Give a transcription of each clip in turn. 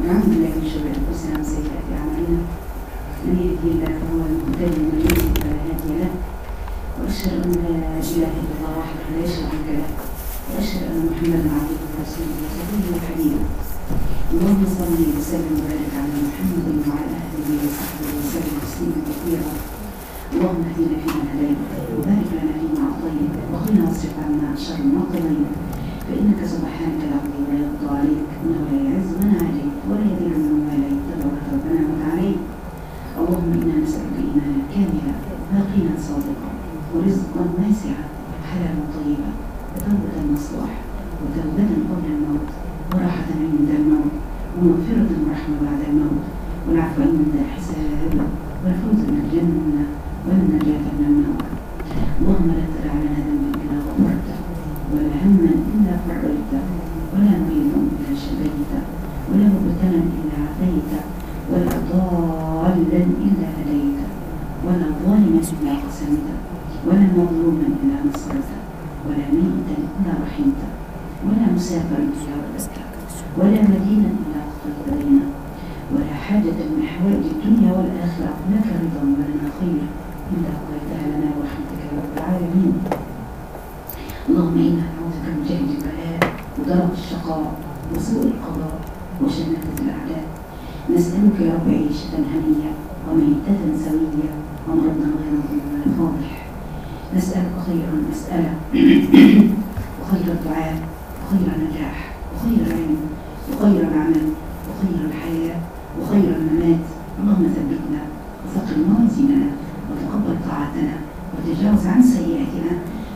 ونعوذ بالله من شرور انفسنا ومن سيئات اعمالنا. من يهده الله فهو المهتدي ومن يضلل فلا هادي له. واشهد ان لا اله الا الله وحده لا شريك له. واشهد ان محمدا عبده ورسوله وصفيه وحبيبه. اللهم صل وسلم وبارك على محمد وعلى اله وصحبه وسلم تسليما كثيرا. اللهم اهدنا فيمن هديت وبارك لنا فيما اعطيت وقنا واصرف عنا شر ما قضيت فانك سبحانك لا عظيم ولا يقضى عليك انه لا يعز من عليك ولا يذل من واليت تبارك ربنا وتعاليت. اللهم انا نسالك ايمانا كاملا يقينا صادقا ورزقا واسعا وحلالا طيبا وتوبه نصوح وتوبه قبل الموت وراحه عند الموت ومغفره ورحمه بعد الموت والعفو عند الحساب والفوز بالجنه والنجاه من النار. اللهم لا تدع لنا ذنبا الا غفرته ولا هما الا فرجته ولا مريضا الا شفيته ولا مبتلا الا عافيته ولا ضالا الا هديته ولا ظالما الا قسمته ولا مظلوما الا نصرته ولا ميتا الا رحمته ولا مسافرا الا رددته ولا مدينا الا قضيت دينه ولا حاجة من حوائج الدنيا والآخرة لك رضا ولنا خير إلا قضيتها لنا برحمتك يا رب العالمين. اللهم إنا نعوذ بك من جهل البلاء ودرك الشقاء وسوء القضاء وشماتة الأعداء. نسألك يا رب عيشة هنية وميتة سوية ومرضا غير فاضح. نسألك خير المسألة وخير الدعاء وخير النجاح وخير العلم وخير العمل وخير الحياة وخير الممات. اللهم ثبتنا وثقل موازيننا وتقبل طاعتنا وتجاوز عن سيئاتنا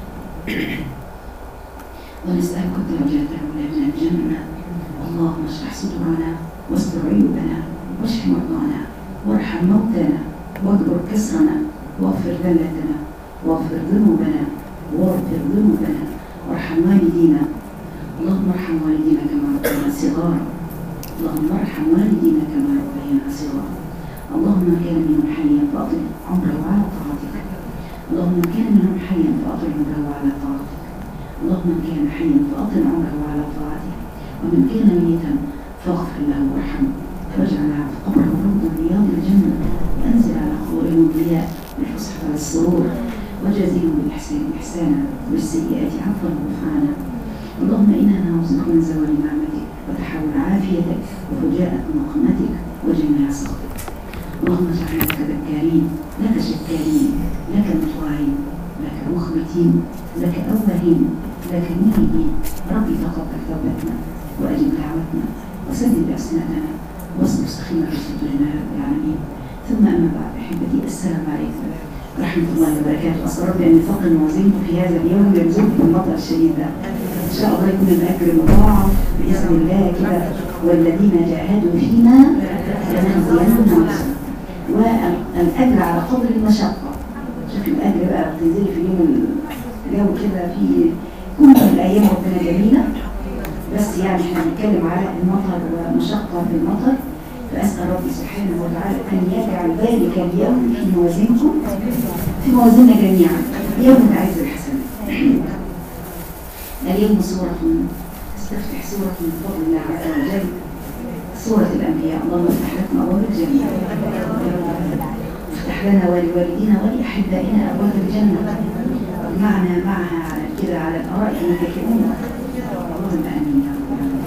ونسألك الدرجات العلى من الجنة. اللهم اشرح صدورنا واستر عيوبنا واشف مرضانا وارحم موتانا واجبر كسرنا واغفر ذلتنا واغفر ذنوبنا وارحم والدينا. اللهم ارحم والدينا كما ربنا صغارا. اللهم ارحم والدينا كما ربيانا صغارا. اللهم من كان منهم حيا فاطل عمره على طاعتك. اللهم من كان منهم حيا فاطل عمره على طاعتك. اللهم من كان حيا فاطل عمره على طاعتك. ومن كان ميتا فاغفر له وارحمه واجعل قبره روضا من رياض الجنه وانزل على قبورهم الضياء بالفصح والسرور وجازيهم بالاحسان احسانا وبالسيئات عفوا وغفرانا. اللهم انا نعوذ بك من زوال نعمتك وتحول عافيتك وفجاءة مقامتك وجميع سخطك. اللهم اجعلنا لك ذكارين لك شكارين لك مطواعين لك مخبتين لك أوهين لك منيبين. ربي تقبل توبتنا وأجب دعوتنا وسدد ألسنتنا واصبر سخيمة صدورنا يا رب العالمين. ثم أما بعد أحبتي، السلام عليكم ورحمة الله وبركاته. أسأل ربي أن يفق موازينكم في هذا اليوم يرزقكم المطر الشديد ده. إن شاء الله يكون الأجر مضاعف بإذن الله كده. والذين جاهدوا فينا لنهدينهم سبلنا. والأجر على قدر المشقة. شوفي الأجر بقى بتنزلي في اليوم كده في كل الأيام ربنا جميلة، بس يعني احنا بنتكلم على المطر ومشقة في المطر. فأسأل ربي سبحانه وتعالى أن يجعل ذلك اليوم في موازينكم في موازيننا جميعا يوم عز الحسنات. اليوم استفتح سورة من فضل الله عز وجل، سورة الأنبياء. اللهم افتح لكم أبواب الجنة، افتح لنا ولوالدينا ولأحبائنا أبواب الجنة، واجمعنا معها على كده على الأرائك المتكئون. اللهم آمين يا رب العالمين.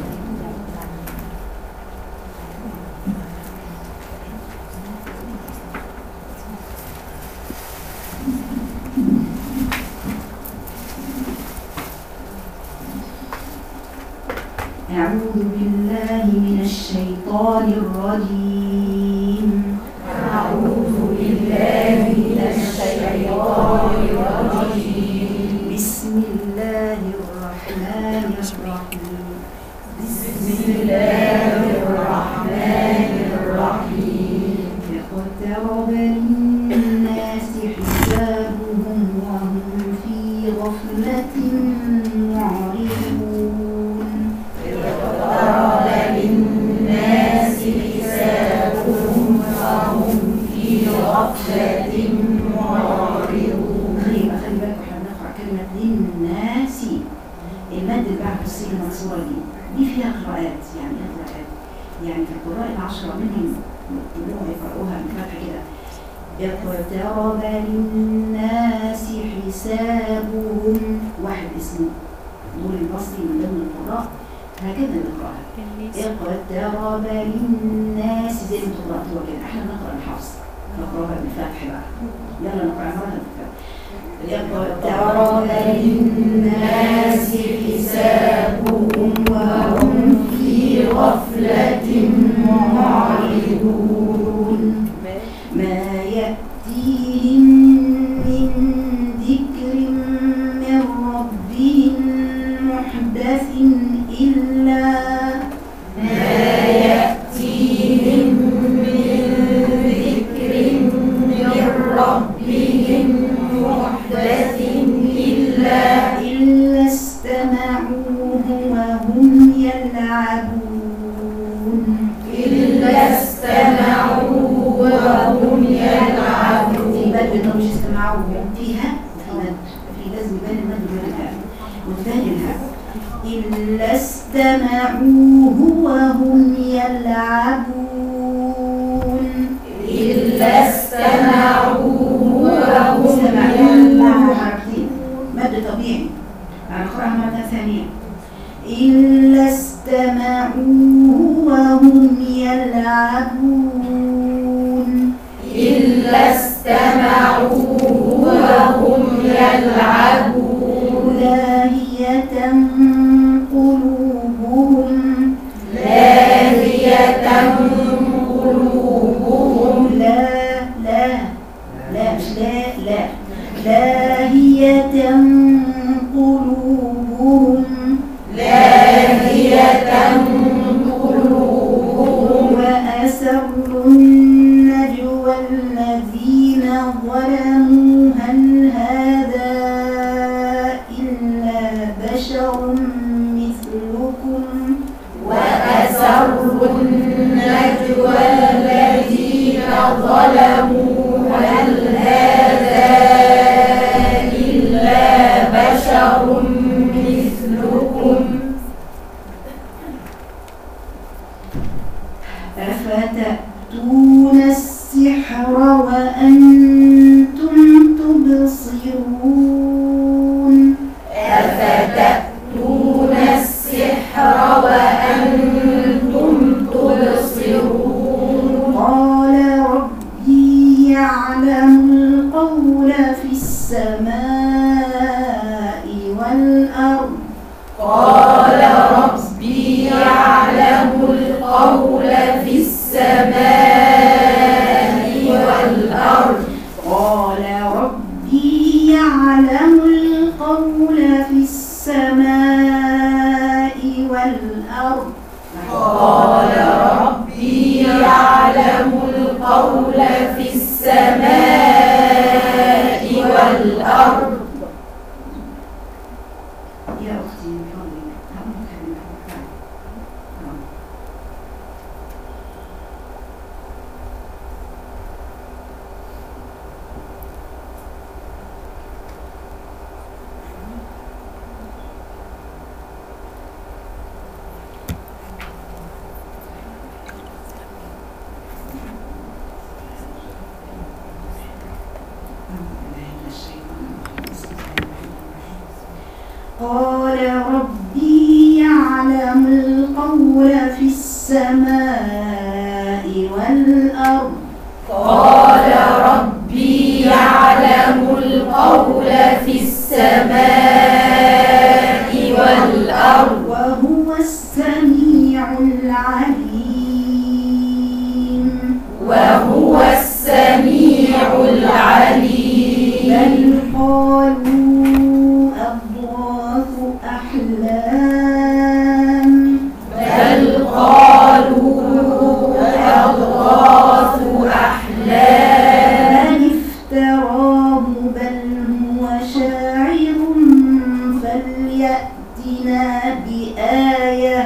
أعوذ بالله من الشيطان الرجيم. أعوذ بالله من الشيطان الرجيم. بسم الله الرحمن الرحيم. بسم الله الرحمن الرحيم. اقترب للناس حسابهم وهم في غفلة معرضون. اقترب للناس حسابهم القراء العشرة منهم كلهم يقرأوها بالفتح كده. اقترب للناس حسابهم، واحد اسمه نور البصري من ضمن القراء هكذا نقرأها. اقترب للناس زي ما قرأتوها كده، احنا نقرأ الحفص نقرأها بالفتح بقى. يلا نقرأ مرة بالفتح. اقترب للناس حسابهم وهم في غفلة معرضون ما يأتيهم من ذكر من ربهم محدث إلا استمعوه وهم يلعبون في بدء مش استمعوه فيها في مد في لازم يبان المد والهاء والثاني الهاء إلا استمعوه وهم يلعبون مد طبيعي هنقرأها مرة ثانية. إلا استمعوه وهم يلعبون لاهية قلوبهم لا مش لا لاهية قلوبهم وأسروا النجوى الذين ظلموا هل هذا إلا بشر مثلكم أفتأتون السحر وأنتم تبصرون قال ربي يعلم القول في السماء والأرض قال ربي يعلم القول في السماء والأرض يا أختي من فضلك قال ربي يعلم القول في السماء والأرض وهو السميع العليم بل قالوا أضغاث أحلام بل افتراه بل هو شاعر فليأتنا بآية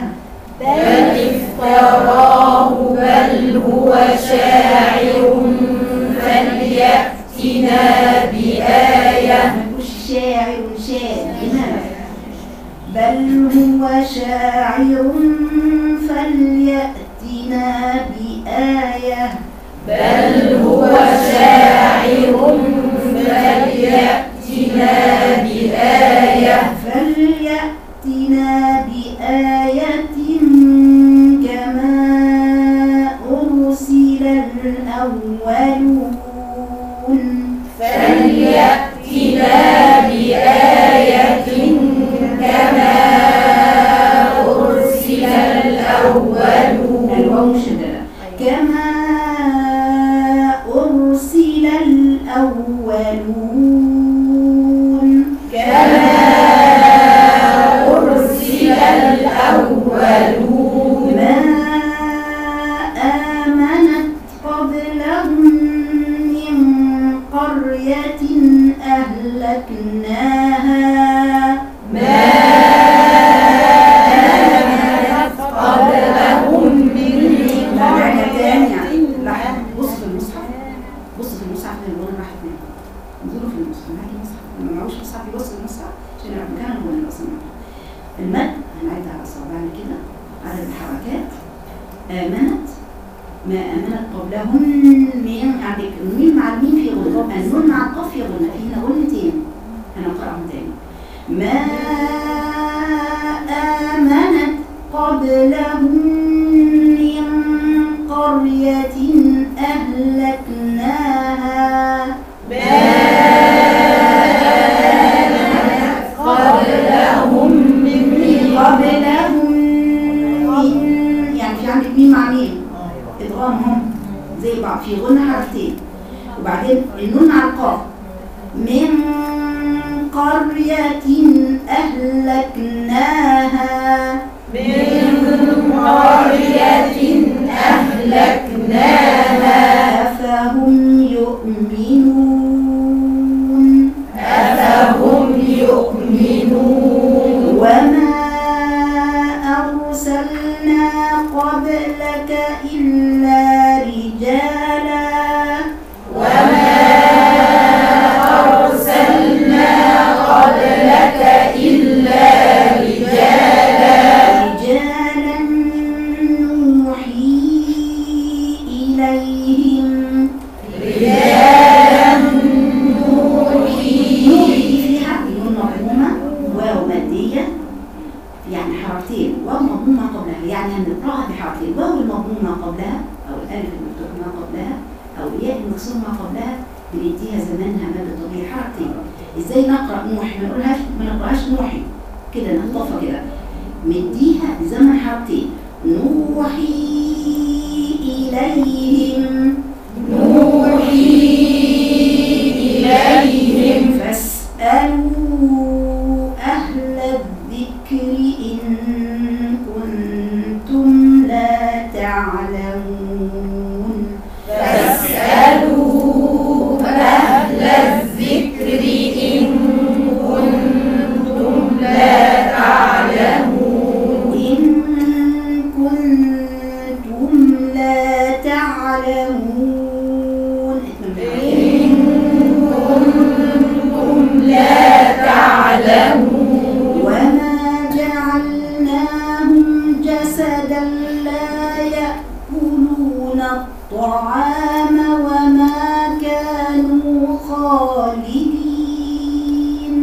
مش شاعر بل هو شاعر فليأتنا بآية بل هو شاعر فليأتنا بآية بآية كما أرسل الأولون فليأتنا بآية كما أرسل الأولون الواو مشددة كما أرسل الأولون كما أرسل الأولون ما آمنت قبلهم من قرية أهلكناها ما آمنت قبلهم من بص في المصحف اللي راحت منه انظروا في المصحف معاكي مصحف ما معوش مصحف يبص في المصحف عشان يعرف مكان هو اللي اصلا المد هنعيدها على صوابعنا كده على الحركات آمنت ما آمنت قبلهم من عندك الميم مع الميم في غنة النون مع القاف في غنة في هنا غنتين هنقرأهم تاني ما آمنت قبلهم من قرية أهلكناها ما آمنت قبلهم من يعني في عندك ميم مع ميم ادغامهم زي بعض في غنى حرفتين وبعدين النون مع القاف من قرية أهلكناها أفهم يؤمنون وما أرسلنا قبلك إلا رجالا نوحي إليهم فيها نون مضمومة واو مادية يعني حرفين واو مضمومة قبلها يعني هنقرأها بحرفين واو المضمومة قبلها أو الألف المفتوح ما قبلها أو الياء المكسور ما قبلها بنديها زمانها مادة طبيعي حركتين. ازاي نقرأ نوحي؟ ما نقرأهاش نوحي كده نخطفها كده مديها بزمن حركتين نوحي إليهم فاسألوا أهل الذكر إن كنتم لا تعلمون وما جعلناهم جسدا لا يأكلون الطعام وما كانوا خالدين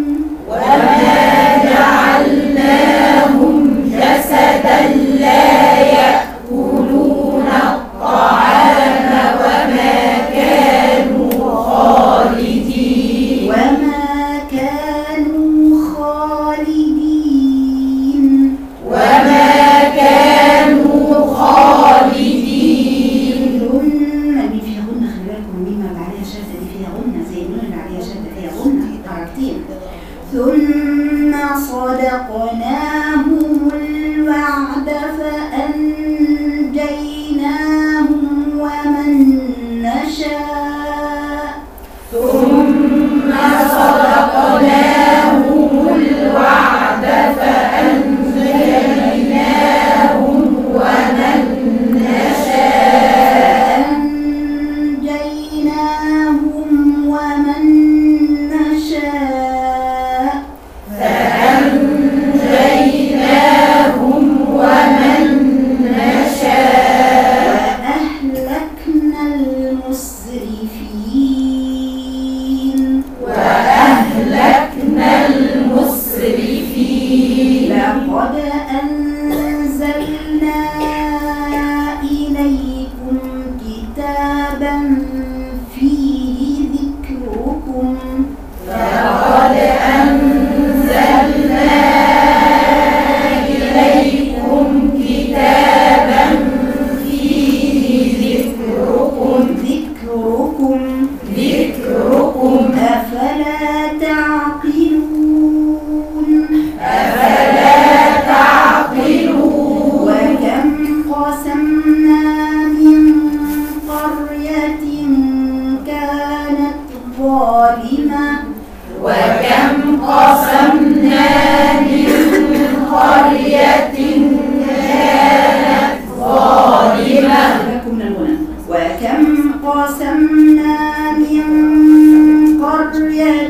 بالكم من الغنى. وكم قسمنا من قرية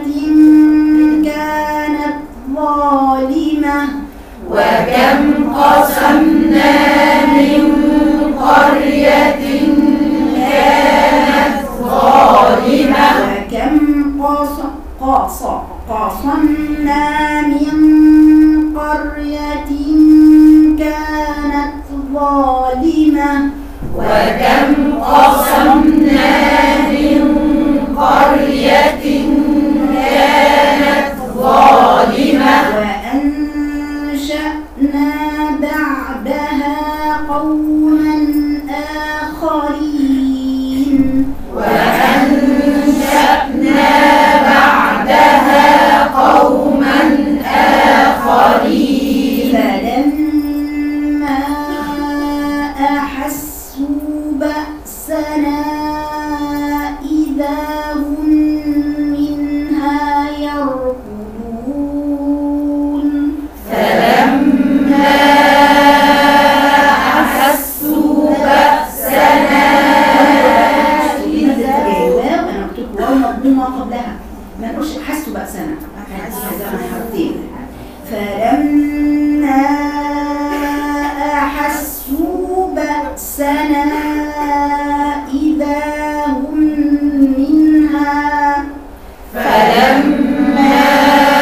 كانت ظالمة وكم قسمنا من قرية كانت ظالمة وكم قصمنا من قرية كانت ظالمة وكم قسمنا من قرية كانت ظالمة وأنشأنا بعدها قوما آخرين وأنشأنا بعدها قوما آخرين فلما أحسوا بأسنا إذا هم منها يركضون فلما أحسوا بأسنا إذا أنا مكتوب واو مضمومة قبلها ما نقولش أحسوا بأسنا هذا حرفين فلما أحسوا بأسنا إذا هم منها فلما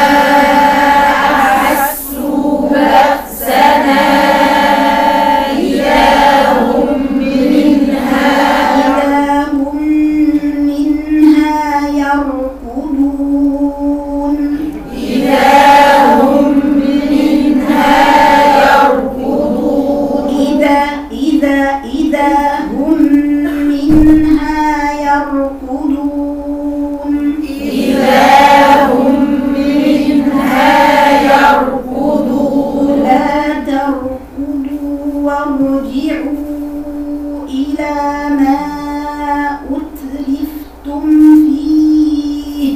أحسوا بأسنا إذا هم منها يركضون إذا هم منها يركضون لا تركضوا وارجعوا إلى ما أتلفتم فيه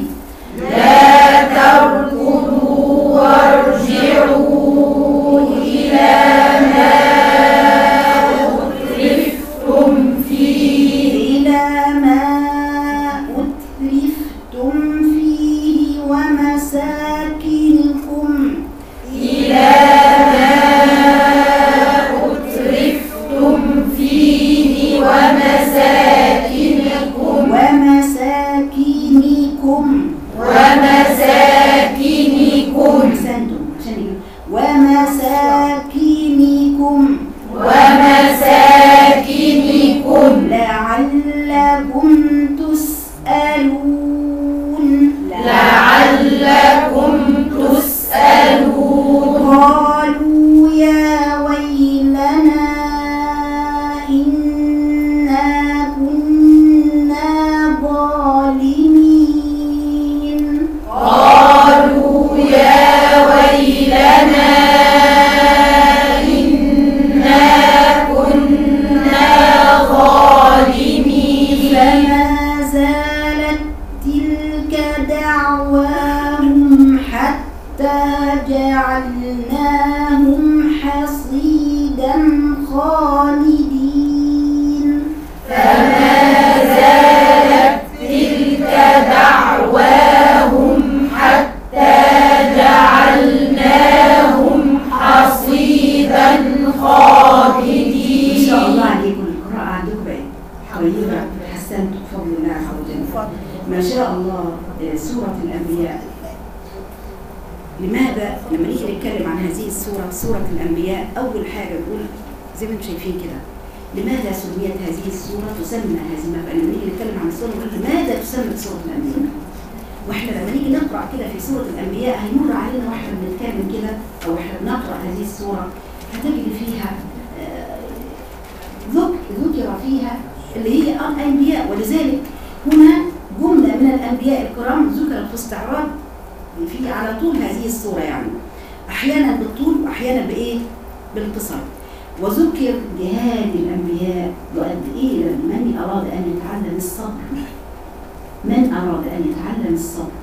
ومساكنكم لعلكم تسألون قالوا يا ويلنا إنا كنا ظالمين فما زالت تلك دعواهم حتى جعلناهم حصيدا خالدين إن شاء الله عليكم القراءة عندكم بقت طيبة حسنتم بفضل الله عز وجل ما شاء الله. سورة الأنبياء لماذا لما نيجي نتكلم عن هذه السورة سورة الأنبياء أول حاجة نقول زي ما انتم شايفين كده لماذا سميت هذه السورة تسمى هذه لما نيجي نتكلم عن السورة نقول لماذا تسمى سورة الأنبياء واحنا لما نيجي نقرأ كده في سورة الأنبياء هيمر علينا واحنا بنتكلم كده أو احنا بنقرأ هذه السورة هتجد فيها ذكر فيها اللي هي الأنبياء ولذلك هنا جملة من الأنبياء الكرام ذكرت في استعراض في على طول هذه الصورة يعني أحيانا بالطول وأحيانا بإيه؟ بالقصر وذكر جهاد الأنبياء وقد إيه من أراد أن يتعلم الصبر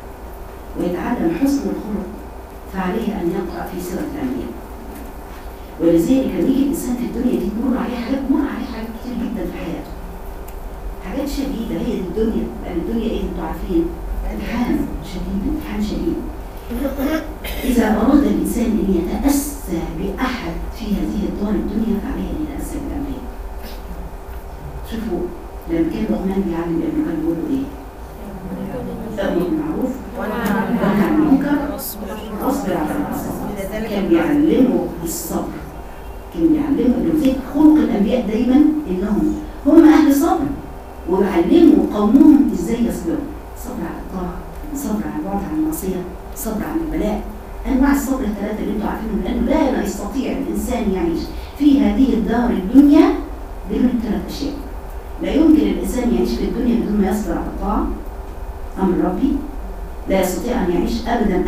ويتعلم حسن الخلق فعليه أن يقرأ في سيرة الأنبياء ولذلك لما يجي الانسان في الدنيا دي تمر عليه حاجات كتير جدا في حياته، حاجات شديده. هي دي الدنيا، لان الدنيا ايه انتوا عارفين؟ امتحان شديد، امتحان شديد. اذا اراد الانسان ان يتاسى باحد في هذه الدار الدنيا فعليه ان يتاسى بالانبياء. شوفوا لما كان لقمان بيعلم ابنه كان بيقول له ايه؟ امر بالمعروف وانهى عن المنكر واصبر على ما اصابك. كان بيعلمه الصبر، كان بيعلمه انه زي خلق الانبياء دايما انهم هم اهل صبر، ويعلموا قومهم ازاي يصبروا. صبر على الطاعه، صبر على البعد عن المعصيه، صبر عن البلاء. انواع الصبر الثلاثه اللي انتم عارفينهم، لانه لا يستطيع الانسان يعيش في هذه الدار الدنيا بدون ثلاث اشياء. لا يمكن الانسان يعيش في الدنيا بدون ما يصبر على الطاعه امر ربي، لا يستطيع ان يعيش ابدا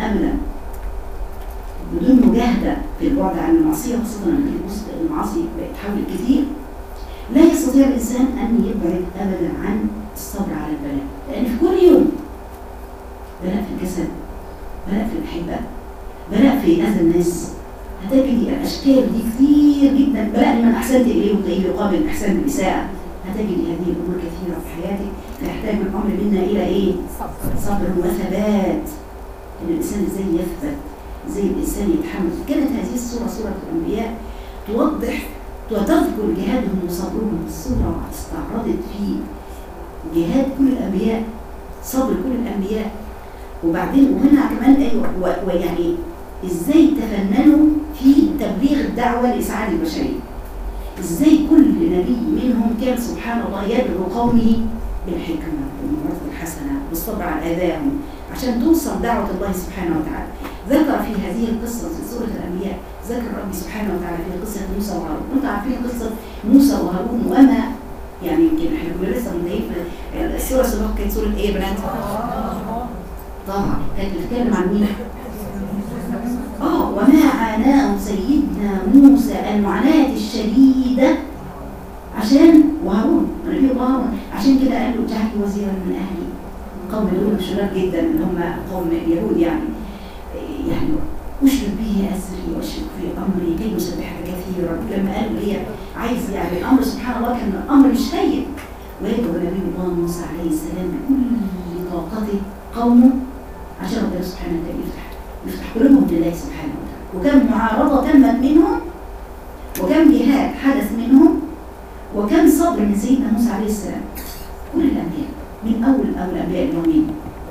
بدون مجاهده في البعد عن المعصيه، خاصه لما تبص المعاصي بتتحول كتير. لا يستطيع الانسان ان يبعد ابدا عن الصبر على البلاء، لان في كل يوم بلاء في الجسد، بلاء في الأحبة، بلاء في أذى الناس. هتجد الأشكال دي كتير جدا. بلاء لمن أحسنت إليه وتلاقيه يقابل الإحسان بالإساءة. هتجد هذه الأمور كثيرة في حياتك، فيحتاج الأمر منا إلى إيه؟ صبر وثبات. إن الإنسان إزاي يثبت، إزاي الإنسان يتحمل. كانت هذه الصورة صورة الأنبياء توضح وتذكر جهادهم وصبرهم. الصورة استعرضت في جهاد كل الأنبياء، صبر كل الأنبياء. وبعدين وهنا كمان ايوه ويعني ازاي تفننوا في تبليغ الدعوه لاسعاد البشريه. ازاي كل نبي منهم كان سبحان الله يدعو قومه بالحكمه والموعظه الحسنه والصبر على اذاهم عشان توصل دعوه الله سبحانه وتعالى. ذكر في هذه القصه في سوره الانبياء، ذكر ربي سبحانه وتعالى في قصه موسى وهارون. انتم عارفين قصه موسى وهارون، وما يعني يمكن احنا كنا لسه منتهين في السوره السابقه كانت سوره ايه يا بنات؟ طبعا كانت بتتكلم عن مين؟ وما عاناه سيدنا موسى المعاناة الشديدة عشان وهارون نبي الله هارون. عشان كده قال له اجعل لي وزيرا من اهلي. قوم دول شرار جدا اللي هم قوم اليهود، يعني اشرك به اسري واشرك في امري كي نسبحك كثيرا. لما قالوا هي عايز يعني الامر سبحان الله كان الامر مش هين، ويدعو نبي الله موسى عليه السلام بكل طاقته قومه عشان ربنا سبحانه وتعالى يفتح قلوبهم لله سبحانه وتعالى. وكم معارضة تمت منهم، وكم جهاد حدث منهم، وكم صبر من سيدنا موسى عليه السلام. كل الأنبياء من أول الأنبياء اليومين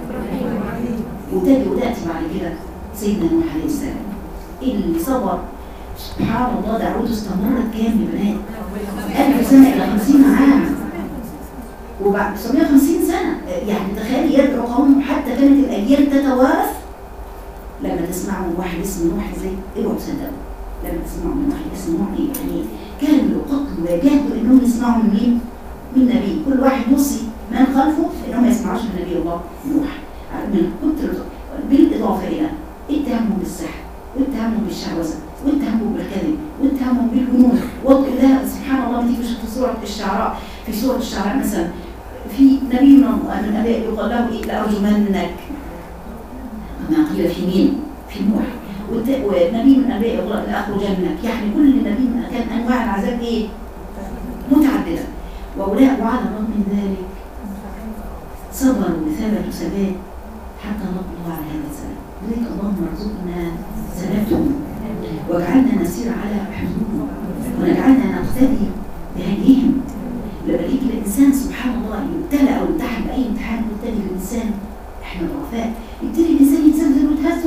وتأتي بعد كده سيدنا نوح عليه السلام اللي صبر. سبحان الله دعوته استمرت كام يا بنات؟ 1000 سنة إلى 50 عام، وبعد 950 سنة. يعني تخيل يدعو قوم حتى كانت الأجيال تتوارث. لما تسمعوا واحد اسمه نوح زي اوعوا تصدقوا، لما تسمعوا من واحد اسمه نوح يعني كانوا يقتلوا ويجاهدوا انهم يسمعوا من مين؟ من نبي. كل واحد يوصي من خلفه انهم ما يسمعوش من نبي الله نوح. من كتر بالاضافه الى اتهامهم بالسحر، واتهامهم بالشعوذه، واتهامهم بالكذب، واتهامهم بالجنون. وده سبحان الله بتيجي في سوره الشعراء، في سوره الشعراء مثلا في نبي من الانبياء يقال له ايه؟ لارجمنك. ما قيل في مين؟ في نوح. ونبي من الانبياء يقول لاخرجنك. يعني كل نبي كان انواع العذاب ايه؟ متعدده. وعلى الرغم من ذلك صبروا وثبتوا ثبات حتى نطلوا على هذا السلام. لذلك اللهم ارزقنا ثباتهم واجعلنا نسير على حدودهم ونجعلنا نقتدي بهديهم. لما يجي الانسان سبحان الله يبتلى او يمتحن باي امتحان، يبتلي الانسان احنا ضعفاء، يبتدي الانسان يتزلزل ويتهز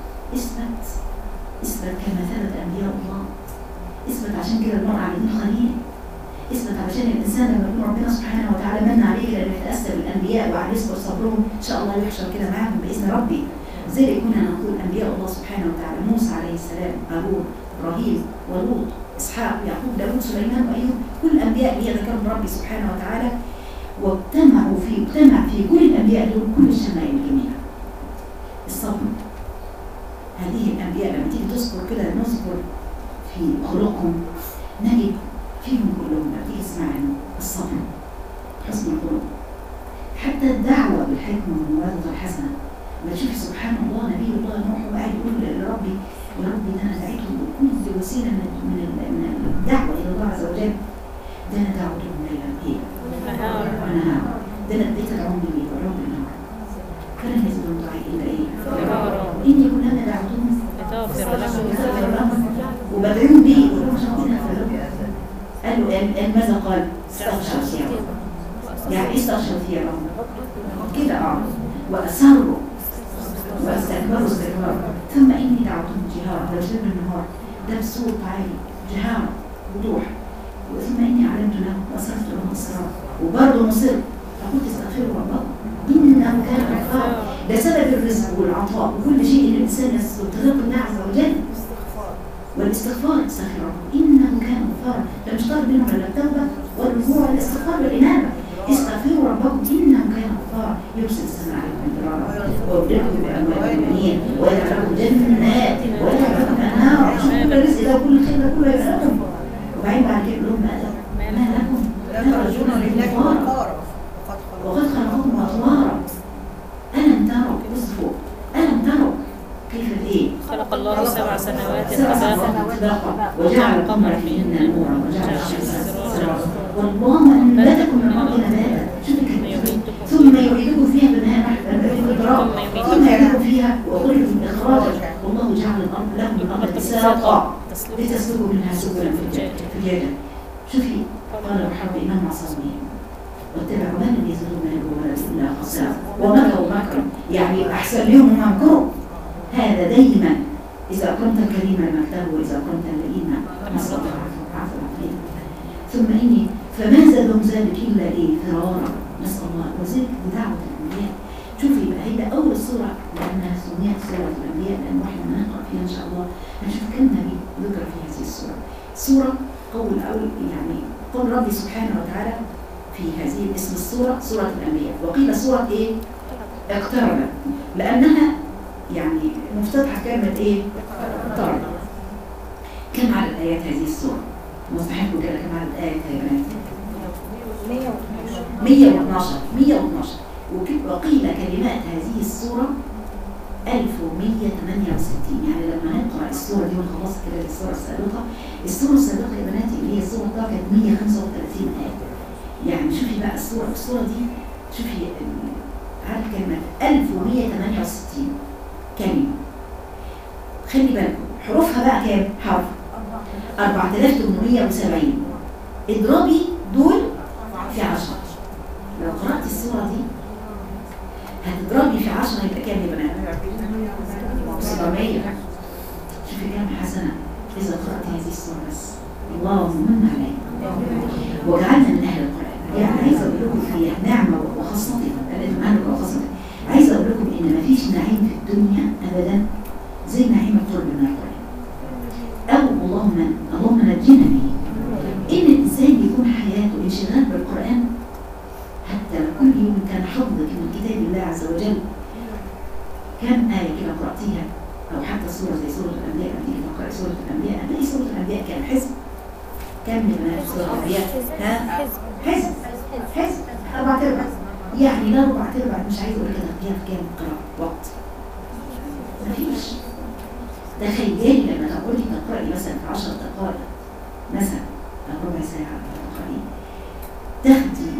اثبت كما ثبت انبياء الله. اثبت عشان كده المرء على دين خليل. اثبت علشان الانسان لما يكون ربنا سبحانه وتعالى من عليه لانه يتاسى بالانبياء وعلى يصبر صبرهم ان شاء الله يحشر كده معاهم باذن ربي. زي اللي كنا نقول انبياء الله سبحانه وتعالى: موسى عليه السلام، هارون، ابراهيم، ولوط، اسحاق، يعقوب، داوود، سليمان، وايوب. كل الانبياء اللي ذكرهم ربي سبحانه وتعالى، واجتمع في كل الانبياء دول كل الشمائل الجميله. الصبر. هذه الانبياء لما تيجي تذكر كده نذكر في خلقهم نجد فيهم كلهم لما تيجي تسمع عنه الصبر، حسن الخلق، حتى الدعوه بالحكمه والموعظه الحسنه. ما تشوف سبحان الله نبي الله نوح وقاعد يقول لربي يا رب ده انا دعيتهم بكل وسيله من الدعوه الى الله عز وجل، ده انا دعوتهم ليلا هي ونهار، ده انا اديت العمر لي ورب النهار، فلن يزيدهم دعائي الا ايه؟ اني كلما دعوتهم لتغفر لهم وبدعوهم به ولهم شاطئين قالوا ماذا قال؟ استغشوا ثيابهم. يعني ايه استغشوا ثيابهم؟ كده وأسروا واستكبروا استكبارا ثم إني دعوتهم جهارا، ده شبه النهار، ده بصوت عالي جهارا وضوح، ثم إني علمت لهم وأسرت لهم الصراط وبرضه مصر فقلت استغفروا ربكم إنه كان غفارا. ده سبب الرزق والعطاء وكل شيء اللي الإنسان يستطيع الله عز وجل، والاستغفار استغفر ربكم إنه كان غفارا. ده مش طالب منهم إلا التوبة والرجوع والاستغفار والإنابة. استغفروا ربكم إنه كان غفارا يرسل السماء عليكم مدرارا ويمددكم بأموال المؤمنين ويجعل لكم جنات ويجعل لكم أنهارا. شوفوا كل الرزق ده وكل الخير ده كله يبقى لكم، وبعدين بعد كده لهم ما لكم لا ترجون لله وقارا وقد خلقكم أطوارا ألم تروا اصفوا ألم تروا كيف ايه؟ خلق الله 7 سنوات طباقا وجعل القمر فيهن نورا وجعل الشمس سراجا والله أنبتكم من الأرض نباتا. ثم يعيدكم فيها بناء ثم يعيدكم فيها وأخرجكم إخراجا والله جعل الأرض لكم الأرض بساطا لتسلكوا منها سبلا فجاجا. شوفي قال الحرب إنهم عصوني واتبعوا ما لم يزدوا ماله ولا إلا خسارا ومكروا مكرا، يعني أحسن لهم مكروا. هذا دايما إذا أكرمت الكريم مكته وإذا أكرمت اللئيم نصرته عفوا عفوا. ثم إني فما زادهم ذلك إلا فرارا. نسأل الله وذلك بدعوة الأنبياء. شوفي بقى هي أول سورة لأنها سميت سورة الأنبياء، لأن احنا هنقرأ فيها إن شاء الله هنشوف كم نبي ذكر في هذه السورة. سورة يعني قول ربي سبحانه وتعالى في هذه اسم السورة سورة الأنبياء، وقيل سورة إيه؟ اقترب، لأنها يعني مفتتحة كلمة إيه؟ اقترب. كم عدد آيات هذه السورة؟ مستحيل كده كم عدد آيات يا بنات؟ 112. وقيل كلمات هذه السورة 1168. يعني لما نقرأ السورة دي ونخلص كده السورة السابقة يا بناتي اللي هي السورة بتاعت كانت 135 آية. يعني شوفي بقى السورة دي شوفي عدد كلمات 1168 كلمة. خلي بالكم حروفها بقى كام حرف؟ 4870. اضربي دول في 10. لو قرأت السورة دي هتضربي في 10 يبقى كام يا بنات؟ 700. شوفي كام حسنة إذا قرأت هذه السورة بس. اللهم من عليك وجعلنا من أهل القرآن. يعني عايزة أقول لكم فيها نعمة وخاصة عايزة أقول لكم إن مفيش نعيم في الدنيا أبدا زي نعيم القرب من القرآن. أو اللهم نجينا به. إن الإنسان يكون حياته انشغال بالقرآن، حتى كل يوم كان حفظك من كتاب الله عز وجل كم آية كده قرأتيها، أو حتى سورة زي سورة الأنبياء. لما تيجي تقرأي سورة الأنبياء هتلاقي سورة الأنبياء كان حزب. كم من سورة الأنبياء؟ حزب 4/4. يعني لا 4/4 مش عايزة أقول كده فيها كام قراءة وقت مفيش. تخيلي لما تقولي تقرأي مثلا في 10 دقائق مثلا أو ربع ساعة تقرأي تاخدي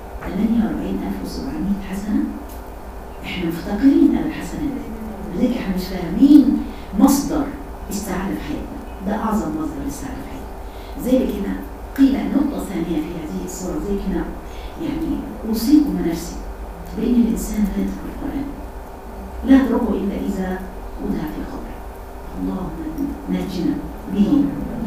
48700 حسنة. احنا مفتقرين على الحسنات، لذلك احنا مش فاهمين مصدر السعادة في حياتنا. ده أعظم مصدر للسعادة في حياتنا. زي كده قيل النقطة الثانية في هذه الصورة زي كده يعني أوصيكم ونفسي بأن الإنسان لا يترك القرآن، لا يتركه إلا إذا وضع في قبره. اللهم نجنا به،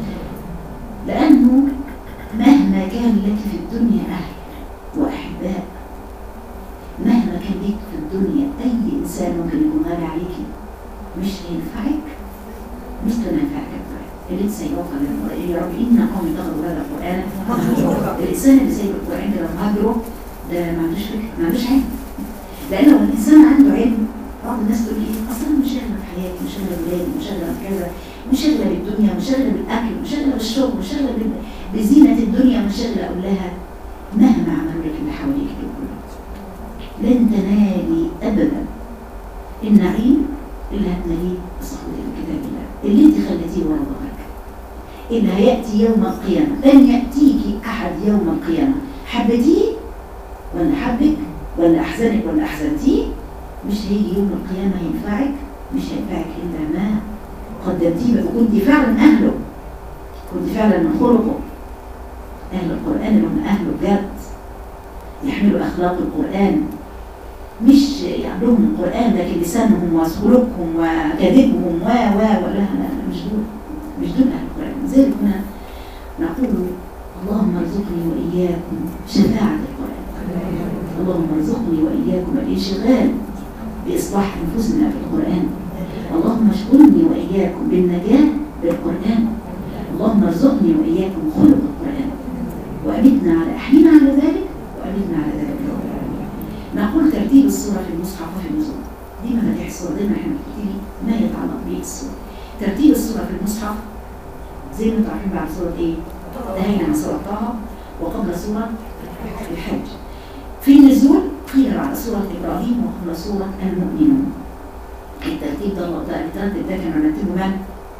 لأنه مهما كان لك في الدنيا أهل وأحباء، مهما كان لك في الدنيا أي إنسان ممكن يكون غالي عليكي مش هينفعك مثل ما ينفعك القرآن. اللي سيوقع للقرآن يا رب إن قوم اتخذوا هذا القرآن مهجورا. الإنسان اللي سيب القرآن كده مهجره ده ما عندوش فكر، ما عندوش علم. لأن لو الإنسان عنده علم بعض الناس تقول إيه أصلا مشغلة في حياتي، مشغلة بولادي، مشغلة بكذا، مشغلة بالدنيا، مشغلة بالأكل، مشغلة بالشرب، مشغلة بزينة الدنيا، مشغلة. أقول لها مهما عملوا لك اللي حواليك دول لن تنالي أبدا النعيم اللي هتناليه بصحبة كتاب الله. اللي انت خليتيه ورا ظهرك، اللي هيأتي يوم القيامة. لن يأتيك أحد يوم القيامة حبتيه ولا حبك ولا أحزنك ولا أحزنتيه، مش هيجي يوم القيامة ينفعك، مش هينفعك إلا ما قدمتيه وكنت فعلا أهله، كنت فعلا من خلقه. أهل القرآن اللي هم أهله بجد، يحملوا أخلاق القرآن، مش يعملوهم القرآن لكن لسانهم وسلوكهم وكذبهم ولا مش دول، مش دول أهل القرآن. لذلك هنا نقول اللهم ارزقني وإياكم شفاعة القرآن، اللهم ارزقني وإياكم الانشغال بإصلاح أنفسنا في القرآن، اللهم اشغلني وإياكم بالنجاة بالقرآن، اللهم ارزقني وإياكم خلق القرآن، وأمتنا على أحيينا على ذلك وأمتنا على ذلك. نقول ترتيب السورة في المصحف وفي النزول، دي مفاتيح السورة، دايما احنا بنبتدي ما يتعلق به السورة. ترتيب السورة في المصحف زي ما انتم عارفين بعد سورة ايه؟ انتهينا من سورة طه وقبل سورة الحج. في النزول قيل بعد سورة إبراهيم وقبل سورة المؤمنون. الترتيب ده الترتيب ده كان مرتبه من؟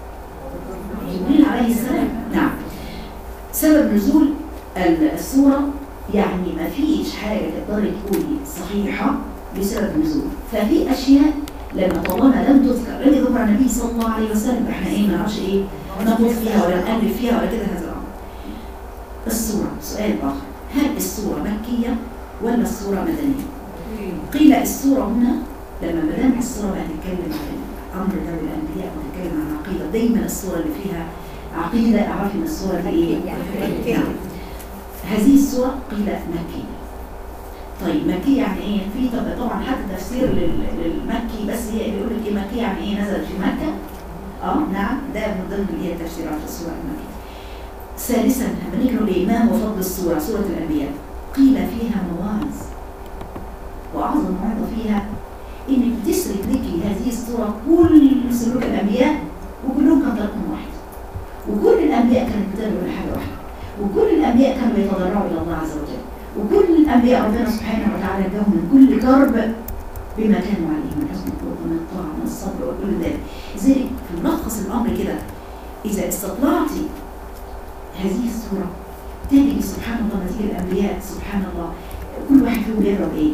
جبريل عليه السلام. نعم. سبب نزول السورة يعني ما فيش حاجة تقدري تقولي صحيحة بسبب نزول، ففي أشياء لما طالما لم تذكر اللي ذكر النبي صلى الله عليه وسلم احنا ايه ما نعرفش ايه نقول فيها ولا نقلب فيها ولا كده. هذا الأمر. السورة سؤال آخر، هل السورة مكية ولا السورة مدنية؟ قيل السورة هنا لما بدأنا السورة بقى نتكلم عن أمر ذوي الأنبياء ونتكلم عن عقيدة، دايما السورة اللي فيها عقيدة أعرف إن السورة دي إيه؟ نعم. هذه السورة قيل مكية. طيب مكية يعني إيه؟ في طبعا حتى تفسير للمكي، بس هي بيقول لك إيه مكية يعني إيه؟ نزل في مكة. نعم، ده من ضمن اللي هي التفسيرات في السورة المكية. ثالثا هنيجي نقول إيه؟ ما هو فضل السورة؟ سورة الأنبياء قيل فيها مواعظ، وأعظم موعظة فيها إنك تسرد لك هذه السورة كل سلوك الأنبياء، وكلهم كان طريقهم واحد، وكل الأنبياء كانوا بيتبعوا لحاجة واحدة، وكل الأنبياء كانوا يتضرعوا إلى الله عز وجل، وكل الأنبياء ربنا سبحانه وتعالى جاهم من كل كرب بما كانوا عليه من حسن الخلق ومن الطاعة ومن الصبر وكل ذلك. لذلك في ملخص الأمر كده، إذا استطلعتي هذه السورة تجد سبحان الله نتيجة الأنبياء سبحان الله كل واحد فيهم بيقرأ إيه؟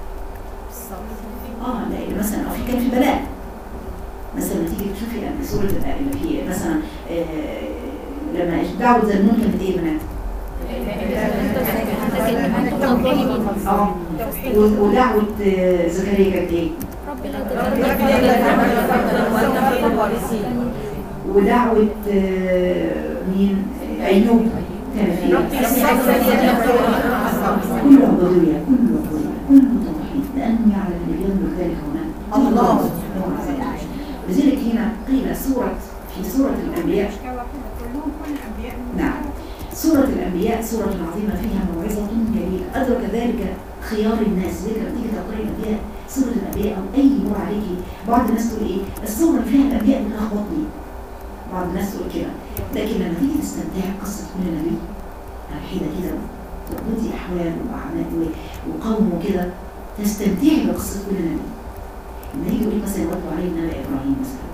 لا مثلا في كان في بلاء مثلا تيجي تشوفي سورة اللي في مثلا لما دعوة ذنون كانت ايه بنات؟ ودعوة زكريا كانت ايه؟ ودعوة مين؟ أيوب كانت ايه؟ كل عبودية كل توحيد، لأنه يعلم أن يملك ذلك هنا الله. لذلك هنا قيل في سورة الأنبياء، نعم سورة الأنبياء سورة عظيمة فيها موعظة جميلة أدرك ذلك خيار الناس. ذلك لما تيجي تقرأي الأنبياء سورة الأنبياء أو أي مر عليكي، بعض الناس تقول إيه السورة اللي فيها الأنبياء بتلخبطني، بعض الناس تقول كده، لكن لما تيجي تستمتعي بقصة كل نبي على حدة كده تربطي أحوال وأعمال وقومه كده تستمتعي بقصة كل نبي. لما يجي يقول مثلا واتلو عليه نبأ إبراهيم مثلا،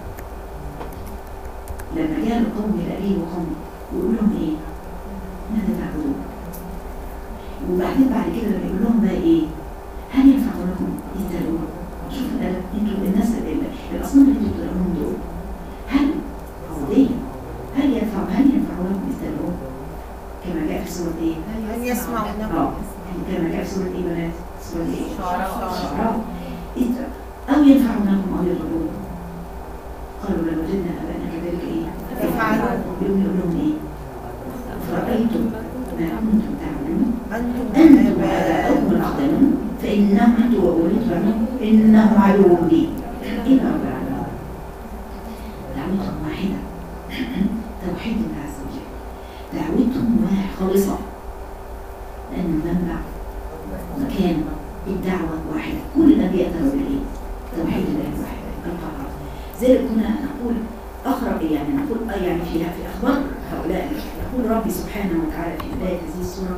لما جاء القوم إلى أبيه وقومه ويقول لهم إيه؟ ماذا تعبدون؟ وبعدين بعد كده لما يقول لهم بقى إيه؟ هل ينفع لكم يتدعون؟ شوف الأدب، أنتوا الناس الأصنام اللي أنتوا بتدعونهم دول هل عبودية؟ هل ينفع لكم يتدعون؟ كما جاء في سورة إيه؟ هل يسمعون؟ كما جاء في سورة إيه بنات؟ سورة إيه؟ شعراء. أو ينفعونكم أو يضرون؟ قالوا لو وجدنا أبانا كذلك إيه؟ يقول لهم إيه؟ فرأيتم ما كنتم تعملون أنتم وآباؤكم الأقدمون فإنهم تولوا إنهم عدو لي إلا رب العالمين. دعوتهم واحدة توحيد الله عز وجل، دعوتهم خالصة، لأن المنبع مكان الدعوة واحدة، كل الأنبياء دعوا بالإيه؟ توحيد الله واحد القرار. ذلك كنا نقول أخرج يعني نقول يعني في أخبار هؤلاء يقول ربي سبحانه وتعالى في بداية هذه السورة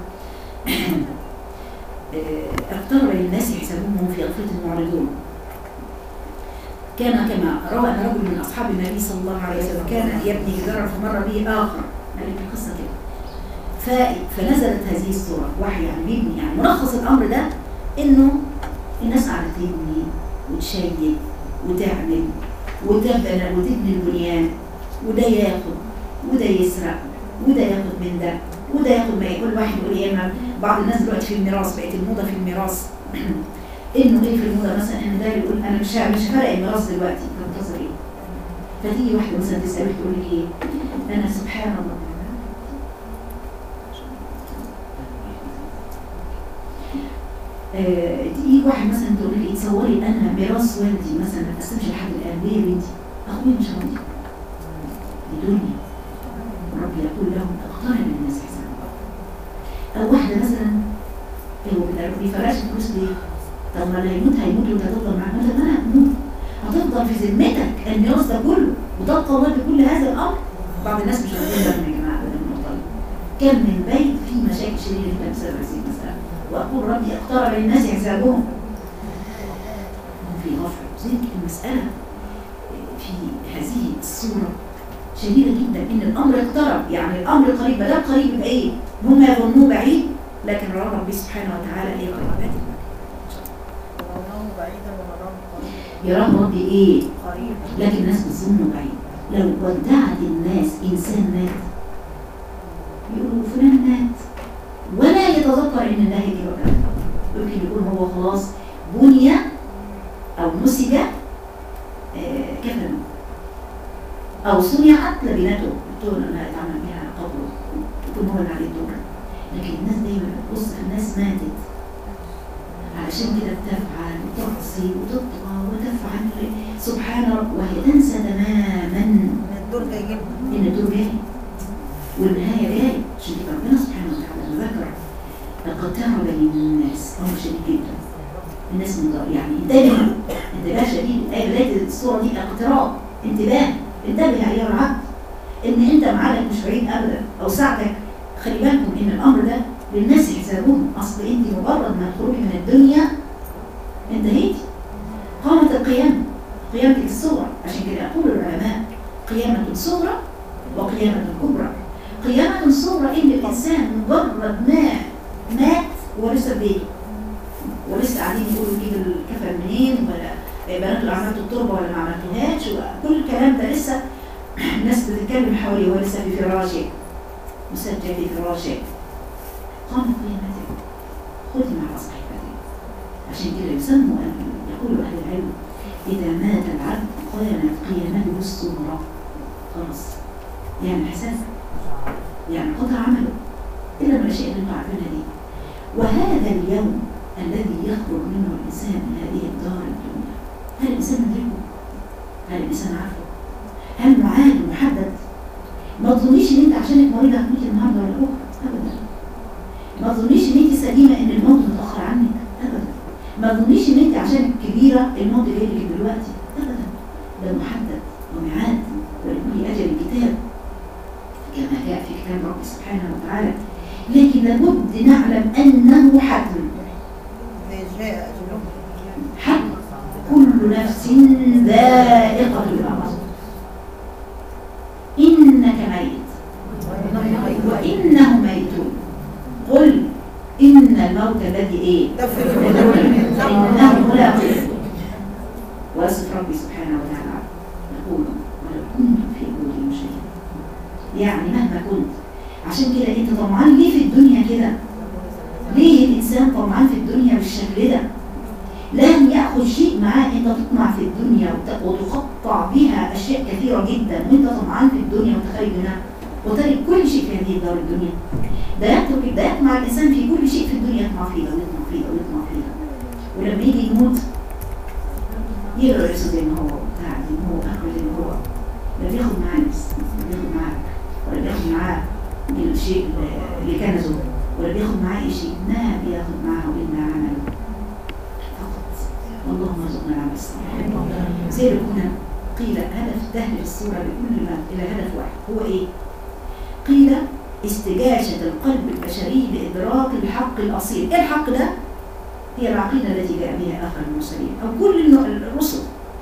اقترب للناس حسابهم وهم في غفلة معرضون. كان كما روى أن رجل من أصحاب النبي صلى الله عليه وسلم كان يبني جدارا فمر به آخر، قال لك القصة كده. فنزلت هذه السورة وحي يعني بيبني، يعني ملخص الأمر ده إنه الناس قاعدة تبني وتشيد وتعمل وتبني البنيان، وده ياخد وده يسرق وده ياخد من ده وده ياخد ما يقول. واحد يقول ايه، بعض الناس دلوقتي في الميراث بقت الموضة في الميراث انه ايه في الموضة مثلا ان ده يقول انا مش فارق الميراث دلوقتي، تنتظر ايه؟ فتيجي واحدة مثلا تسألك تقول لك ايه، انا سبحان الله تيجي واحد مثلا تقول لي تصوري انا ميراث والدي مثلا ما تقسمش لحد الان، ليه يا بنتي؟ اخويا مش راضي الدنيا، ربي يقول لهم اقترن من الناس حسابا. او واحده مثلا هو بيفرقش فلوس ليه؟ طب ما اللي هيموت وانت هتفضل معاك، مثلا انا هموت هتفضل في ذمتك الميراث ده كله وتبقى الله بكل هذا الامر. بعض الناس مش واخدين بالهم يا جماعه ابدا من النقطه دي. كم من بيت فيه مشاكل شديده بسبب هذه المساله، واقول ربي اقترب للناس حسابهم في غفله. زي المساله في هذه الصوره شديده جدا، ان الامر اقترب، يعني الامر قريب، ما دام قريب يبقى ايه؟ هم يظنوه بعيد، لكن ربي سبحانه وتعالى ايه؟ قريب. يراه ربي ايه؟ قريب، لكن الناس بتظنه بعيد. لو ودعت الناس انسان مات يقولوا فلان مات ولا يتذكر ان الله دي وكذا، يمكن يكون هو خلاص بني او نسج كفنه او صنعت لبنته الدور اللي هيتعمل بها قبره، يكون هو اللي عليه الدور. لكن الناس دايما بتبص الناس ماتت علشان كده بتفعل وتعصي وتطغى وتفعل سبحان رب، وهي تنسى تماما ان الدور جاي والنهايه جايه. عشان كده ربنا سبحانه وتعالى ذكر اقترب للناس امر شديد جدا. الناس يعني انتباه شديد. بدايه الصوره دي اقتراب، انتبه ايها العبد ان انت معادك مش بعيد ابدا، او ساعتك. خلي بالكم ان الامر ده للناس حسابهم، اصل انت مجرد ما تخرجي من الدنيا انتهيتي، قامت القيامه، قيامتك الصغرى. عشان كده يقول العلماء قيامه صغرى وقيامه كبرى. قيامه صغرى ان الانسان مجرد ما مات ولسه بيته، ولسه قاعدين يقولوا جيب الكفن منين، ولا بناته عملتوا التربه ولا ما عملتوهاش، وكل الكلام ده لسه الناس بتتكلم حواليه وهو لسه في فراشه، مسجل في فراشه. قامت قيامته، ختم صحيفتين. عشان كده يسموا يقول اهل العلم اذا مات العبد قامت قيامته الصغرى، خلاص يعني حساب، يعني قطع عمله الا من الاشياء اللي انتم عارفينها دي. وهذا اليوم الذي يخرج منه الانسان من هذه الدار الدنيا، هل الانسان مدركه؟ هل الانسان عارفه؟ هل معاد محدد؟ ما تظنيش ان انت عشانك مريضه هتموتي النهارده ولا بكره، ابدا. ما تظنيش ان انت سليمه ان الموت متاخر عنك، ابدا. ما تظنيش ان انت عشانك كبيره الموت جاي لك دلوقتي، ابدا. ده محدد وميعاد، ولكل اجل كتاب كما جاء في كتاب ربي سبحانه وتعالى. لكن لابد نعلم انه حتم، حتم. كل نفس ذائقه الموت، انك ميت وانهم ميتون. قل ان الموت الذي ايه انه ملاقيه. ويصف ربي سبحانه وتعالى يقول ولو كنت في بروج مشيدة، يعني مهما كنت. عشان كده انت طمعان ليه في الدنيا كده؟ ليه الانسان طمعان في الدنيا بالشكل ده؟ لن ياخذ شيء معاه. انت تطمع في الدنيا وتقطع بها اشياء كثيره جدا، وانت طمعان في الدنيا وتخرج منها وترك كل شيء في هذه الدار الدنيا. ده يطمع الانسان في كل شيء في الدنيا، يطمع فيها ويطمع فيها ويطمع فيها، ولما يجي يموت يغرس زي ما هو، قاعد زي ما هو، اكل زي ما هو، لا بياخد معاه نفس، لا بياخد معاه ولا بياخد معاه الشيء اللي كنزه، ولا بياخد معاه اي شيء، ما بياخد معاه الا عمله فقط. اللهم ارزقنا العمل الصالح. زي ما كنا قيل هدف تهدف الصوره لكل ما الى هدف واحد، هو ايه؟ قيل استجاشة القلب البشري لإدراك الحق الأصيل. إيه الحق ده؟ هي العقيدة التي جاء بها آخر المرسلين أو كل الرسل.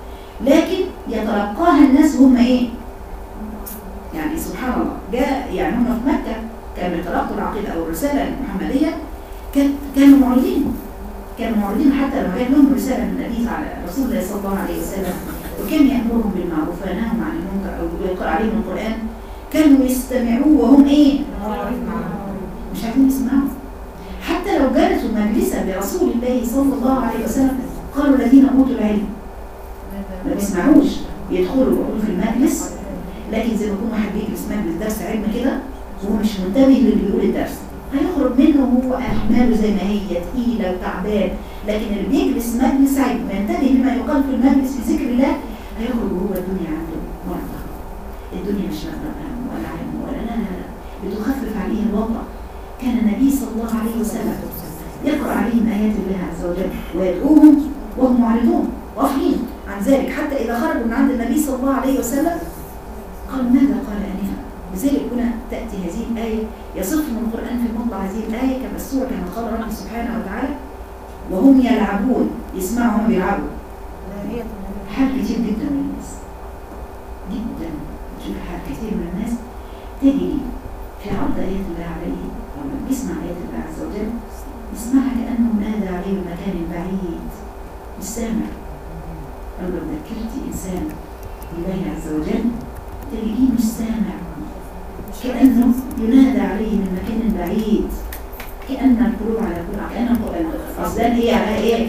لكن يتلقاها الناس وهم ايه؟ يعني سبحان الله، جاء يعني هم في مكة كانوا يتلقوا العقيدة أو الرسالة المحمدية، كانوا معرضين حتى لما جاء لهم رسالة من النبي على رسول الله صلى الله عليه وسلم، وكان يأمرهم بالمعروف وينهاهم عن المنكر أو يقرأ عليهم القرآن، كانوا يستمعوه وهم ايه؟ مش عارفين يسمعوا. حتى لو جلسوا مجلسا لرسول الله صلى الله عليه وسلم قالوا الذين اوتوا العلم ما بيسمعوش، يدخلوا يقعدوا في المجلس، لكن زي ما يكون واحد بيجلس مجلس درس علم كده وهو مش منتبه للي بيقول الدرس، هيخرج منه وهو احماله زي ما هي تقيله وتعبان. لكن اللي بيجلس مجلس علم وينتبه لما يقال في المجلس في ذكر الله، هيخرج وهو الدنيا عنده معطله، الدنيا مش مقدرها ولا علم ولا لا بتخفف عليه الوضع. كان النبي صلى الله عليه وسلم يقرأ عليهم آيات الله عز وجل ويدعوهم وهم معرضون غافلين عن ذلك، حتى إذا خرجوا من عند النبي صلى الله عليه وسلم قالوا ماذا قال آنفا. لذلك هنا تأتي هذه الآية يصفهم القرآن في موضع هذه الآية كما السورة كما قال ربي سبحانه وتعالى وهم يلعبون، يسمعوا هم بيلعبوا. حال كتير جدا من الناس جدا، تشوف حال كثير من الناس تجري في عرض آيات الله عليه، لما بيسمع آيات الله عز وجل يسمعها كأنه نادى عليه من مكان بعيد، مش سامع. أو لو ذكرتي إنسان بالله عز وجل تلاقيه مش سامع، كأنه ينادى عليه من مكان بعيد، كأن القلوب على كل كأن الأصدان هي على إيه؟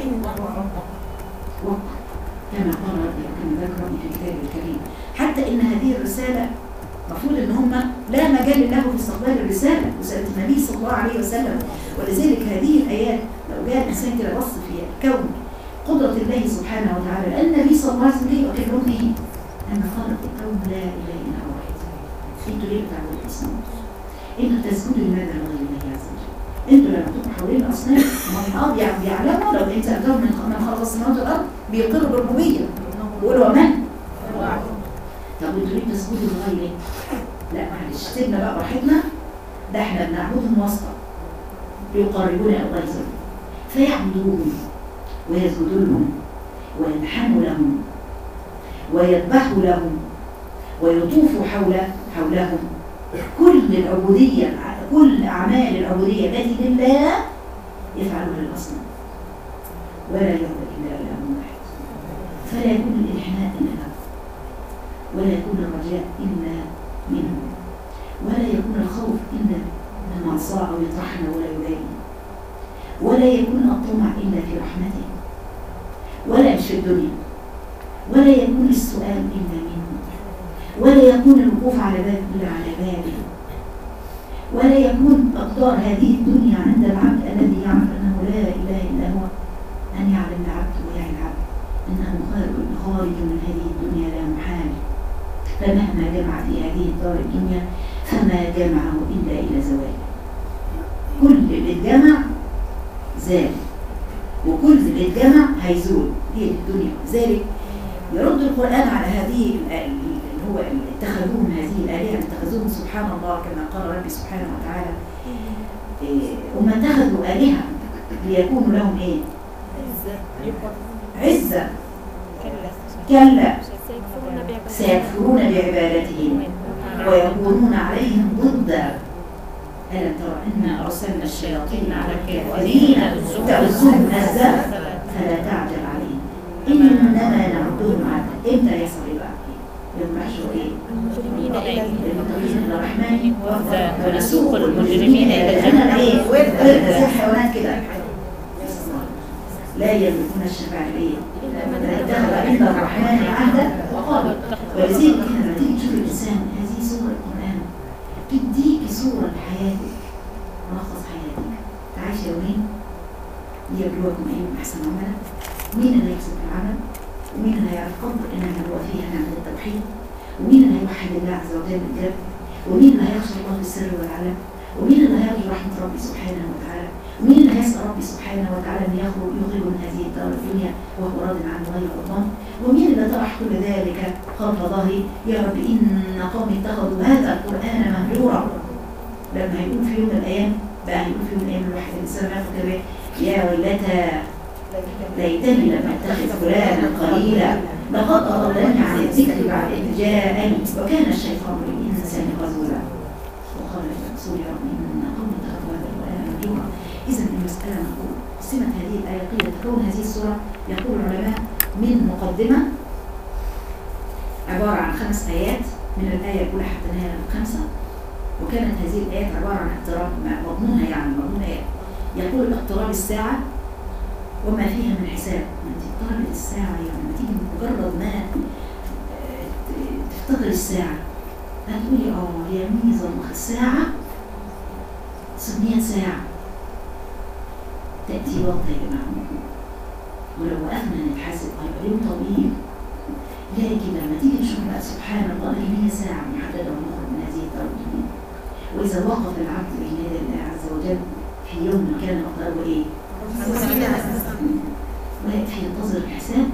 كما قال ربي وكما ذكر ربي في كتابه الكريم. حتى إن هذه الرسالة المفروض ان هم لا مجال له في استقبال الرساله النبي صلى الله عليه وسلم. ولذلك هذه الايات لو جاء الانسان كده بص في كون قدره الله سبحانه وتعالى، لان النبي صلى الله عليه وسلم جاي يقول لهم ايه؟ ان خلق الكون لا اله الا هو واحد. انتوا ليه بتعبدوا الاصنام؟ انتوا تسجدوا لماذا لغير الله عز وجل؟ انتوا لما تبقوا حوالين الاصنام هم بيعلموا، لو انت سالتهم من خلق السماوات والارض بيقروا بالربوبيه ويقولوا من؟ طب انتوا ليه بتسجدوا لغيره؟ لا معلش سيبنا بقى براحتنا، ده احنا بنعبدهم واسطه يقربونا الى الله عز فيعبدوهم ويسجدوا لهم وينحنوا لهم ويذبحوا لهم ويطوفوا حولهم. كل العبوديه، كل اعمال العبوديه التي لله يفعلها الاصنام، ولا يعبد الا اله واحد. فلا يكون الانحناء الا له، ولا يكون الرجاء إلا منه، ولا يكون الخوف إلا من معصاه أو يطرحنا ولا يبالي، ولا يكون الطمع إلا في رحمته، ولا في الدنيا، ولا يكون السؤال إلا منه، ولا يكون الوقوف على باب إلا على بابه، ولا يكون أقدار هذه الدنيا عند العبد الذي يعرف أنه لا إله إلا هو أن يعلم العبد ويعي العبد أنه خارج من هذه الدنيا لا محال. فمهما جمع في هذه الدار الدنيا فما جمعه إلا إلى زوال. كل اللي اتجمع زال، وكل اللي اتجمع هيزول، هي الدنيا. ذلك يرد القرآن على هذه اللي هو اتخذوهم هذه الآلهة، اتخذوهم سبحان الله كما قال ربي سبحانه وتعالى هم اتخذوا آلهة ليكونوا لهم ايه؟ عزة. كلا سيكفرون بعبادتهم ويكونون عليهم ضدا. ألم ترى أنا أرسلنا الشياطين على الكافرين تعزهم أزا فلا تعجل عليهم إنما نعدهم عدا. إمتى يحصل بقى؟ يوم يحشر إيه؟ المتقين الرحمن ونسوق المجرمين إلى جهنم إيه؟ ورد زي الحيوانات كده. لا يملكون الشفاعة إيه؟ من اتخذ عند الرحمن عهدا وقال. ولذلك كده لما تيجي تشوف الإنسان هذه سورة القرآن تديك صورة لحياتك، ملخص حياتك. تعيش يومين ليبلوكم أيكم أحسن عملا، مين اللي هيكسب العمل، ومين اللي هيعرف قدر إنها هو فيها نعمة التوحيد، ومين اللي هيوحد الله عز وجل بالجد، ومين اللي هيخشى الله في السر والعلن، ومين اللي هيرجو رحمة ربي سبحانه وتعالى، ومين اللي هيسأل ربي سبحانه وتعالى أن يخرج من هذه الدار الدنيا وهو راض عن غير غضبان، ومين اللي طرح كل ذلك خلف ظهري يا رب إن قوم اتخذوا هذا القرآن مهجورا. لما هيقول في يوم من الأيام بقى هيقول في يوم من الأيام الواحد الإنسان ياخد يا ويلتى ليتني لم أتخذ فلانا قليلا لقد أضلني عن الذكر بعد إذ جاءني وكان الشيطان للإنسان خذولا وقال لرسول ربي إن قوم اتخذوا هذا القرآن مهجورا. إذا المسألة نقول سمة هذه الآية قيل تكون هذه السورة يقول العلماء من مقدمة عبارة عن 5 آيات من الآية الأولى حتى النهاية الخامسة، وكانت هذه الآيات عبارة عن اقتراب مضمونها مضمونها يقول اقتراب الساعة وما فيها من حساب. ما اقتربت الساعة يعني لما تيجي مجرد ما تفتكر الساعة هتقولي هي ميزة الساعة 600 ساعة تأتي وقت يا جماعة، ولو وقفنا نتحاسب هيبقى يوم طويل، لكن لما تيجي نشوف بقى سبحان الله 100 ساعة محددة ونخرج من هذه الدرجة. وإذا وقف العبد بين يدي الله عز وجل في يوم كان مقداره إيه؟ واقف ينتظر الحساب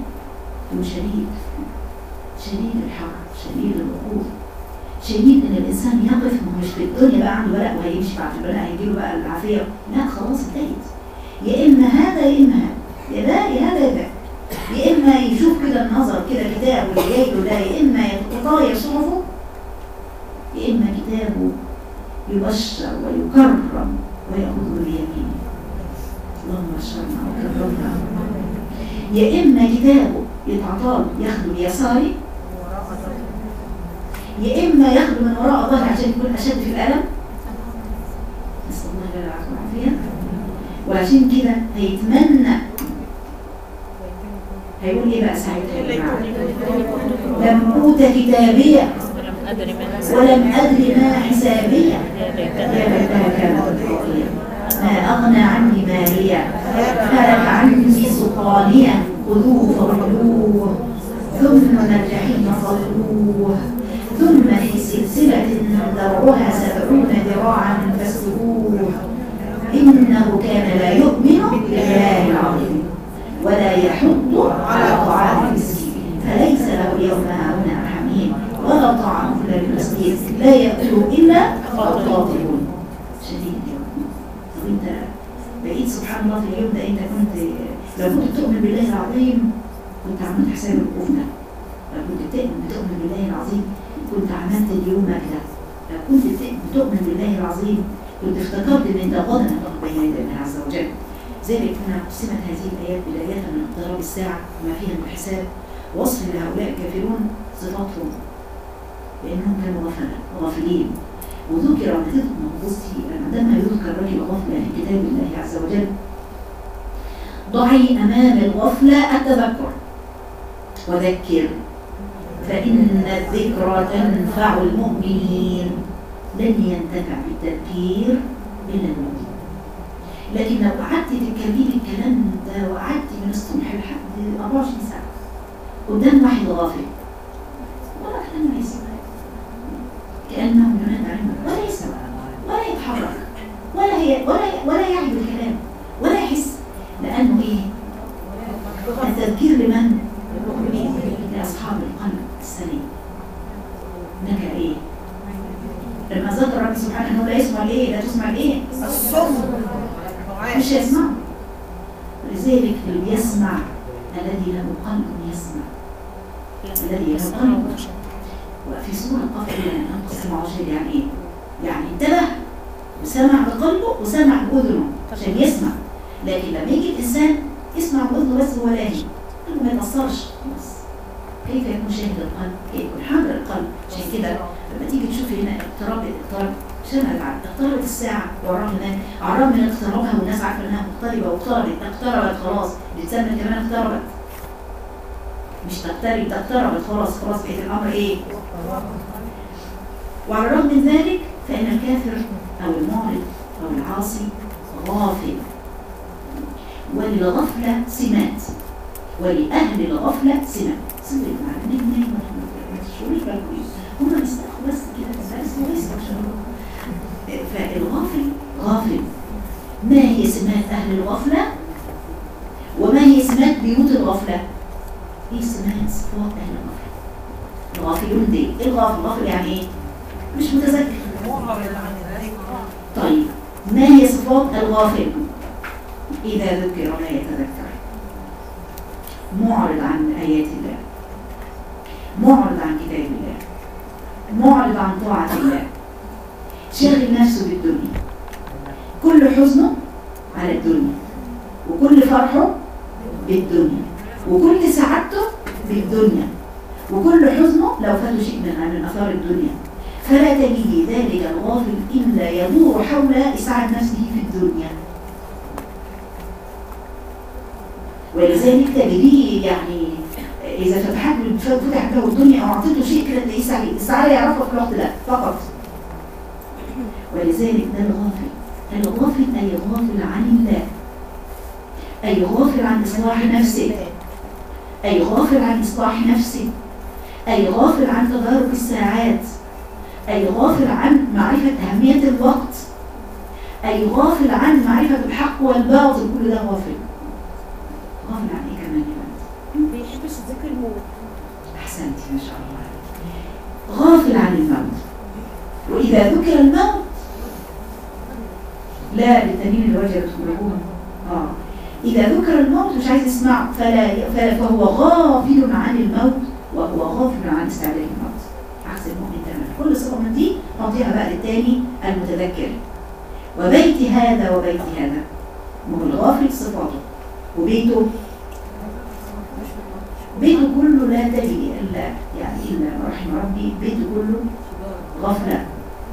شديد الحر، شديد الوقوف، شديد ان الانسان يقف. ما هو مش في الدنيا بقى عنده بلاء وهيمشي بعد البلاء هيجيله بقى العافيه، لا خلاص انتهت. يا اما هذا يا اما هذا، يا ده يا هذا يا ده، يا اما يشوف كده النظر كده كتاب واللي جاي له ده، يا اما يتطاير صحفه، يا اما كتابه يبشر ويكرم ويأخذه بيمينه. اللهم بشرنا وكرمنا. يا اما كتابه يتعطال ياخده بيساري، يا اما ياخده من وراء ظهره عشان يكون اشد في الالم، نسال الله العافيه والعافيه. وعشان كده هيتمنى، هيقول ايه بقى ساعتها يا جماعه؟ لم اوت كتابيه ولم ادري ما حسابيه يا ليتها كانت القاضيه ما اغنى عني ماليه هلك عني سلطانيه خذوه فغلوه ثم الجحيم صلوه ثم في سلسلة ذرعها 70 ذراعا فاسلكوه إنه كان لا يؤمن بالله العظيم ولا يحض على طعام المسكين فليس له اليوم هاهنا حميم ولا طعام إلا المسكين لا يأكله إلا الطاغون. شديد اليوم. طب أنت بقيت سبحان الله في اليوم ده، أنت كنت لو كنت تؤمن بالله العظيم كنت عملت حساب الوقوف ده، لو كنت بتؤمن بالله العظيم كنت عملت اليوم كده، لو كنت بتؤمن بالله العظيم كنت افتكرت ان انت غدا هتقف بين يدي الله عز وجل. ذلك هنا قسمت هذه الايات بدايه من اقتراب الساعه وما فيها من حساب، وصف لهؤلاء الكافرون صفاتهم لانهم كانوا غافلين. وذكر عندما يذكر رجل غفله في كتاب الله عز وجل ضعي امام الغفله التذكر وذكر فإن الذكرى تنفع المؤمنين. لن ينتفع بالتذكير إلا المؤمنين. لكن لو قعدت تتكلمي الكلام ده وقعدت من الصبح لحد 24 ساعة قدام واحد غافل ولا كلام يسمع كأنه ينادى عنه ولا يسمع ولا يتحرك ولا يعي بالكلام ولا يحس، لأنه إيه؟ التذكير لمن؟ لأصحاب القلب السليم. انك ايه؟ لما ذكر ربي سبحانه انه لا يسمع الايه؟ لا تسمع الايه؟ الصم مش يسمع. لذلك اللي بيسمع الذي له قلب يسمع، الذي له قلب. وفي سورة قاف انقسم عشان يعني ايه؟ يعني انتبه وسمع بقلبه وسمع بأذنه عشان يسمع. لكن لما يجي الانسان يسمع بأذنه بس هو لاهي قلبه ما يتأثرش بس. كيف يكون شاهد القلب؟ كيف يكون حاضر القلب؟ عشان كده لما تيجي تشوفي هنا اقتراب شملت اقتربت الساعة والرغم من اقترابها والناس عارفة انها مقتربة اقتربت خلاص، بتسمى كمان اقتربت. مش تقترب اقتربت خلاص بقيت الامر ايه؟ وعلى الرغم من ذلك فإن الكافر أو المعرض أو العاصي غافل، وللغفلة سمات ولأهل الغفلة سمات. صدق معنا نايم مش بالكويس هم بيستخدموا بس كده بس كويس ما شاء الله. فالغافل غافل. ما هي سمات أهل الغفلة وما هي سمات بيوت الغفلة؟ هي سمات صفات أهل الغفلة. الغافلون دي الغافل يعني ايه؟ مش متذكر. طيب ما هي صفات الغافل؟ إذا ذكر لا يتذكر، معرض عن آيات الله، معرض عن كتاب الله، معرض عن طاعة الله، شاغل نفسه بالدنيا، كل حزنه على الدنيا، وكل فرحه بالدنيا، وكل سعادته بالدنيا، وكل حزنه لو فاته شيء من آثار الدنيا. فلا تجدي ذلك الغافل إلا يدور حول إسعاد نفسه في الدنيا. ولذلك تجديه يعني إذا فتح له الدنيا أو أعطيته شيء كده تلاقيه سعيد، السعادة يعرفها في الوقت ده فقط. ولذلك ده الغافل. الغافل أي غافل عن الله، أي غافل عن إصلاح نفسه، أي غافل عن إصلاح نفسه، أي غافل عن تدارك الساعات، أي غافل عن معرفة أهمية الوقت، أي غافل عن معرفة الحق والباطل. كل ده غافل. غافل عن إيه كمان يا بنت؟ بيحبش ذكر الموت. أحسنتي ما شاء الله عليك. غافل عن الموت، وإذا ذكر الموت لا بالتنين الوجه تقولون إذا ذكر الموت مش عايز يسمعه، فهو غافل عن الموت، وهو غافل عن استعداد الموت. عكس المؤمن تماما. كل صفة من دي نعطيها بقى للتاني المتذكر. وبيت هذا وبيت هذا، ما هو الغافل صفاته، وبيته كله لا تجري إلا يعني إلا رحم ربي، بيته كله غفلة.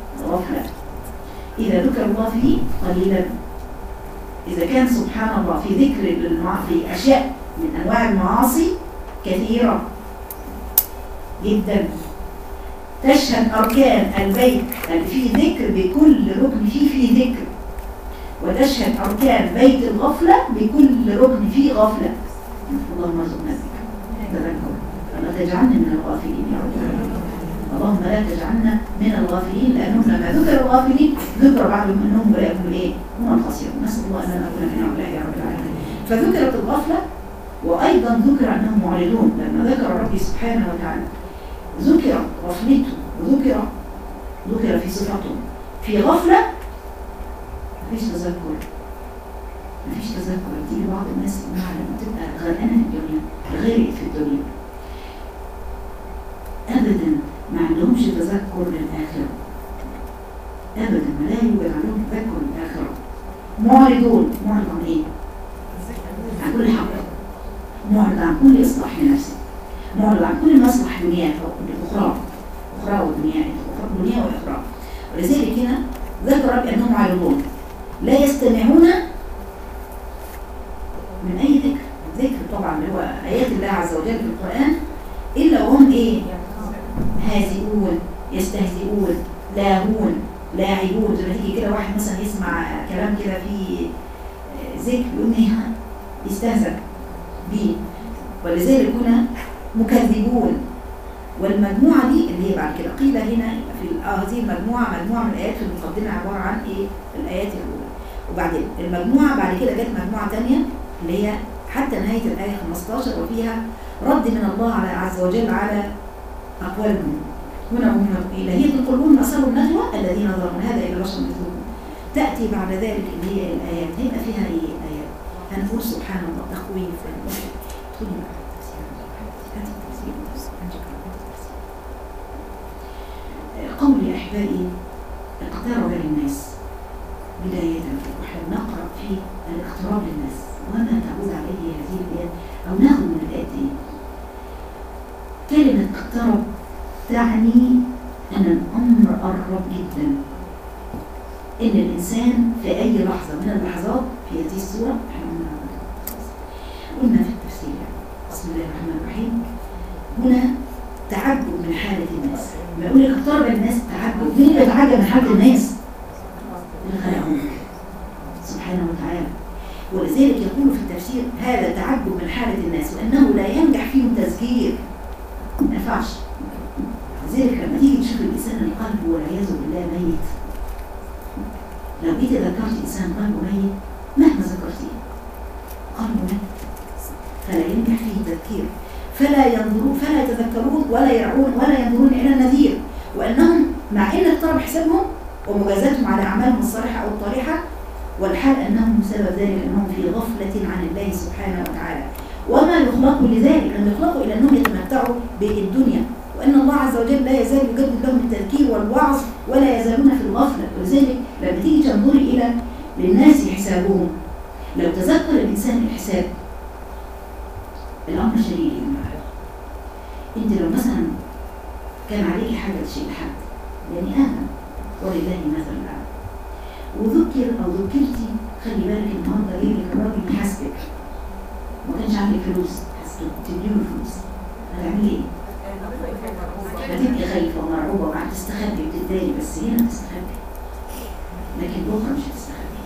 إذا ذكر الله فيه قليلا، إذا كان سبحان الله في ذكر في أشياء من أنواع المعاصي كثيرة جدا، تشهد أركان البيت اللي فيه ذكر بكل ركن فيه ذكر، وتشهد أركان بيت الغفلة بكل ركن فيه غفلة. اللهم ارزقنا الذكر، فلا تجعلنا من الغافلين يا رب. اللهم لا تجعلنا من الغافلين، لأنهم لما ذكر الغافلين ذكر بعضهم أنهم ولاهم إيه؟ هم الخاسرون. نسأل الله أن نكون من هؤلاء يا رب العالمين. فذكرت الغفلة، وأيضا ذكر أنهم معرضون. لما ذكر ربي سبحانه وتعالى ذكر غفلته، وذكر في صفته في غفلة. مفيش تذكر. تيجي بعض الناس لما تبقى غرقانة في الدنيا، غرقت في الدنيا أبدا، ما عندهمش تذكر للآخرة أبدا، ما لا يوجد عندهم تذكر للآخرة. معرض عن إيه؟ عن كل حق، معرض عن كل إصلاح لنفسه، معرض عن كل مصلحة دنيا أخرى ودنيا وأخرى. ولذلك هنا ذكر رب أنهم معرضون لا يستمعون من أي ذكر طبعا اللي هو آيات الله عز وجل في القرآن إلا وهم إيه؟ هازئون، يستهزئون، لاهون، لاعبون. لما تيجي كده واحد مثلا يسمع كلام كده فيه ذكر يقوم يستهزئ به. ولذلك هنا مكذبون. والمجموعة دي اللي هي بعد كده قيل هنا في هذه المجموعة مجموعة من الآيات في المقدمة عبارة عن إيه؟ الآيات الأولى. وبعدين المجموعة بعد كده جت مجموعة تانية اللي هي حتى نهاية الآية 15 وفيها رد من الله عز وجل على أقوالهم. هنا هم إلهية القلوب أصحاب النجوى الذين ظلموا هذا إلى بشر مثلهم. تأتي بعد ذلك اللي هي الآيات، هيبقى فيها إيه آيات؟ هنقول سبحان الله تخويف. قولي أحبائي اقترب للناس بداية، ونحن نقرأ في الاقتراب للناس وما تعود عليه هذه الآيات أو ناخذ من الآيات دي. كلمة اقترب تعني أن الأمر قرب جدا، إن الإنسان في أي لحظة من اللحظات في هذه السورة قلنا في التفسير بسم الله الرحمن الرحيم هنا تعجب من حالة الناس. ما يقول لك اقترب الناس تعجب، مين بيتعجب من حالة الناس؟ اللي خلقهم سبحانه وتعالى. ولذلك يقول في التفسير هذا تعجب من حالة الناس وأنه لا ينجح فيهم تذكير، ما ينفعش. لذلك لما تيجي تشوف الإنسان القلب والعياذ بالله ميت، لو جيت ذكرت إنسان قلبه ميت مهما ذكرتيه قلبه ميت، فلا ينجح فيه التذكير، فلا ينظرون فلا يتذكرون ولا يرعون ولا ينظرون إلى النذير. وأنهم مع أن اقترب حسابهم ومجازاتهم على أعمالهم الصالحة أو الطارحة، والحال أنهم بسبب ذلك أنهم في غفلة عن الله سبحانه وتعالى. وما يخلقوا لذلك، أن يخلقوا إلى أنهم يتمتعوا بالدنيا وأن الله عز وجل لا يزال يجدد لهم التذكير والوعظ ولا يزالون في الغفلة. ولذلك لما تيجي تنظري إلى للناس حسابهم، لو تذكر الإنسان الحساب الأمر شديد يا جماعة. أنت لو مثلا كان عليك حاجة تشيل حد يعني آدم ولله مثل الأعلى وذكر أو ذكرتي، خلي بالك النهارده جاي لك الراجل بيحاسبك ما كانش عندك فلوس، تديله الفلوس، هتعملي إيه؟ هتبقي خايفة ومرعوبة وقاعدة تستخبي وتتضايقي، بس هنا تستخبي لكن بكرة مش هتستخبي.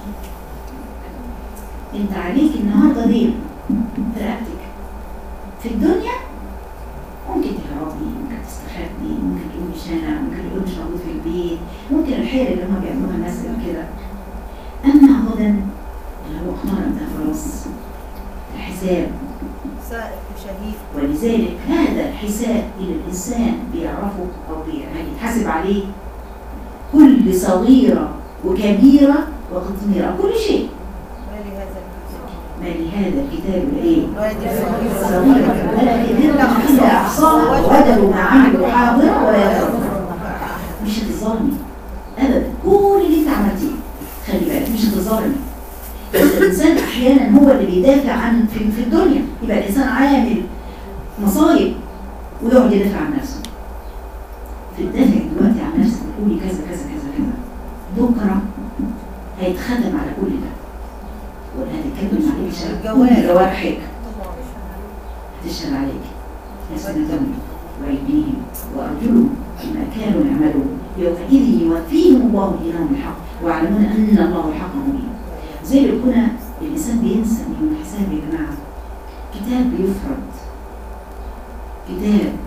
أنت عليك النهارده دين في رقبتك. في الدنيا ممكن تهربي، ممكن تستخبي، ممكن تقولي شنع، ممكن تقولي مش موجود في البيت، ممكن الحيل اللي هم بيعملوها الناس كده. أما غدا اللي هو خمار ده خلاص الحساب سائق وشهيد. ولذلك هذا الحساب اللي الإنسان بيعرفه أو هيتحاسب عليه كل صغيرة وكبيرة وقطميرة كل شيء. ما لهذا الكتاب الايه؟ صغيرة ولا كبيرة إلا أحصاها ووجدوا ما عملوا حاضرا ولا يظلمون. مش هتظلمي أبدا، كل اللي أنت عملتيه خلي بالك مش هتظلمي. بس الإنسان أحيانا هو اللي بيدافع عن في الدنيا، يبقى الإنسان عامل مصايب ويقعد يدافع عن نفسه. في الدافع دلوقتي عن نفسك تقولي كذا كذا كذا كذا، بكرة هيتختم على كل ده وهتتكلم عليك جوارحك هتشهد عليك ألسنتهم وأيديهم وأرجلهم بما كانوا يعملون يومئذ يوفيهم الله دينهم الحق ويعلمون أن الله حق مبين. زي اللي كنا الإنسان بينسى من الحساب يا جماعة. كتاب بيفرض، كتاب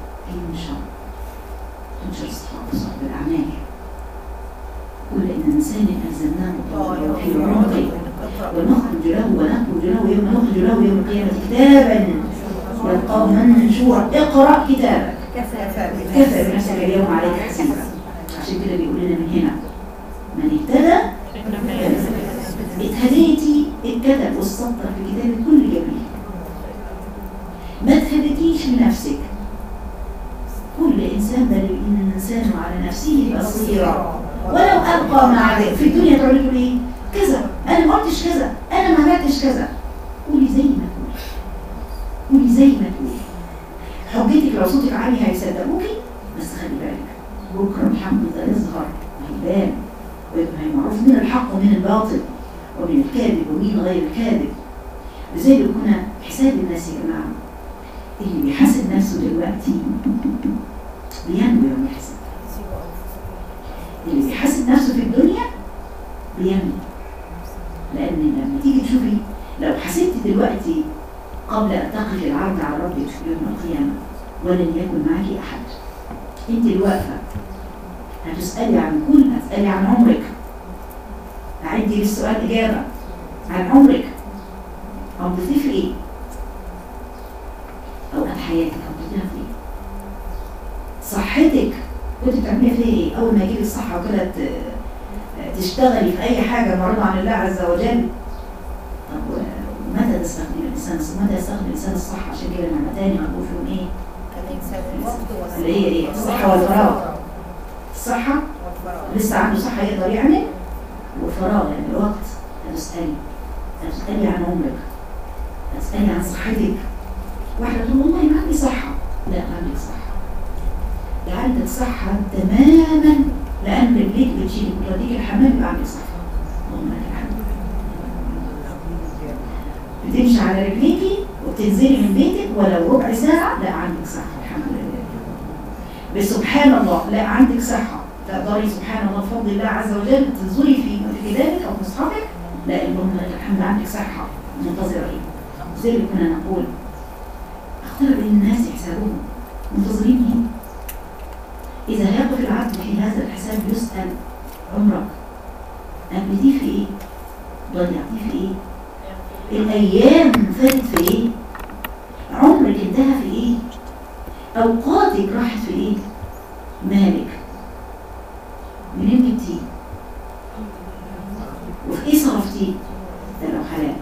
تنشر صحب الأعمال. كل إن الإنسان ألزمناه طائره في عنقه ونخرج له يوم القيامة كتابا يلقاه منشورا اقرأ كتابك كفى بنفسك اليوم عليك حسيبا. عشان كده بيقول لنا من هنا من اهتدى اتهديتي اتكتب والسطر في كتابك كل جميل. ما تهدتيش لنفسك. كل إنسان بل الإنسان على نفسه بصيرا ولو أبقى ما عليه. في الدنيا تقول له ايه كذا، أنا ما قلتش كذا، أنا ما عملتش كذا. قولي زي ما تقولي، قولي زي ما تقولي. حجتك لو صوتك عالي هيصدقوكي، بس خلي بالك بكرة الحق ده يظهر وهيبان ويبقى معروف من الحق ومن الباطل ومن الكاذب ومن غير الكاذب. لذلك كنا حساب الناس يا جماعة اللي بيحاسب نفسه دلوقتي بينمو يوم الحساب. اللي بيحاسب نفسه في الدنيا بينمو، لأن لما تيجي تشوفي لو حسبت دلوقتي قبل أن تقف العرض على ربك في يوم القيامة ولن يكن معك أحد، أنت الواقفة هتسألي عن هتسألي عن عمرك. أعدي للسؤال إجابة عن عمرك، قضيتيه في إيه؟ أوقات حياتك قضيتيها في إيه؟ صحتك كنت بتعمليها في إيه؟ أول ما يجيلك الصحة وكده تشتغلي في أي حاجة معروضة عن الله عز وجل. طب متى تستخدم الإنسان الصحة؟ عشان كده نعمتان هنقول فيهم إيه؟ اللي هي إيه؟ الصحة والفراغ. الصحة لسه عنده صحة يقدر يعمل، والفراغ يعني الوقت. هتسألي عن عمرك، هتسألي عن صحتك. واحدة تقول والله ما عندي صحة، لا عندك صحة، ده عندك صحة تماما، لأن رجليك بتشيلك وتوديك الحمام يبقى عندك صحة. اللهم لك الحمد. بتمشي على رجليكي وبتنزلي من بيتك ولو ربع ساعة، لا عندك صحة الحمد لله. بسبحان الله لا عندك صحة، تقدري سبحان الله بفضل الله عز وجل تنظري في كتابك أو مصحفك، لا اللهم لك الحمد عندك صحة. منتظرة إيه؟ زي اللي كنا نقول اقترب الناس حسابهم، منتظرين ايه؟ إذا هيقف العبد في هذا الحساب يسأل عمرك قبلتيه في ايه؟ ضيعتيه في ايه؟ الأيام فاتت في ايه؟ عمرك انتهى في ايه؟ أوقاتك راحت في ايه؟ مالك منين جبتيه؟ وفي ايه صرفتيه؟ ده لو حلال،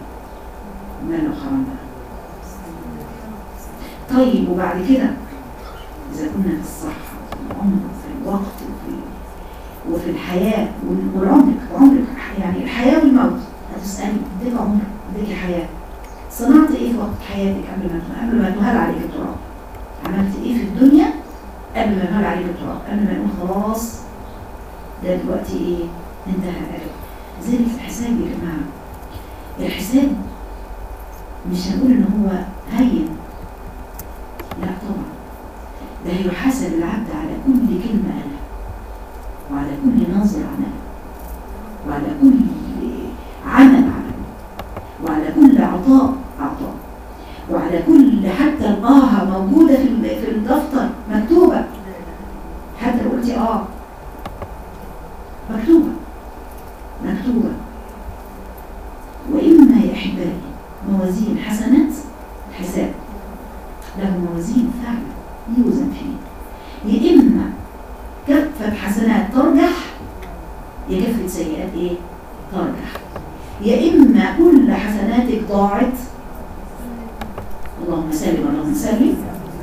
ما لو حرام بقى. طيب وبعد كده إذا إذا كنا في الصحة وفي العمر وفي الوقت وفي الحياة وعمرك يعني الحياة والموت، هتسألي اديك عمر اديك حياة، صنعت ايه في وقت حياتك قبل ما تهال عليك التراب؟ عملت ايه في الدنيا قبل ما يهال عليك التراب؟ قبل ما نقول خلاص ده دلوقتي ايه انتهى أجل. ذلك الحساب يا جماعة، الحساب مش هنقول ان هو هين، لا طبعا، ده هيحاسب العبد على كل كلمة قالها، وعلى كل نظر عملها، وعلى كل عمل عمله، وعلى كل عطاء عطاء، وعلى كل حتى الآه موجودة في الدفتر مكتوبة، حتى لو قلتي مكتوبة. وإما يا أحبائي موازين حسنات، الحساب له موازين فعلا يوزن فيه، يا إما كفة حسنات ترجح، يا كفة سيئات إيه ترجح، يا إما كل حسناتك ضاعت، اللهم سلم اللهم سلم،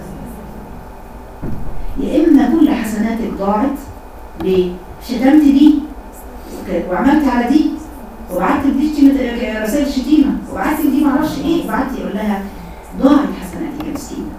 يا إما كل حسناتك ضاعت. ليه؟ شتمت دي وعملت على دي وبعت دي رسائل شتيمة وبعت دي معرفش ايه، بعت يقول لها ضاعت حسناتك يا مسكينة.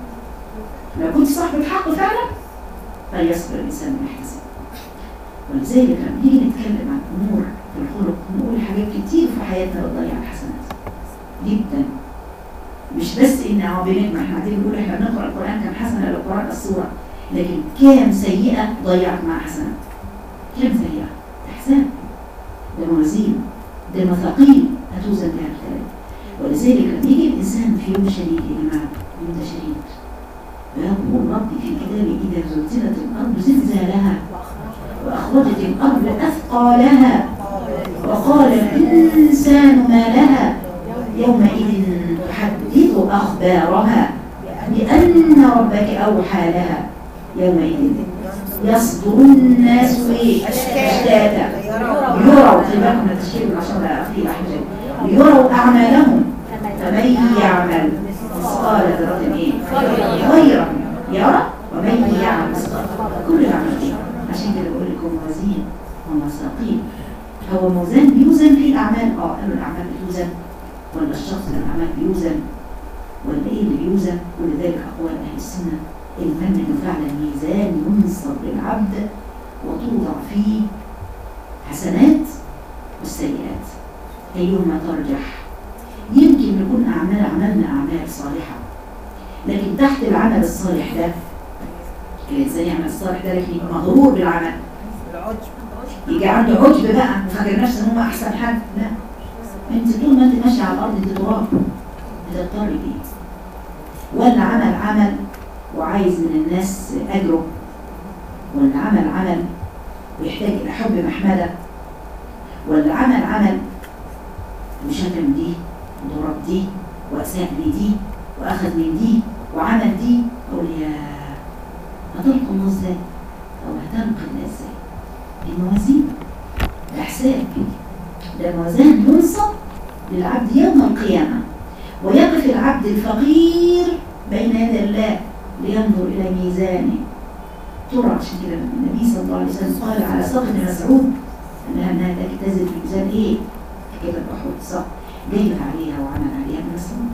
لو كنت صاحبة حق فعلا فليصبر الإنسان ما يحتسب. ولذلك لما نيجي نتكلم عن أمور في الخلق نقول حاجات كتير في حياتنا بتضيع الحسنات جدا، مش بس إن بنجمع احنا قاعدين بنقول احنا بنقرأ القرآن كم حسنة لو قرأت السورة، لكن كام سيئة ضيعت مع حسنات، كام سيئة، ده حساب، ده موازين، ده مثاقيل هتوزن بها الكلام. ولذلك لما يجي الإنسان في يوم شديد يا جماعة، يوم ده شديد، ويقول ربي في كتابه إذا زلزلت الأرض زلزالها وأخرجت الأرض أثقالها وقال الإنسان ما لها يومئذ تحدث أخبارها بأن ربك أوحى لها يومئذ يصدر الناس أشتاتا يروا خلافنا التشكيل عشان أخير أحجاب يروا أعمالهم فمن يعمل مثقال ذرة إيه خيرا يرى ومن يعمل مثقال كل الأعمال. عشان كده بقول لكم موازين ومساقين. هو موزان بيوزن في الأعمال، قالوا الأعمال بتوزن ولا الشخص الأعمال بيوزن ولا إيه اللي بيوزن؟ ولذلك أقوال أهل السنة المهم إنه فعلا ميزان ينصب للعبد وتوضع فيه حسنات والسيئات أيهما ترجح. يمكن نكون عملنا أعمال صالحة، لكن تحت العمل الصالح ده الإنسان يعمل الصالح ده لكن يبقى مغرور بالعمل، يجي عنده عجب بقى وفاكر نفسه إن هو أحسن حد. لا، أنت طول ما أنت ماشية على الأرض أنت تراب، هتضطري بيه. ولا عمل وعايز من الناس أجره، ولا عمل ويحتاج إلى حب محمدة، ولا عمل وشتم دي وضرب دي وأساء لدي وأخذ من دي وعمل دي، أقول يا هتلقى الله ازاي؟ أو هتلقى الله ازاي؟ دي موازين، ده حساب، ده موازين ينصب للعبد يوم القيامة، ويقف العبد الفقير بين يدي الله لينظر إلى ميزانه. ترى عشان كده النبي صلى الله عليه وسلم قال على ساق بن مسعود أنها تجتذب في ميزان إيه؟ كده أحد ساق جايبها عليها وعمل عليها ابن مسعود.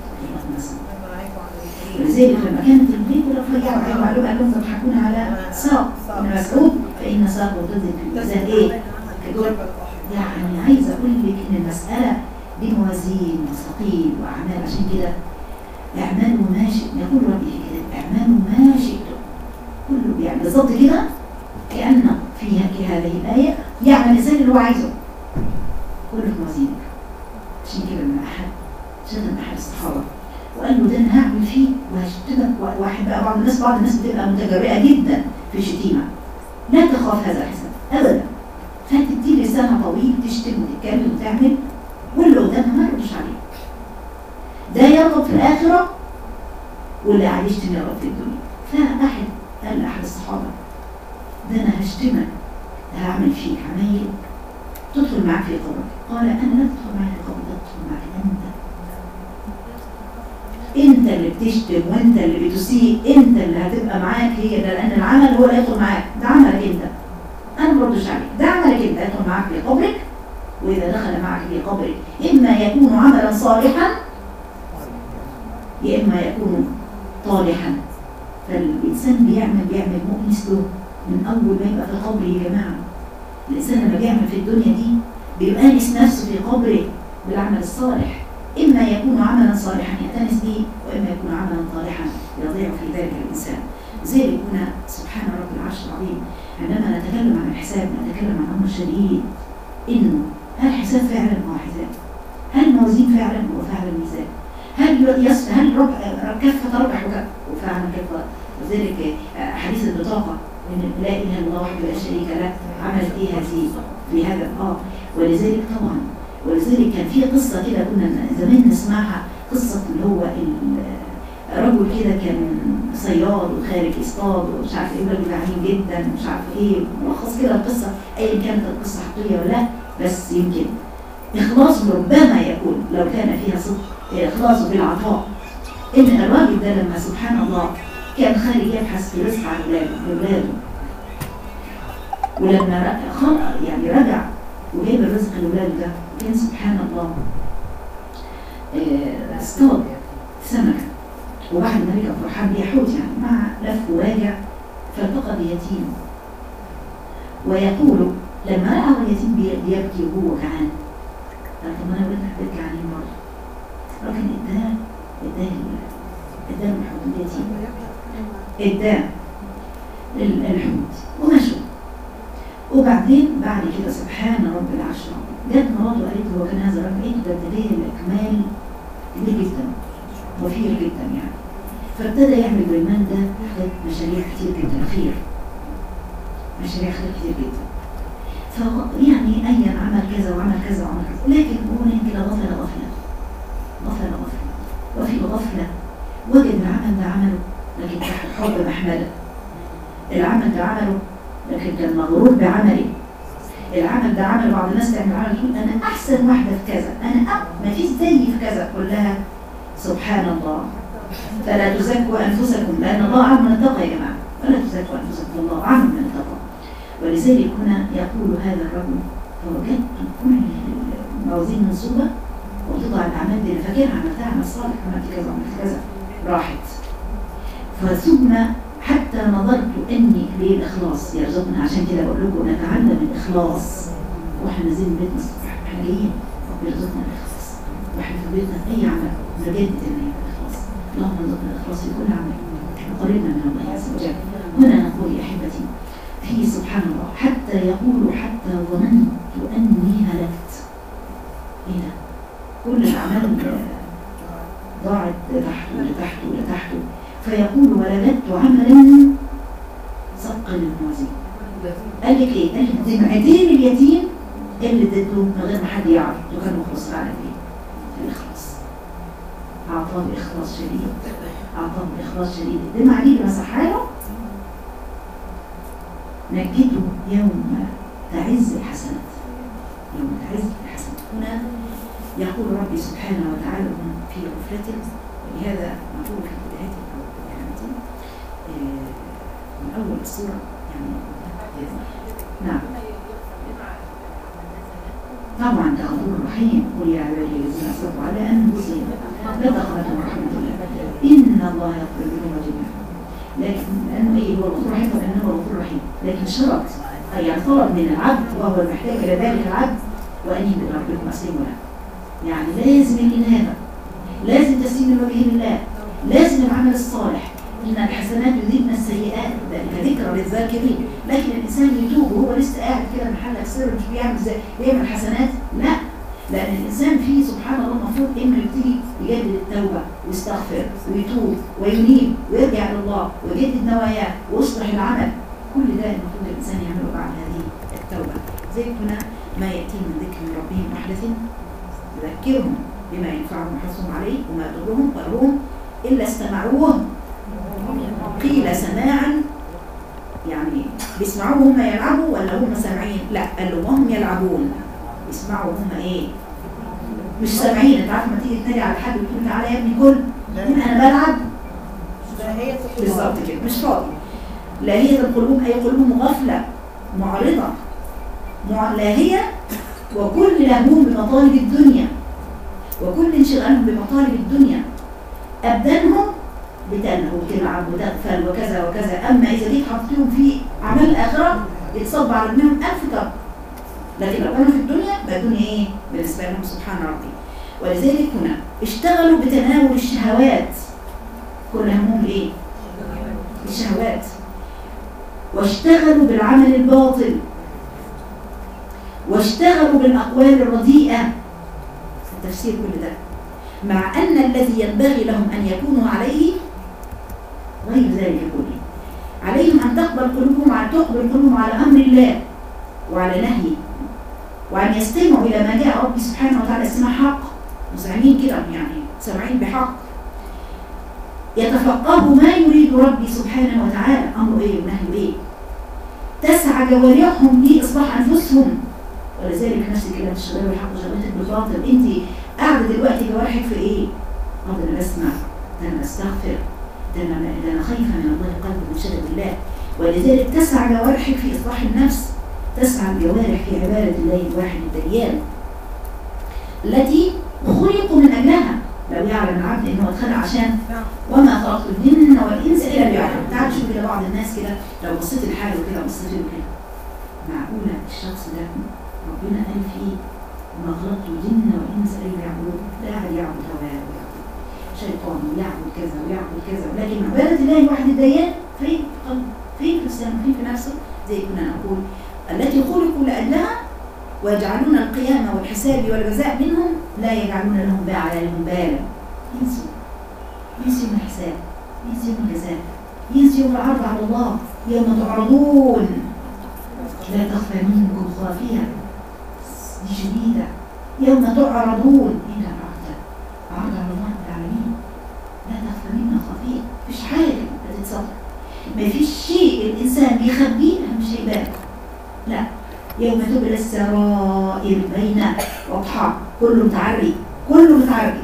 ولذلك لما كانت البيت رفيعة معلومة قال لهم تضحكون على ساق ابن مسعود فإن ساقه تجتذب في ميزان إيه؟ يعني عايزة أقول لك إن المسألة دي موازين وثقيل وأعمال. عشان كده اعملوا ما شئتم، يقول ربي في كتاب اعملوا ما شئتم، كله بيعمل بالظبط كده كأن فيها كهذه الآية يعمل الإنسان اللي هو عايزه، كله في موازينك. عشان كده لما شتم أحد الصحابة وقال له ده أنا هعمل فيه وهشتمك، واحد بقى بعض الناس بتبقى متجرئة جدا في الشتيمة، لا تخاف هذا الحساب أبدا، فتدي لسانها طويل تشتم وتتكلم وتعمل واللي قدامها ما يردش عليه، ده يرغب في الآخرة واللي قاعد يشتم يرغب في الدنيا. فأحد قال لأحد الصحابة ده أنا هشتمك، ده هعمل فيك عمايل تدخل معك في قبرك. قال أنا لا أدخل معك في قبرك، أدخل معك أنت. انت اللي بتشتم وانت اللي بتسيء، انت اللي هتبقى معاك هي ده، لان العمل هو اللي هيدخل معاك، ده عملك انت. انا ما بردش عليك، ده عملك انت هيدخل معاك في قبرك، واذا دخل معك في قبرك اما يكون عملا صالحا يا اما يكون طالحا. فالانسان بيعمل مؤنس له من اول ما يبقى في قبره يا جماعه. الانسان لما بيعمل في الدنيا دي بيؤنس نفسه في قبره بالعمل الصالح، إما يكون عملا صالحا يأتنس به، وإما يكون عملا طالحا يضيع في ذلك الإنسان. زي هنا سبحان رب العرش العظيم عندما نتكلم عن الحساب نتكلم عن أمر شديد، إنه هل الحساب فعلا هو حساب؟ هل الموازين فعلا هو فعلا ميزان؟ هل كفة ربح وفعلا كفة؟ وذلك حديث البطاقة إن لا إله إلا الله وحده لا شريك له عملت إيه هذه في هذا ولذلك طبعا ولذلك كان في قصة كده كنا زمان نسمعها، قصة اللي هو رجل كده كان صياد وخارج يصطاد ومش عارف ايه، رجل جعان جدا ومش عارف ايه، ملخص كده القصة ايا كانت القصة حقيقية ولا لا، بس يمكن إخلاصه ربما يكون لو كان فيها صدق إخلاصه في العطاء، إن الراجل ده لما سبحان الله كان خارج يبحث في رزق عن أولاده ولما يعني رجع وجايب الرزق لأولاده ده كان سبحان الله اصطاد سمكة، وبعد ما رجع فرحان بيحوت يعني مع لف وراجع فالتقى بيتيم، ويقول لما رأى اليتيم بيبكي وهو جعان قال طب انا ولدت ببكي عليه مرة، لكن اداه الحوت اليتيم، اداه الحوت ومشوا. وبعدين بعد كده سبحان رب العرش العظيم جت مراته قالت له وكان هذا الرجل ايه ده لديه الاكمال كبير جدا وفير جدا يعني، فابتدى يعمل بالمال ده حاجات مشاريع كتير جدا خير، مشاريع خير كتير جدا. فيعني ايا عمل كذا وعمل كذا وعمل كذا، لكن هو يمكن غفل وفي الغفله وجد العمل ده عمله لكن تحت حب محمده، العمل ده عمله لكن كان مغرور بعملي، العمل ده عمل بعض الناس تعمل عمل تقول انا احسن واحده في كذا، انا ما فيش زيي في كذا، كلها سبحان الله. فلا تزكوا انفسكم لان الله عم من التقى يا جماعه، فلا تزكوا انفسكم الله عم من التقى. ولذلك هنا يقول هذا الرجل فوجدت كل الموازين منصوبه وتضع الاعمال دي انا فاكرها عملتها عمل صالح عملت كذا عملت كذا راحت، فثم حتى نظرت اني للاخلاص يرزقنا. عشان كده بقول لكم نتعلم الاخلاص واحنا نازلين بيتنا الصبح، احنا جايين رب يرزقنا الاخلاص، واحنا في بيتنا اي عمل نجدد النيه بالاخلاص، اللهم ارزقنا الاخلاص في كل عمل وقربنا من الله عز وجل. هنا نقول يا احبتي في سبحان الله حتى يقول حتى ظننت اني هلكت. ايه ده؟ كل الاعمال ضاعت لتحته فيقول ولدت عملا ثقل الموازين. قال لك ايه؟ قال لك دمعتين اليتيم اللي اديته من غير ما حد يعرف وكان مخلص على ايه؟ الاخلاص. اعطاه باخلاص شديد، الدمعه دي اللي مسحها له نجته يوم تعز الحسنات، هنا يقول ربي سبحانه وتعالى في غفلته، ولهذا نقول في بداية من أول السورة يعني نعم طبعا ده غفور رحيم. قل يا عبادي الذين أسرفوا على أنفسهم لا تقنطوا من رحمة الله إن الله يغفر الذنوب جميعا، لكن لأنه إيه هو الغفور الرحيم فإنه هو الغفور الرحيم، لكن شرط يعني طلب من العبد وهو المحتاج إلى ذلك العبد وأنيبوا إلى ربكم أسلموا له، يعني لازم الإنابة، لازم تسليم الوجه لله، لازم العمل الصالح، إن الحسنات يذهبن السيئات ذلك ذكرى للذاكرين. لكن الإنسان يتوب وهو لسه قاعد كده محلك سر مش بيعمل حسنات، لا، لأن الإنسان فيه سبحان الله المفروض إنه يبتدي يجدد التوبة ويستغفر ويتوب وينيب ويرجع لله ويجدد نواياه ويصلح العمل، كل ده المفروض الإنسان يعمله بعد هذه التوبة. زي هنا ما يأتي من ذكر من ربهم محدث يذكرهم بما ينفعهم ويحثهم عليه وما يضرهم ويضرهم إلا استمعوه قيل سماعا، يعني بيسمعوه هم يلعبوا ولا هم سامعين؟ لا، قال لهم هم يلعبون بيسمعوا هم ايه؟ مش سامعين. انت عارف لما تيجي تنادي على حد وتقول تعالى يا ابني كل، انا ملعب لاهية بالظبط كده، مش فاضي. لاهية القلوب أي قلوبهم غفلة معرضة لاهية، وكل لهوم بمطالب الدنيا، وكل انشغالهم بمطالب الدنيا. أبدانهم بتلهو وتلعب وتغفل وكذا وكذا، أما إذا جيت حطيهم في أعمال الآخرة يتصب على ابنهم ألف كرب. لكن لو كانوا في الدنيا فالدنيا إيه بالنسبة لهم؟ سبحان ربي. ولذلك هنا اشتغلوا بتناول الشهوات، كل همهم إيه؟ الشهوات. واشتغلوا بالعمل الباطل، واشتغلوا بالأقوال الرديئة. التفسير كل ده مع أن الذي ينبغي لهم أن يكونوا عليه غير ذلك كله. عليهم أن تقبل قلوبهم على أمر الله وعلى نهيه، وأن يستمعوا إلى ما جاء ربي سبحانه وتعالى استماع حق، مسلمين كده يعني سامعين بحق. يتفقهوا ما يريد ربي سبحانه وتعالى، أمره إيه ونهيه إيه. تسعى جوارحهم لإصلاح أنفسهم. ولذلك نفس كده الشغال والحق جوارحك بالباطل. أنت قاعدة دلوقتي جوارحك في إيه؟ ده أنا بسمع، ده أنا بستغفر، ده أنا خايفة من الله قلبي منشغل بالله. ولذلك تسعى جوارحك في إصلاح النفس، تسعى الجوارح في عبادة الله الواحد الديان التي خلقوا من أجلها. لو يعلم العبد إنه اتخلق عشان وما خلقت الجن والإنس إلا ليعبدون. تعالوا شوف كده بعض الناس كده لو بصيت لحاله كده بصيت له كده، معقولة الشخص ده ربنا قال فيه وما خلقت الجن والإنس إلا ليعبدون؟ لا قاعد يعبد هواه ويعبد شيطان ويعبد كذا ويعبد كذا، لكن عبادة الله الواحد الديان فين في قلبه، فين في لسانه، فين في نفسه، زي كنا نقول التي خلقوا لأجلها ويجعلون القيامة والحساب والجزاء منهم لا يجعلون لهم بالا. ينسوا يوم الحساب، ينسوا يوم الجزاء، ينسوا يوم العرض على الله، يوم تعرضون لا تخفى منكم خافية. دي شديدة. يوم تعرضون إلى عرض على الله رب العالمين، لا تخفى منا خافية. مفيش حاجة بتتصدر، مفيش شيء الإنسان بيخبيه أهم شيء بان. لا، يوم تبلى السرائر بين واضحة، كله متعري، كله متعري.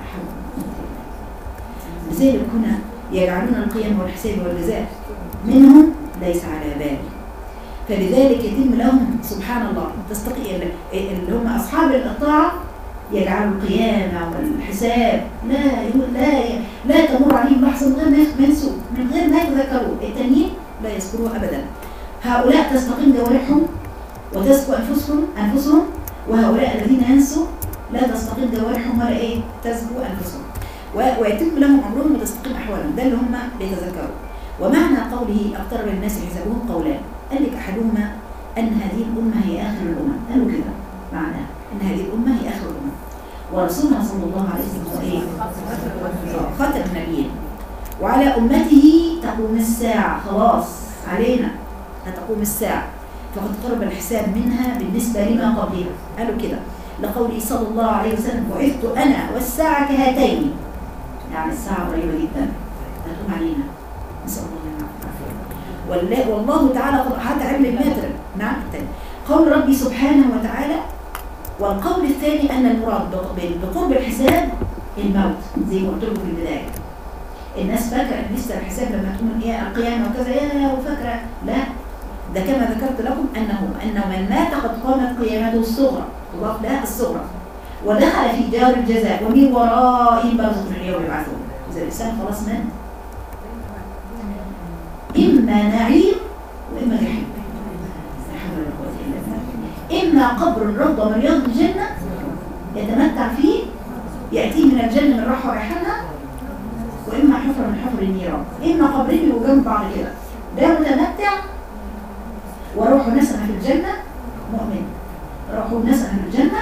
لذلك هنا يجعلون القيم والحساب والجزاء منهم ليس على بال. فلذلك يتم لهم سبحان الله تستقي اللي هم أصحاب الطاعة يجعلوا القيامة والحساب لا تمر عليهم لحظة من غير ما ينسوا، من غير ما يتذكروا. التانيين لا يذكروه أبدا. هؤلاء تستقيم جوارحهم وتزكو أنفسهم، وهؤلاء الذين ينسوا لا تستقيم جوارحهم ولا إيه تزكو أنفسهم، ويتم لهم أمرهم وتستقيم أحوالهم. ده اللي هم ليتذكروا. ومعنى قوله اقترب الناس حسابهم قولان، قال لك أحدهما أن هذه الأمة هي آخر الأمم، قالوا كده معناه أن هذه الأمة هي آخر الأمم، ورسولنا صلى الله عليه وسلم إيه؟ خاتم النبيين، وعلى أمته تقوم الساعة. خلاص علينا هتقوم الساعة، فقد قرب الحساب منها بالنسبة لما قبلها. قالوا كده لقوله صلى الله عليه وسلم بعثت أنا والساعة كهاتين، يعني الساعة قريبة جدا هتقوم علينا، نسأل الله العافية. والله تعالى قد أحاط علم المتر. نعم الثاني قول ربي سبحانه وتعالى. والقول الثاني أن المراد بقرب الحساب الموت، زي ما قلت لكم في البداية. الناس فاكرة ان لسه الحساب لما تكون ايه القيامة وكذا يا وفاكرة، لا، ده كما ذكرت لكم أنه من مات قد قامت قيامته الصغرى، تضاف لها الصغرى، ودخل في دار الجزاء ومن ورائهم برزخ من اليوم يبعثون. إذا الإنسان خلاص مات إما نعيم وإما جحيم، لا حول ولا قوة إلا بالله. إما قبر روضة من رياض الجنة يتمتع فيه يأتيه من الجنة من راحة وريحانها، وإما حفرة من حفر النيران. إما قبرين وجنب بعض كده، ده متمتع وروحه نسمة في الجنة، مؤمن روحه نسمة في الجنة،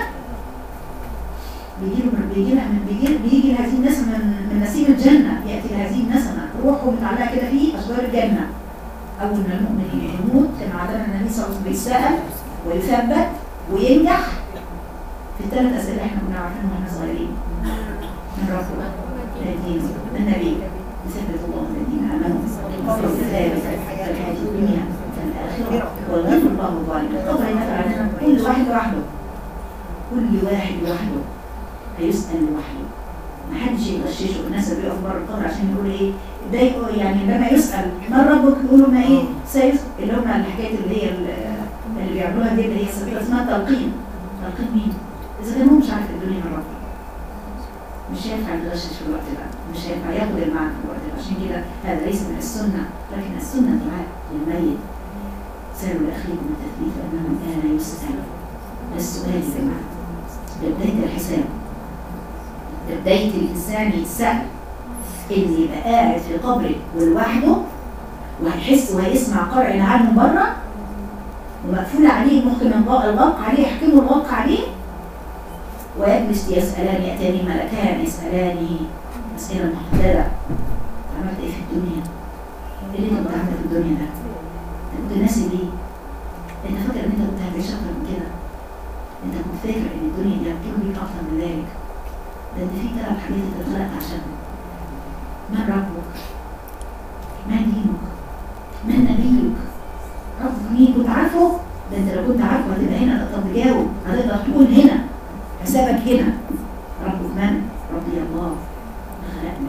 بيجي هذه النسمة من نسيم الجنة، يأتي هذه النسمة روحه متعلقة كده في أشجار الجنة. أول ما المؤمن يموت كما عادنا النبي صلى الله عليه وسلم بيسأل ويثبت وينجح في الثلاث أسئلة احنا كنا عارفينهم واحنا صغيرين. من ربنا، من دين، من نبي، يثبت الله الذين آمنوا في الحياة الدنيا الآخرة ويغفر الله الظالمين. القدر ينفع عننا كل واحد لوحده، كل واحد لوحده هيسأل لوحده. محدش يغششه. الناس اللي بيقفوا بره القبر عشان يقولوا ايه ضايقوا، يعني لما يسأل من ربك يقولوا ما ايه اللي هم الحاجات اللي هي اللي بيعملوها دي اللي هي اسمها تلقين. تلقين مين؟ إذا كان هو مش عارف الدنيا من ربه مش هينفع يتغشش في الوقت ده، مش هينفع ياخد المعنى في الوقت ده. عشان كده هذا ليس من السنة، لكن السنة دعاء للميت. سألوا لأخيكم التثبيت أنه كان يسأل. السؤال يا جماعة ده بداية الحساب، ده بداية الإنسان يتسأل اللي يبقى قاعد في قبره ولوحده وهيحس وهيسمع قرع عنه بره ومقفول عليه، ممكن الغلق عليه يحكموا الغلق عليه، ويجلس يسألان يأتاني ملكان يسألاني أسئلة محددة. عملت إيه في الدنيا؟ إيه اللي أنت عملت في الدنيا ده؟ أنت كنت ناسي ليه؟ أنت فاكر إن أنت كنت هتعيش أكتر من كده؟ أنت كنت فاكر إن الدنيا دي هتكون بيك أكتر من ذلك؟ ده أنت في 3 حاجات أنت اتخلقت عشانها. من ربك؟ ما دينك؟ من نبيك؟ رب مين كنت عارفه؟ ده أنت لو كنت عارفه هتبقى هنا تقدر تجاوب، هتقدر تقول هنا حسابك هنا. ربك من؟ ربي الله خلقنا.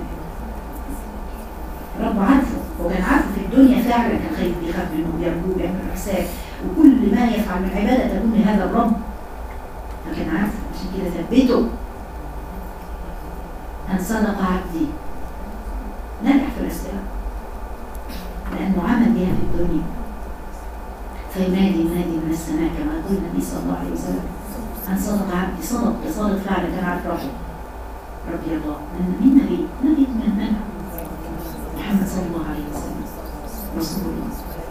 رب عارفه، وكان عارفه في الدنيا فعلا، كان خايف بيخاف منه وبيرجوه بيعمل حساب، وكل ما يفعل من عباده تكون لهذا الرب، فكان عارفه. عشان كده ثبته ان صدق عبدي. نجح في الاسئله لانه عمل بها في الدنيا. فينادي منادي من السماء كما يقول النبي صلى الله عليه وسلم أن صدق عبدي. صدق فعلا، كان عارف ربه. ربي الله من نبي من محمد صلى الله عليه وسلم رسول الله.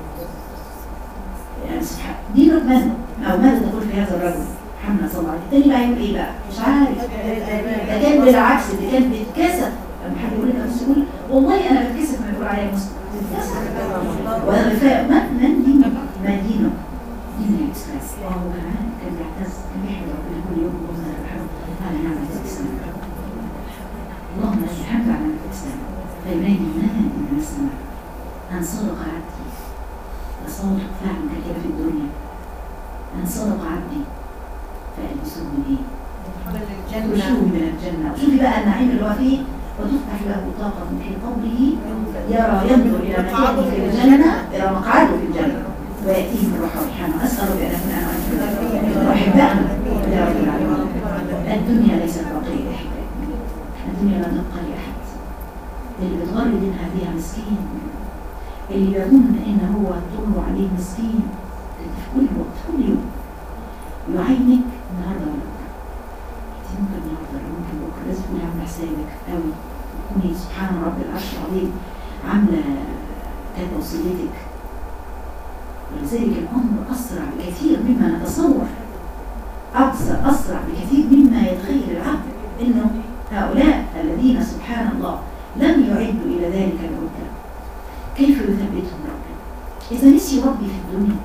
يعني سبحان دينك من أو ماذا تقول في هذا الرجل محمد صلى الله عليه وسلم؟ التاني بقى يقول إيه بقى؟ مش عارف. ده كان بالعكس، ده كان بيتكسف لما حد يقول لك يقول والله أنا بتكسف من يقول عليا مسلم. وغفاء من دينك؟ ما دينك؟ دين الإسلام. وهو كان بيعتز، كان بيحمد ربنا كل يوم اللهم لك الحمد على نعمة الإسلام. اللهم لك الحمد على نعمة الإسلام. فينادي منادي من السماء أن صدق عبدي. صادق فعلا كده في الدنيا. أن صدق عبدي فألبسوه من إيه؟ وشوه من الجنة. وشوفي بقى النعيم اللي هو فيه. وتفتح له طاقة في قبره يرى ينظر إلى مكانه في الجنة، إلى مقعده في الجنة، ويأتيه من روح ريحانه. أسأل ربي أن أكون أنا وأنتم أحبائنا يا رب العالمين. الدنيا ليست باقية يا أحبائي، الدنيا لا تبقى لأحد. اللي بتغرد إنها فيها مسكين، اللي بيظن إن هو تقول عليه مسكين في كل وقت كل يوم يعينك النهارده ولا بكره. ممكن النهارده ممكن بكره، لازم تكوني عامله حسابك قوي، تكوني سبحان رب العرش العظيم عامله كانت وصيتك. ولذلك الأمر أسرع بكثير مما نتصور، أسرع بكثير مما يتخيل العبد. إنه هؤلاء الذين سبحان الله لم يعدوا إلى ذلك العدة، كيف يثبتهم ربنا؟ إذا نسي ربي في الدنيا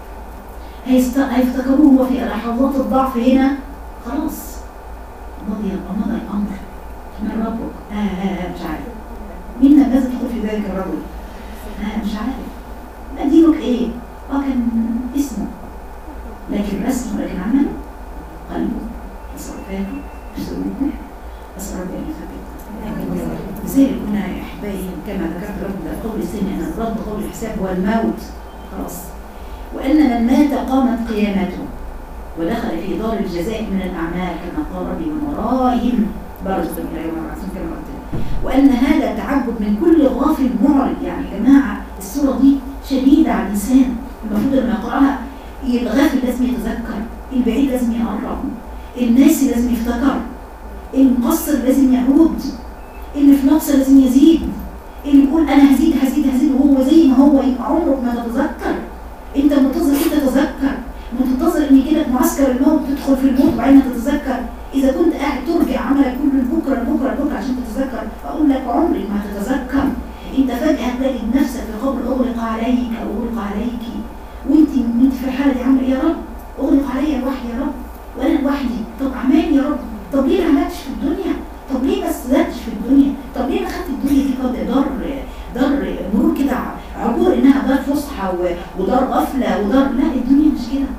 هيفتكروه وفي لحظات الضعف هنا خلاص مضى الأمر. من ربك؟ مش عارف. مين الناس تدخل في ذلك الرجل؟ مش عارف. ما دينك إيه؟ كان اسمه لكن رسمه، لكن عمله قلبه تصرفاته سلوكه. أسأل ربي أن يثبتنا. لذلك كنا يا أحبائي كما ذكرت لكم قول السنة أن الرد قول الحساب هو الموت خلاص. وأن من مات قامت قيامته ودخل في دار الجزاء من الأعمال كما قال ربي من ورائهم برزخ إلى يوم البعث كما قلت. وأن هذا تعبد من كل غافل معرض. يعني يا جماعة السورة دي شديدة على الإنسان، المفروض لما يقرأها الغافل لازم يتذكر، البعيد لازم يقرب، الناسي لازم يفتكر، المقصر لازم يعود، اللي في نقص لازم يزيد، اللي يقول أنا هزيد وهو زي ما هو يبقى عمرك ما تتذكر. أنت منتظر إيه تتذكر؟ منتظر إن كده معسكر الموت تدخل في الموت وبعدين تتذكر. إذا كنت قاعد ترجع عملك كل بكرة عشان تتذكر، أقول لك عمرك ما تتذكر. أنت فجأة هتلاقي نفسك في قبر أغلق عليك أو أغلق عليك، وأنت في الحالة دي عاملة إيه يا رب؟ أغلق عليا لوحدي يا رب، وأنا لوحدي. طب أعمالي يا رب، طب ليه ما عملتش في الدنيا؟ طب ليه ما استزدتش في الدنيا؟ طب ليه ما خدت الدنيا دي دار مرور كده، عبور إنها دار فسحة ودار غفلة ودار. لا، الدنيا مش كده.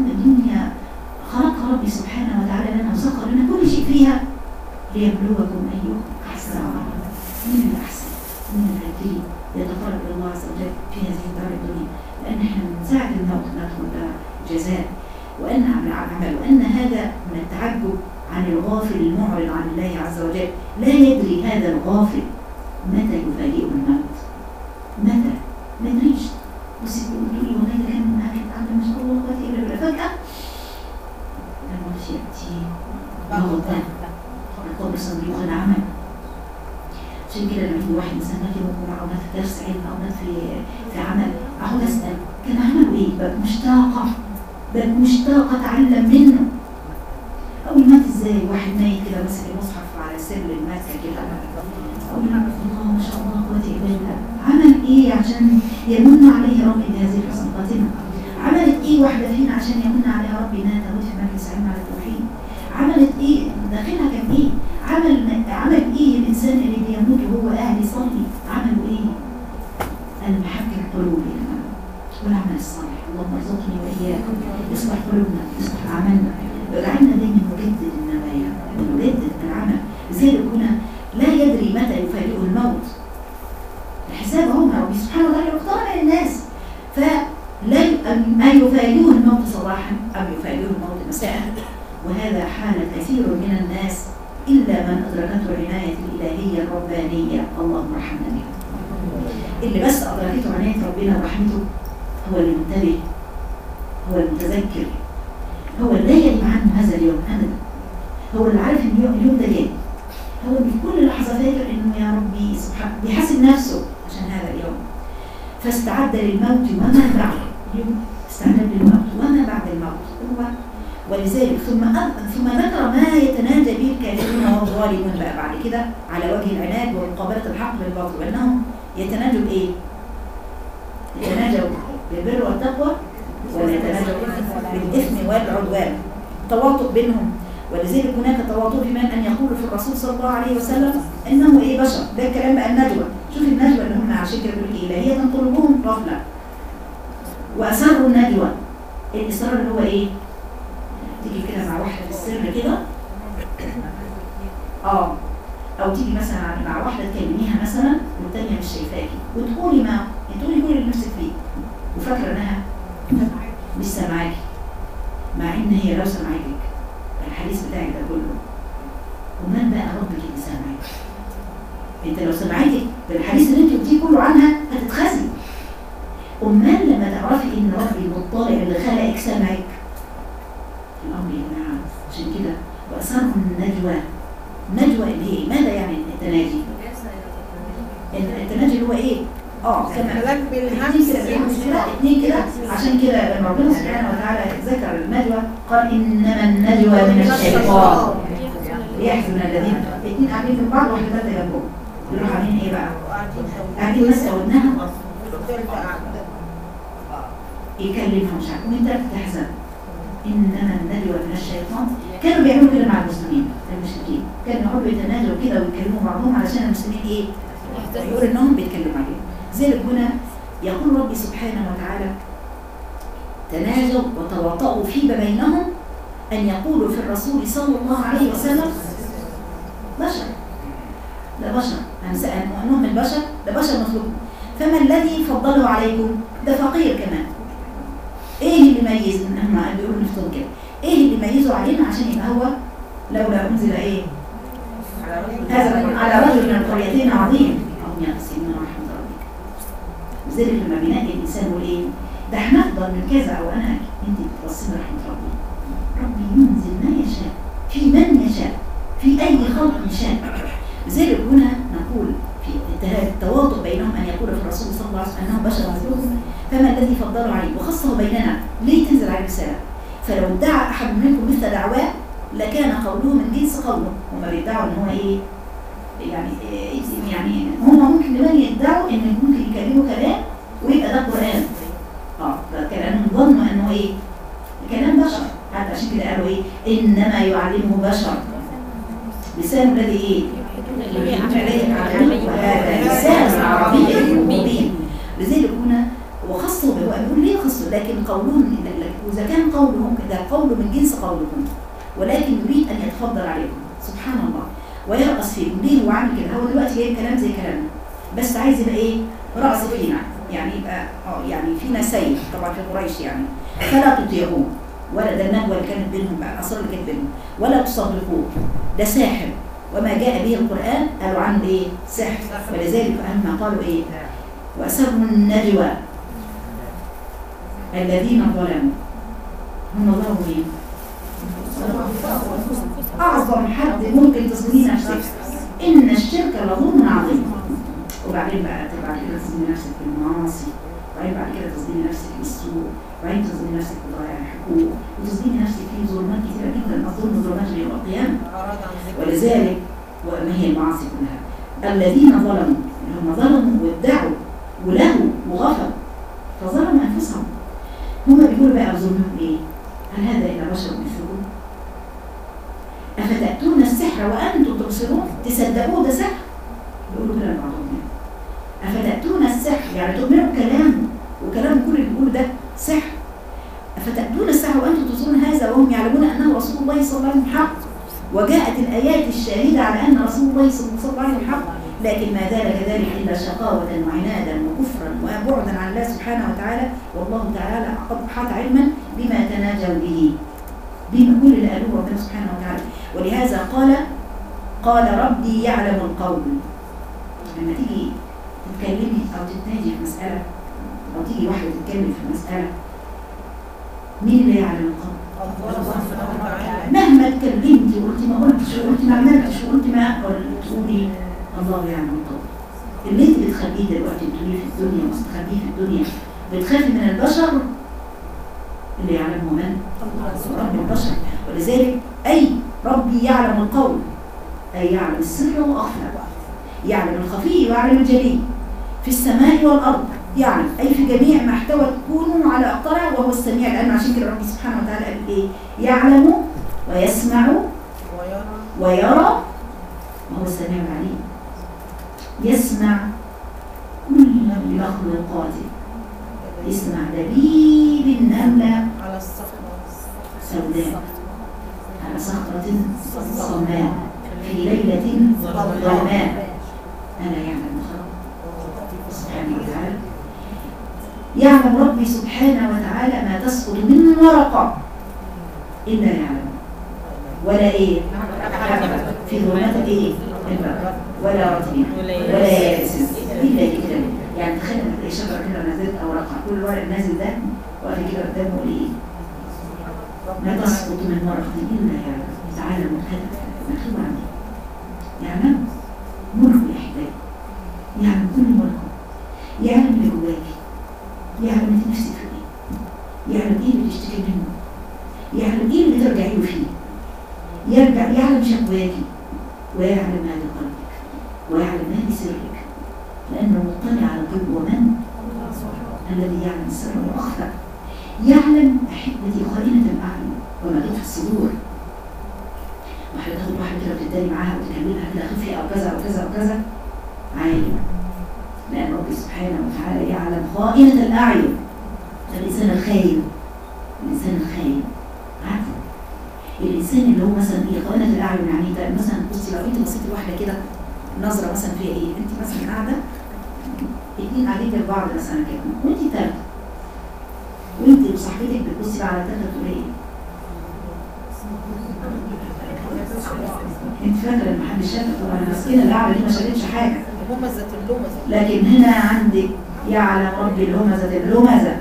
الدنيا خلقها ربي سبحانه وتعالى لنا وسخر لنا كل شيء فيها ليبلوكم من الهدي يتقرب الى الله عز وجل في هذه الدار الدنيا، لان احنا من ساعه الموت ندخل بقى جزاء وان عمل، وان هذا من التعجب عن الغافل المعرض عن الله عز وجل، لا يدري هذا الغافل متى يفاجئه الموت، متى ما يدريش. بس يقول لي والله ده كان معاك تعلم ما شاء الله قوتي الا بالله، فجاه الموت ياتي بغتة يقول صندوق العمل. عشان كده لما يجي واحد مثلا مات يوم الجمعه او مات في درس علم او مات في عمل، اقعد اسال كان عمله ايه؟ ببقى مشتاقه اتعلم منه. اول مات ازاي؟ واحد ميت كده ماسك المصحف على سر الماسكه كده، اقول الله ما شاء الله قوتي الا بالله، عمل ايه عشان يمن عليه ربي بهذه الحسن الخاتمه؟ عملت ايه واحده فينا عشان يمن عليها ربي انها تموت في مجلس علم على التوحيد؟ عملت ايه؟ داخلها كان ايه؟ عمل ايه الانسان اللي بيموت وهو قاعد يصلي؟ عملوا ايه؟ المحك القلوب يا جماعه والعمل الصالح. اللهم ارزقني واياكم يصلح قلوبنا يصلح اعمالنا، واجعلنا دايما نجدد النوايا ونجدد العمل. لذلك هنا لا يدري متى يفاجئه الموت. الحساب هو ربي سبحانه وتعالى اقترب الناس، فلا ما يفاجئه الموت صباحا او يفاجئه الموت مساء. وهذا حال كثير من الناس إلا من أدركته العناية الإلهية الربانية، اللهم ارحمنا بها. اللي بس أدركته عناية ربنا ورحمته هو المنتبه، هو المتذكر، هو اللي لا يغيب عنه هذا اليوم أبدا، هو اللي عارف إن اليوم ده جاي، هو اللي في كل لحظة فاكر إنه يا ربي سبحانه بيحاسب نفسه عشان هذا اليوم، فاستعد للموت وما بعد اليوم، استعد للموت وما بعد الموت هو. ولذلك ثم ذكر ما يتناجى به الكافرون والظالمون بقى بعد كده على وجه العناد ومقابلة الحق بالباطل، وأنهم يتناجوا بإيه؟ يتناجوا بالبر والتقوى ولا يتناجوا بالإثم والعدوان، تواطؤ بينهم. ولذلك هناك تواطؤ في من أن يقول في الرسول صلى الله عليه وسلم إنه إيه بشر. ده الكلام بقى النجوى. شوف النجوى اللي هم عشان كده بيقول إيه؟ هي قلوبهم غفلة وأسروا النجوى. الإصرار اللي هو إيه؟ تيجي كده مع واحدة في السر كده او تيجي مثلا مع واحدة تكلميها مثلا والتانية مش شايفاكي وتقولي كل اللي نفسك فيه وفاكرة انها مش سامعاكي، مع ان هي لو سمعتك الحديث بتاعك ده كله ومن بقى ربك اللي سامعك؟ انت لو سمعتك بالحديث اللي انت قلتيه كله عنها هتتخزي. امال لما تعرفي ان ربي المطلع اللي خلقك سامعك؟ الأمر يا جماعة. عشان كده وأسرهم النجوى. النجوى اللي هي ماذا يعني التناجي؟ التناجي اللي هو إيه؟ كمان اتنين كده. عشان كده لما ربنا سبحانه وتعالى ذكر النجوى قال إنما النجوى من الشيطان ليحزن الذين. اتنين قاعدين في بعض واحدة ثالثة جنبهم يروحوا عاملين إيه بقى؟ قاعدين ماسكة ودنها يكلمها مش عارف وأنت تحزن. إنما النجوى من الشيطان. كانوا بيعملوا كده مع المسلمين المشركين، كانوا يقعدوا يتناجوا كده ويتكلموا بعضهم علشان المسلمين إيه؟ يقول إنهم بيتكلموا عليهم. ذلك هنا يقول ربي سبحانه وتعالى تناجوا وتواطؤوا فيما بينهم أن يقولوا في الرسول صلى الله عليه وسلم بشر، ده بشر، أنهم البشر ده بشر مخلوق، فما الذي فضله عليكم؟ ده فقير كمان. ايه اللي يميز ان هم بيقولوا نفتهم كده؟ ايه اللي يميزه علينا عشان يبقى هو لولا انزل ايه؟ هذا على رجل من القريتين عظيم هم يقسمون رحمه ربك. لذلك لما بينادي الانسان يقول ايه؟ ده احنا افضل من كذا او انا انت بتقسمي رحمه ربي. ربي ينزل ما يشاء في من يشاء في اي خلق يشاء. لذلك هنا نقول في التواطؤ بينهم ان يقول في الرسول صلى الله عليه وسلم انه بشر مثلهم، فما الذي فضله عليه وخصه بيننا؟ ليه تنزل عليه الرساله؟ فلو ادعى احد منكم مثل دعواه لكان قوله من جنس قوله. هم بيدعوا ان هو ايه؟ يعني هم ممكن كمان يدعوا ان ممكن يكلموا كلام ويبقى ده قران. كلامهم ظنوا انه ايه؟ كلام بشر. حتى عشان كده قالوا ايه؟ انما يعلمه بشر. لسان الذي ايه؟ وهذا لسان عربي مبين. لذلك هنا وخصه هو بيقول ليه خصه؟ لكن قولهم اذا كان قولهم اذا قوله من جنس قولكم ولكن يريد ان يتفضل عليكم سبحان الله ويرقص فيكم. ليه هو عامل كده؟ هو دلوقتي جايب كلام زي كلامنا بس عايز يبقى ايه؟ رأس فينا، يعني يبقى يعني فينا سيف طبعا في قريش يعني. فلا تطيعوه، ولا ده النجوى اللي كانت بينهم بقى، الأسرار اللي كانت بينهم، ولا تصدقوه، ده ساحر، وما جاء به القرآن قالوا عنه ايه؟ سحر. ولذلك أهما قالوا ايه؟ وأسروا النجوى الذين ظلموا، هم ظلموا ايه؟ أعظم حد ممكن تظلمي نفسك، إن الشرك لظلم عظيم. وبعدين بقى بعد كده تظلمي نفسك بالمعاصي، وبعدين بعد كده تظلمي نفسك بالسوء، وبعدين تظلمي نفسك بضياع الحقوق، وتظلمي نفسك في ظلمات كثيرة جدا. الظلم ظلمات يوم القيامة. ولذلك وما هي المعاصي كلها؟ الذين ظلموا، هم ظلموا وادعوا ولهوا وغفروا، فظلموا أنفسهم. هم بيقولوا بقى ظلمهم إيه؟ هل هذا إلا بشر مثلكم؟ أفتأتون السحر وأنتم تبصرون؟ تصدقوه ده سحر؟ بيقولوا كده لبعضهم. أفتأتون السحر يعني تؤمنوا بكلامه، وكلام كل اللي بيقوله ده سحر. أفتأتون السحر وأنتم تبصرون هذا وهم يعلمون أنه رسول الله صلى الله عليه وسلم حق، وجاءت الآيات الشاهدة على أن رسول الله صلى الله عليه وسلم حق، لكن ما زال كذلك إلا شقاوة وعنادا وكفرا وبعدا عن الله سبحانه وتعالى. والله تعالى قد أحاط علما بما تناجوا به، بما كل اللي قالوه ربنا سبحانه وتعالى. ولهذا قال ربي يعلم القول. لما تيجي تتكلمي أو تتناجي في مسألة، أو تيجي واحدة تتكلم في مسألة، مين اللي يعلم القول؟ مهما اتكلمتي وقلتي ما قلتش وقلتي ما عملتش وقلتي ما تقولي الله يعلم القول. اللي انت بتخبيه دلوقتي بتقوليه في الدنيا ومستخبيه في الدنيا، بتخافي من البشر، اللي يعلمه من؟ رب البشر. ولذلك أي ربي يعلم القول، أي يعلم السر وأخفى، يعلم الخفي ويعلم الجلي في السماء والأرض، يعلم أي في جميع ما احتوى كونه على أقطارها، وهو السميع العليم. عشان كده ربي سبحانه وتعالى قال إيه؟ يعلم ويسمع ويرى، وهو السميع العليم. يسمع كل مخلوقاته، يسمع دبيب النملة على الصخرة سوداء على صخرة صماء في ليلة ظلماء، ألا يعلم خلق سبحانه وتعالى. يعلم ربي سبحانه وتعالى ما تسقط من ورقة إلا يعلم، ولا إيه في ظلمات إيه البر، ولا رطب ولا يابس إلا كده. يعني تخيل لما تلاقي شجرة كده نزلت أوراقها، كل ورق نازل ده وقف كده قدامه إيه؟ ما تسقط من ورقة إلا يعلم. تعالى مكتوب عنه، يعلم ملك الأحباب، يعلم كل ملكه، يعلم اللي جواكي، يعلم انت نفسك في ايه، يعلم ايه اللي بتشتكي منه، يعلم ايه اللي ترجعي له فيه، يعلم شكواكي، ويعلم ما في قلبك، ويعلم ما في سرك، لانه مطلع على الغيب. ومن الذي يعلم السر واخفى، يعلم احبتي خائنة الاعين وما تخفي الصدور. واحده تاخد واحده كده وتتداري معاها وتكلمها كده خفيه او كذا او كذا او كذا، عالم، لأن ربي سبحانه وتعالى يعلم خائنة الأعين. الإنسان الخاين، الإنسان الخاين عارف الإنسان اللي هو مثلا إيه خائنة الأعين. يعني ده مثلا بصي، لو أنت بصيتي واحدة كده نظرة مثلا فيها إيه، أنت مثلا قاعدة اتنين قاعدين جنب بعض مثلا كده وأنت تالتة، وأنت وصاحبتك بتبصي بقى على التالتة تقولي إيه؟ أنت فاكرة إن محدش شافك؟ طبعا المسكينة اللي قاعدة دي ما شافتش حاجة، همزة اللمزة. لكن هنا عندك يعلم ربي الهمزة اللمزة.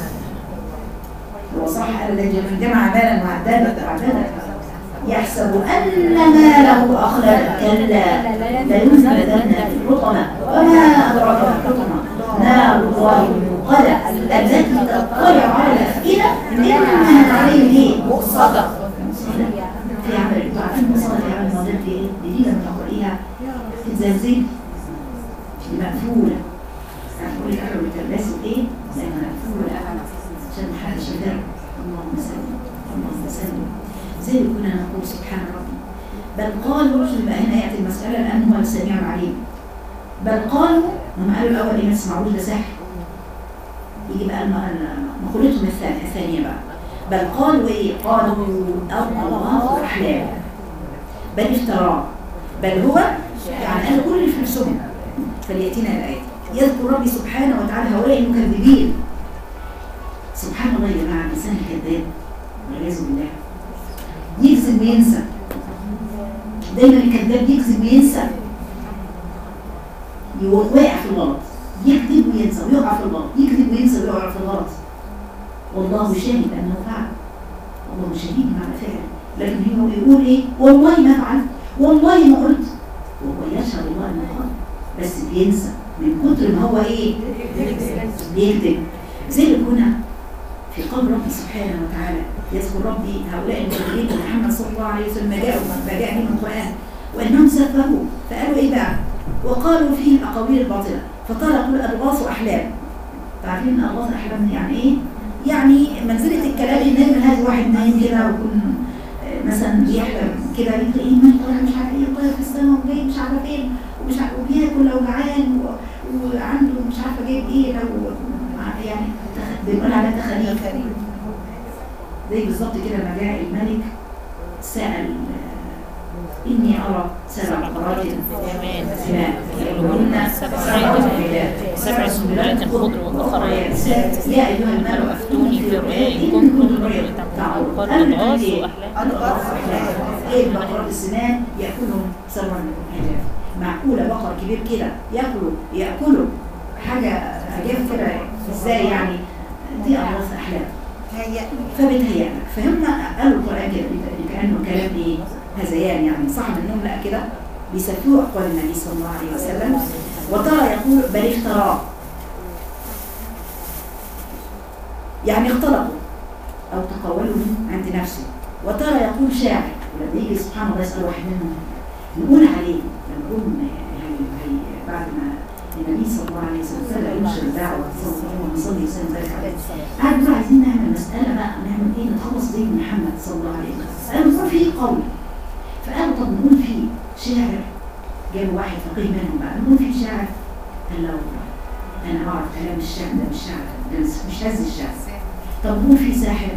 هو صح قال ده في الجامعة مالا معددا يحسب أن ماله أخلد، كلا لينبذن في الحطمة وما أدراك ما الحطمة، نار الله الموقدة التي تطلع على الأفئدة إنها عليهم إيه؟ مؤصدة. في عمل تعرفين مؤصدة في عمل الموضوع في إيه؟ دي لما تقرأيها تتزلزل مقفولة. هتقولي أخر بتلبسوا إيه؟ زي ما مقفولة عشان محدش يدرك. اللهم سلم اللهم سلم. زي ما كنا نقول سبحان ربي. بل قالوا، يبقى هنا يأتي المسألة لأنه هو السميع العليم. بل قالوا، هم قالوا الأول إيه ما تسمعوش ده سحر. يجي بقى مقولتهم الثانية بقى. بل قالوا إيه؟ قالوا الله أحلام، بل افتراه، بل هو يعني قالوا كل اللي في نفسهم فليأتينا الآية. يذكر ربي سبحانه وتعالى هؤلاء المكذبين. سبحان الله يا جماعة، الإنسان الكذاب والعياذ بالله يكذب وينسى. دايما الكذاب يكذب وينسى، واقع في الغلط، يكذب وينسى ويقع في الغلط، يكذب وينسى ويقع في الغلط. والله شاهد أنه فعل، والله شهيد على فعله، لكن هو يقول إيه؟ والله ما فعلت، والله ما قلت، وهو يشهد الله أنه قال، بس بينسى من كتر ما هو إيه؟ بيكذب. زي هنا في قول ربي سبحانه وتعالى، يذكر ربي هؤلاء المكذبين محمد صلى الله عليه وسلم ما جاء به من القرآن، وأنهم سفهوا فقالوا إيه بقى؟ وقالوا فيه الأقاويل الباطلة فطلقوا أضغاث أحلام. تعرفين أضغاث أحلام يعني إيه؟ يعني منزلة الكلام النايم من هذا واحد نايم كده ويكون مثلا يحلم كده يقول إيه ما طالع مش عارف إيه، طالع في السماء وجاي مش عارفة فين ومش عارف وبياكل لو جعان وعنده مش عارفة جايب إيه، لو يعني بنقول على تخاريف. زي بالظبط كده لما جاء الملك سأل إني أرى 7 بقرات سمان يأكلهن 7 سنبلات خضر وأخرى يابسات يا أيها الملأ أفتوني في رؤيا إن كنتم تعلمون. قال أضغاث وأحلام. إيه البقرات السمان يأكلهم 7 حجاف؟ معقولة بقر كبير كده يأكلوا حاجة حجاف كده إزاي يعني؟ دي أضغاث أحلام. فبتهيأ فهم قالوا القرآن كده كأنه كلام إيه؟ هذيان يعني صح منهم لا كده بيسفوا أقوال النبي صلى الله عليه وسلم. وترى يقول بل افتراه، يعني اختلقوا أو تقولوا عند نفسه. وترى يقول شاعر، ولما يجي سبحان الله يسأل واحد منهم نقول عليه لما نقول بعد ما النبي صلى الله عليه وسلم ينشر الدعوة صلى الله عليه وسلم قاعد يقول عايزين نعمل مسألة بقى نعمل ايه نتخلص زي محمد صلى الله عليه وسلم. قالوا نقول فيه قول، فقالوا طب نقول فيه شاعر. جابوا واحد فقيه منهم بقى نقول فيه شاعر. قال له انا اعرف كلام الشعر ده مش شعر، ده مش هز الشعر. طب نقول فيه ساحر.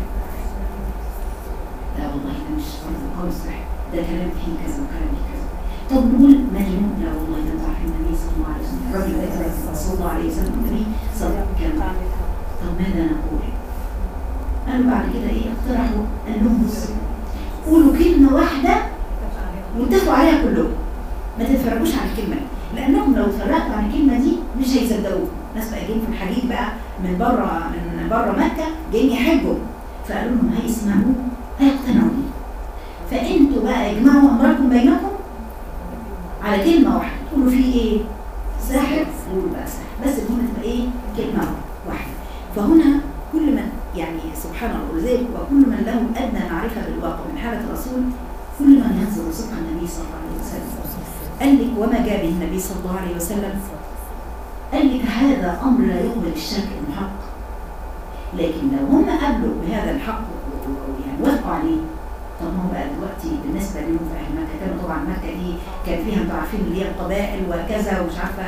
لا والله ده مش قول الساحر، ده كلام فيه كذا وكلام فيه كذا. طب نقول مجنون. لا والله ده تعرف النبي صلى الله عليه وسلم الرجل صلى الله عليه وسلم النبي صلى الله عليه وسلم. طب ماذا نقول؟ قالوا بعد كده ايه اقترحوا، قال لهم بصوا قولوا كلمة واحدة واتفقوا عليها كلهم، ما تتفرجوش على الكلمة دي، لأنهم لو اتفرجوا على الكلمة دي مش هيصدقوه. ناس بقى جايين في الحديث بقى من بره مكة جايين يحجوا، فقالوا لهم هيسمعوه هيقتنعوا بيه. فانتوا بقى اجمعوا أمركم بينكم على كلمة واحدة تقولوا فيه ايه؟ ساحر، قولوا بقى ساحر، بس الجملة تبقى ايه؟ كلمة واحدة. فهنا كل من يعني سبحان الله ولذلك وكل من له أدنى معرفة بالواقع من حالة الرسول كل من ينظر صدق النبي صلى الله عليه وسلم. قال لك وما جاء به النبي صلى الله عليه وسلم، قال لك هذا أمر لا يقبل الشك إنه حق، لكن لو هم قبلوا بهذا الحق يعني وافقوا عليه. طب ما هو بقى دلوقتي بالنسبة لهم في أهل مكة كانوا طبعا مكة دي كان فيها انتوا عارفين اللي هي القبائل وكذا ومش عارفة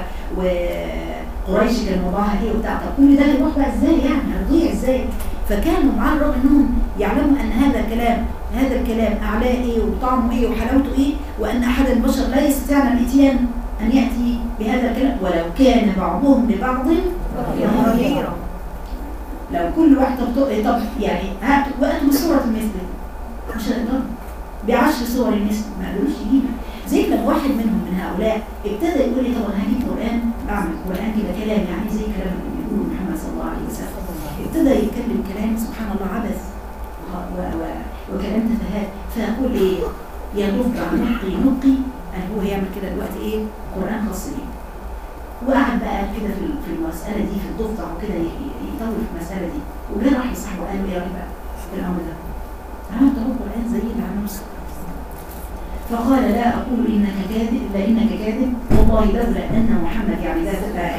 وقريش كان وضعها ايه وبتاع. طب كل ده هيروح بقى ازاي يعني؟ هيضيع ازاي؟ فكانوا مع الرغم انهم يعلموا ان هذا الكلام اعلاه ايه وطعمه ايه وحلاوته ايه، وان احد البشر لا يستطيع الاتيان ان ياتي بهذا الكلام ولو كان بعضهم ببعض ظهيرا. لو كل واحد طب يعني وقتوا بصورة مثله مش هنقدر ب10 صور المثل ما قدروش يجيبها. زي لما واحد منهم من هؤلاء ابتدى يقول لي طب انا هجيب قرآن اعمل قرآن كده كلام يعني زي كلام اللي بيقوله محمد صلى الله عليه وسلم. ابتدى يتكلم كلام سبحان الله عبث وكلام تفاهات، فاقول ايه يا ضفدع نقي هو هيعمل كده دلوقتي ايه قرآن خاص بيه. وقعد بقى كده في المسألة دي في الضفدع وكده يطول في المسألة دي، وجاء راح لصاحبه قال له ايه رأيك بقى في الامر ده؟ عملت هو القرآن زي اللي عمله فقال لا أقول إنك كاذب إلا إنك كاذب والله لولا أن محمد يعني ده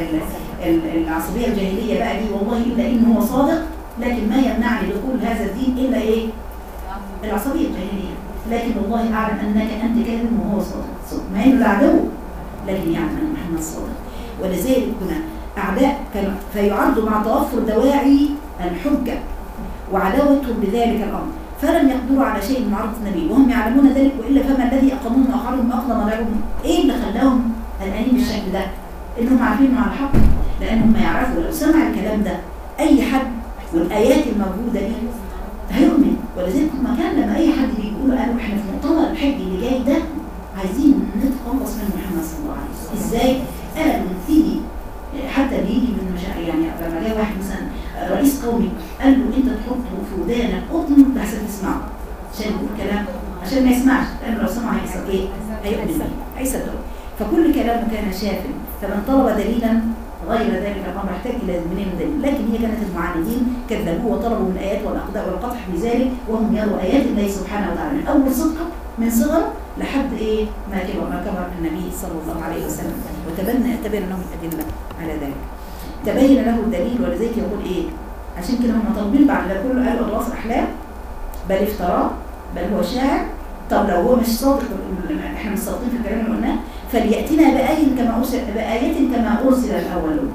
العصبية الجاهلية بقى دي والله إلا إنه هو صادق، لكن ما يمنعني دخول هذا الدين إلا إيه؟ العصبية الجاهلية. لكن والله أعلم أنك أنت كاذب وهو صادق ما إنه العدو، لكن يعلم أن محمد صادق. ولذلك كنا أعداء كانوا فيعرضوا مع توفر دواعي الحجة وعداوتهم بذلك الأمر، فلم يقدروا على شيء من معرض النبي وهم يعلمون ذلك، وإلا فما الذي أقاموهم وأخرهم أقدم لهم؟ إيه اللي خلاهم قلقانين بالشكل ده؟ إنهم عارفين إنه على حق، لأنهم يعرفوا لو سمع الكلام ده أي حد والآيات الموجودة دي هيؤمن. ولذلك ما كان لما أي حد بيقول قالوا إحنا في مؤتمر الحج اللي جاي ده عايزين نتخلص من محمد صلى الله عليه وسلم. إزاي؟ قالوا تيجي حتى بيجي من يعني لما جاء واحد مثلا رئيس قومي قال له أنت تحط في ودانك قطن لحسن تسمعه عشان يقول كلام، عشان ما يسمعش، لأنه لو سمع هيحصل إيه؟ هيؤمن، هيصدق. فكل كلامه كان شافا، فمن طلب دليلا غير ذلك الامر يحتاج الى منين دليل. لكن هي كانت المعاندين كذبوه وطلبوا من الايات والاقدار والقطع بذلك وهم يروا ايات الله سبحانه وتعالى من اول صدقه من صغره لحد ايه ما كبر النبي صلى الله عليه وسلم وتبين لهم الادله على ذلك. تبين له الدليل. ولذلك يقول ايه؟ عشان كده هم طالبين بعد ده كله قالوا اضغاث احلام بل افتراه بل هو شاعر. طب لو هو مش صادق، احنا مش صادقين في الكلام اللي قلناه، فليأتنا بآية كما أرسل الأولون.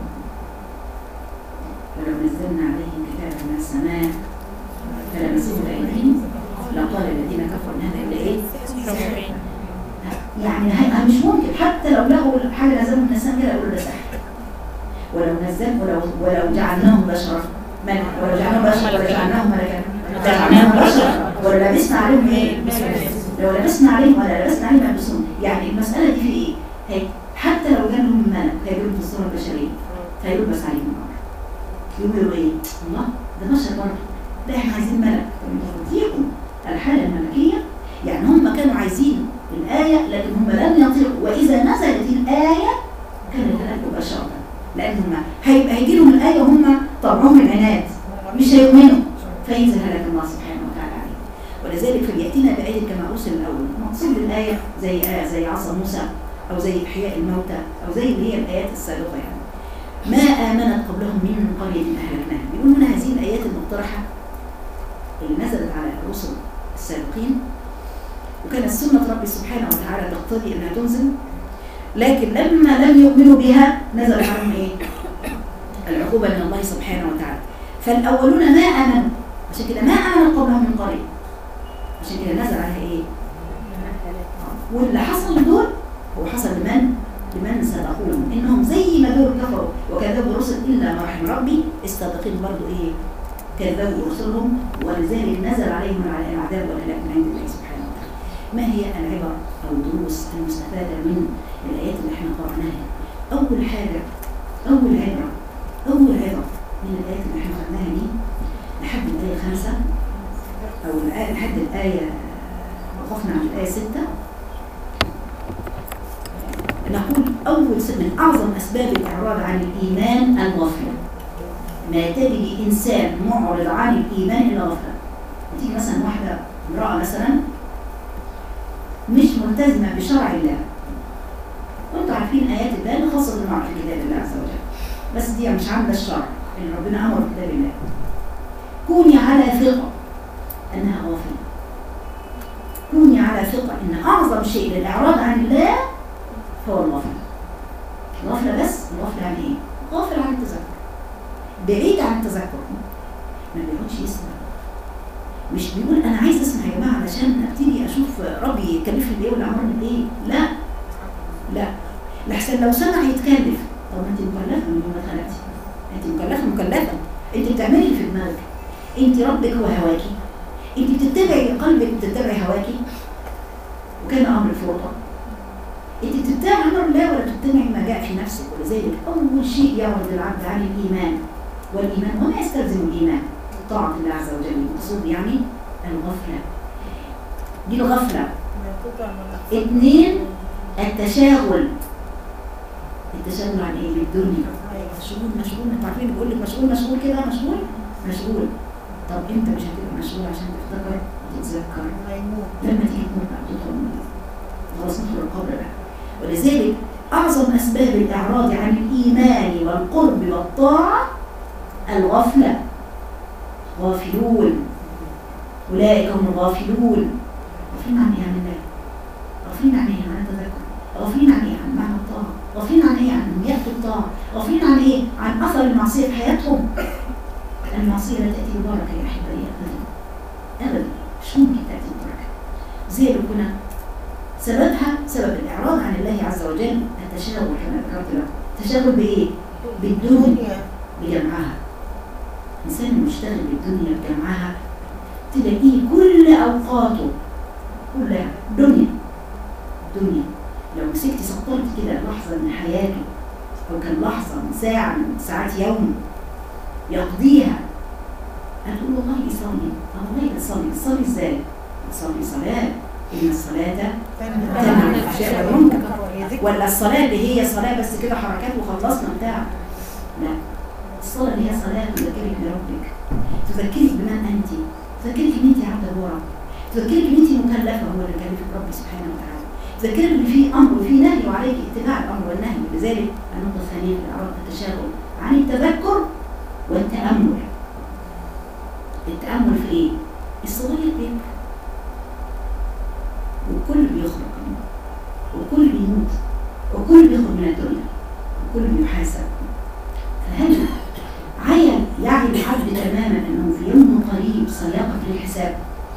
ولو نزلنا عليهم كتابا من السماء فلمسوه بأيديهم لقال الذين كفروا إن هذا إلا إيه؟ يعني مش ممكن. حتى لو لقوا حاجة نزلوا من السماء كده يقولوا ده سحر. ولو جعلناهم بشرا ولو جعلناهم ملكا جعلناهم بشرا ولا لبسنا عليهم إيه؟ لو لبسنا عليهم ولا لبسنا عليهم يلبسون. يعني المسألة دي في إيه؟ حتى لو جالهم ملك هيقولوا في الصورة البشرية فيلبس عليهم النار. يقولوا إيه؟ الله ده بشر برضه، ده إحنا عايزين ملك. فيكم الحالة الملكية يعني هم كانوا عايزين الآية لكن هم لم يطيقوا. وإذا نزلت الآية كانت الآية بشرة، لأنهم هيجي لهم الآية وهم طبعهم العناد مش هيؤمنوا فينزل هلاك الله سبحانه وتعالى عليه. ولذلك فليأتينا بآية كما أرسل الأول. مقصود الآية زي عصا موسى أو زي إحياء الموتى أو زي اللي هي الآيات السابقة. يعني ما آمنت قبلهم من قرية أهلكناها. بيقولوا هنا هذه الآيات المقترحة اللي نزلت على الرسل السابقين وكانت سنة ربي سبحانه وتعالى تقتضي أنها تنزل، لكن لما لم يؤمنوا بها نزل عليهم إيه؟ العقوبة من الله سبحانه وتعالى. فالأولون ما آمنوا، عشان كده ما آمن قبلهم من قرية، عشان كده نزل عليها إيه؟ واللي حصل دول هو حصل لمن سبقوهم، إنهم زي ما دول كفروا وكذبوا الرسل إلا ما رحم ربي السابقين برضو إيه؟ كذبوا رسلهم. ولذلك نزل عليهم العذاب والهلاك من عند الله سبحانه وتعالى. ما هي العبر أو الدروس المستفادة من الآيات اللي احنا قرأناها؟ أول حاجة، أول عبرة من الآيات اللي احنا قرأناها دي لحد الآية 5 أو لحد الآية وقفنا عند الآية 6 نقول أول من أعظم أسباب الإعراض عن الإيمان الغفلة. ما تجد إنسان معرض عن الإيمان إلا غفلة. تيجي مثلا واحدة امرأة مثلا مش ملتزمة بشرع الله، وانتوا عارفين آيات الله اللي خاصة بالمرأة في كتاب الله عز وجل، بس دي مش عاملة الشرع اللي ربنا أمر في كتاب الله. كوني على ثقة أنها غافلة، كوني على ثقة أن أعظم شيء للإعراض عن الله هو الغفلة. الغفلة بس، الغفلة عن إيه؟ غافل عن التذكر، بعيد عن التذكر، ما بيقعدش يسمع. مش بيقول أنا عايز أسمع يا جماعة علشان أبتدي أشوف ربي يكلفني بإيه ولا أمرني بإيه. لا لحسن لو سمع يتكلف. طب أنت مكلفة من يوم ما اتخلقتي، أنت مكلفة، أنت بتعملي اللي في دماغك، أنت ربك هو هواكي، أنت بتتبعي قلبك بتتبعي هواكي وكان أمر الفرطة. أنت بتتبعي أمر الله ولا بتتبعي ما جاء في نفسك. ولذلك أول شيء يعرض العبد عن الإيمان، والإيمان وما يستلزم الإيمان طاعة الله عز وجل. المقصود يعني الغفلة، دي الغفلة. 2 التشاغل عن ايه؟ بالدنيا. مشغول انتوا عارفين بيقول لك مشغول كده، مشغول. طب انت مش هتبقى مشغول عشان تفتكر وتتذكر لما تيجي تموت بقى تدخل خلاص ندخل القبر بقى. ولذلك اعظم اسباب الاعراض عن الايمان والقرب والطاعه الغفله. غافلون، اولئك هم الغافلون. غافلين عن ايه؟ عن الله. غافلين عن ايه؟ عن التذكر. غافلين عن ايه؟ عن معنى الطاعه. غافلين عن ايه؟ عن يأتوا الطاعه. غافلين عن ايه؟ عن اثر المعصيه في حياتهم. المعصيه لا تاتي ببركه يا احبائي ابدا، مش ممكن تاتي ببركه. زي ما كنا سبب الاعراض عن الله عز وجل التشاغل كما ذكرت لكم تشغل بايه؟ بالدنيا بجمعها. الانسان المشتغل بالدنيا بجمعها تلاقيه كل اوقاته كلها دنيا. لو مسكتي سطرت كده لحظه من حياته او كان لحظه من ساعه من ساعات يوم يقضيها، هتقول والله يصلي، والله يصلي ازاي؟ يصلي صلاه ان الصلاه تنهى عن الفحشاء والمنكر، ولا الصلاه اللي هي صلاه بس كده حركات وخلصنا بتاع؟ لا، الصلاه اللي هي صلاه تذكرك بربك، تذكرك بمن انت، تذكرك ان انت عبد الله، تذكرك ان انت مكلفه، هو اللي كلفك ربي سبحانه وتعالى، تذكرك ان في امر وفي نهي وعليك اتباع الامر والنهي. لذلك النقطه الثانيه في الاعراض التشاغل عن التذكر والتامل. التامل في ايه؟ الصغير بيكبر والكل بيخرج والكل بيموت والكل بيخرج من الدنيا والكل بيحاسب. فهل يعني العبد تماما انه في يوم قريب سيقف للحساب؟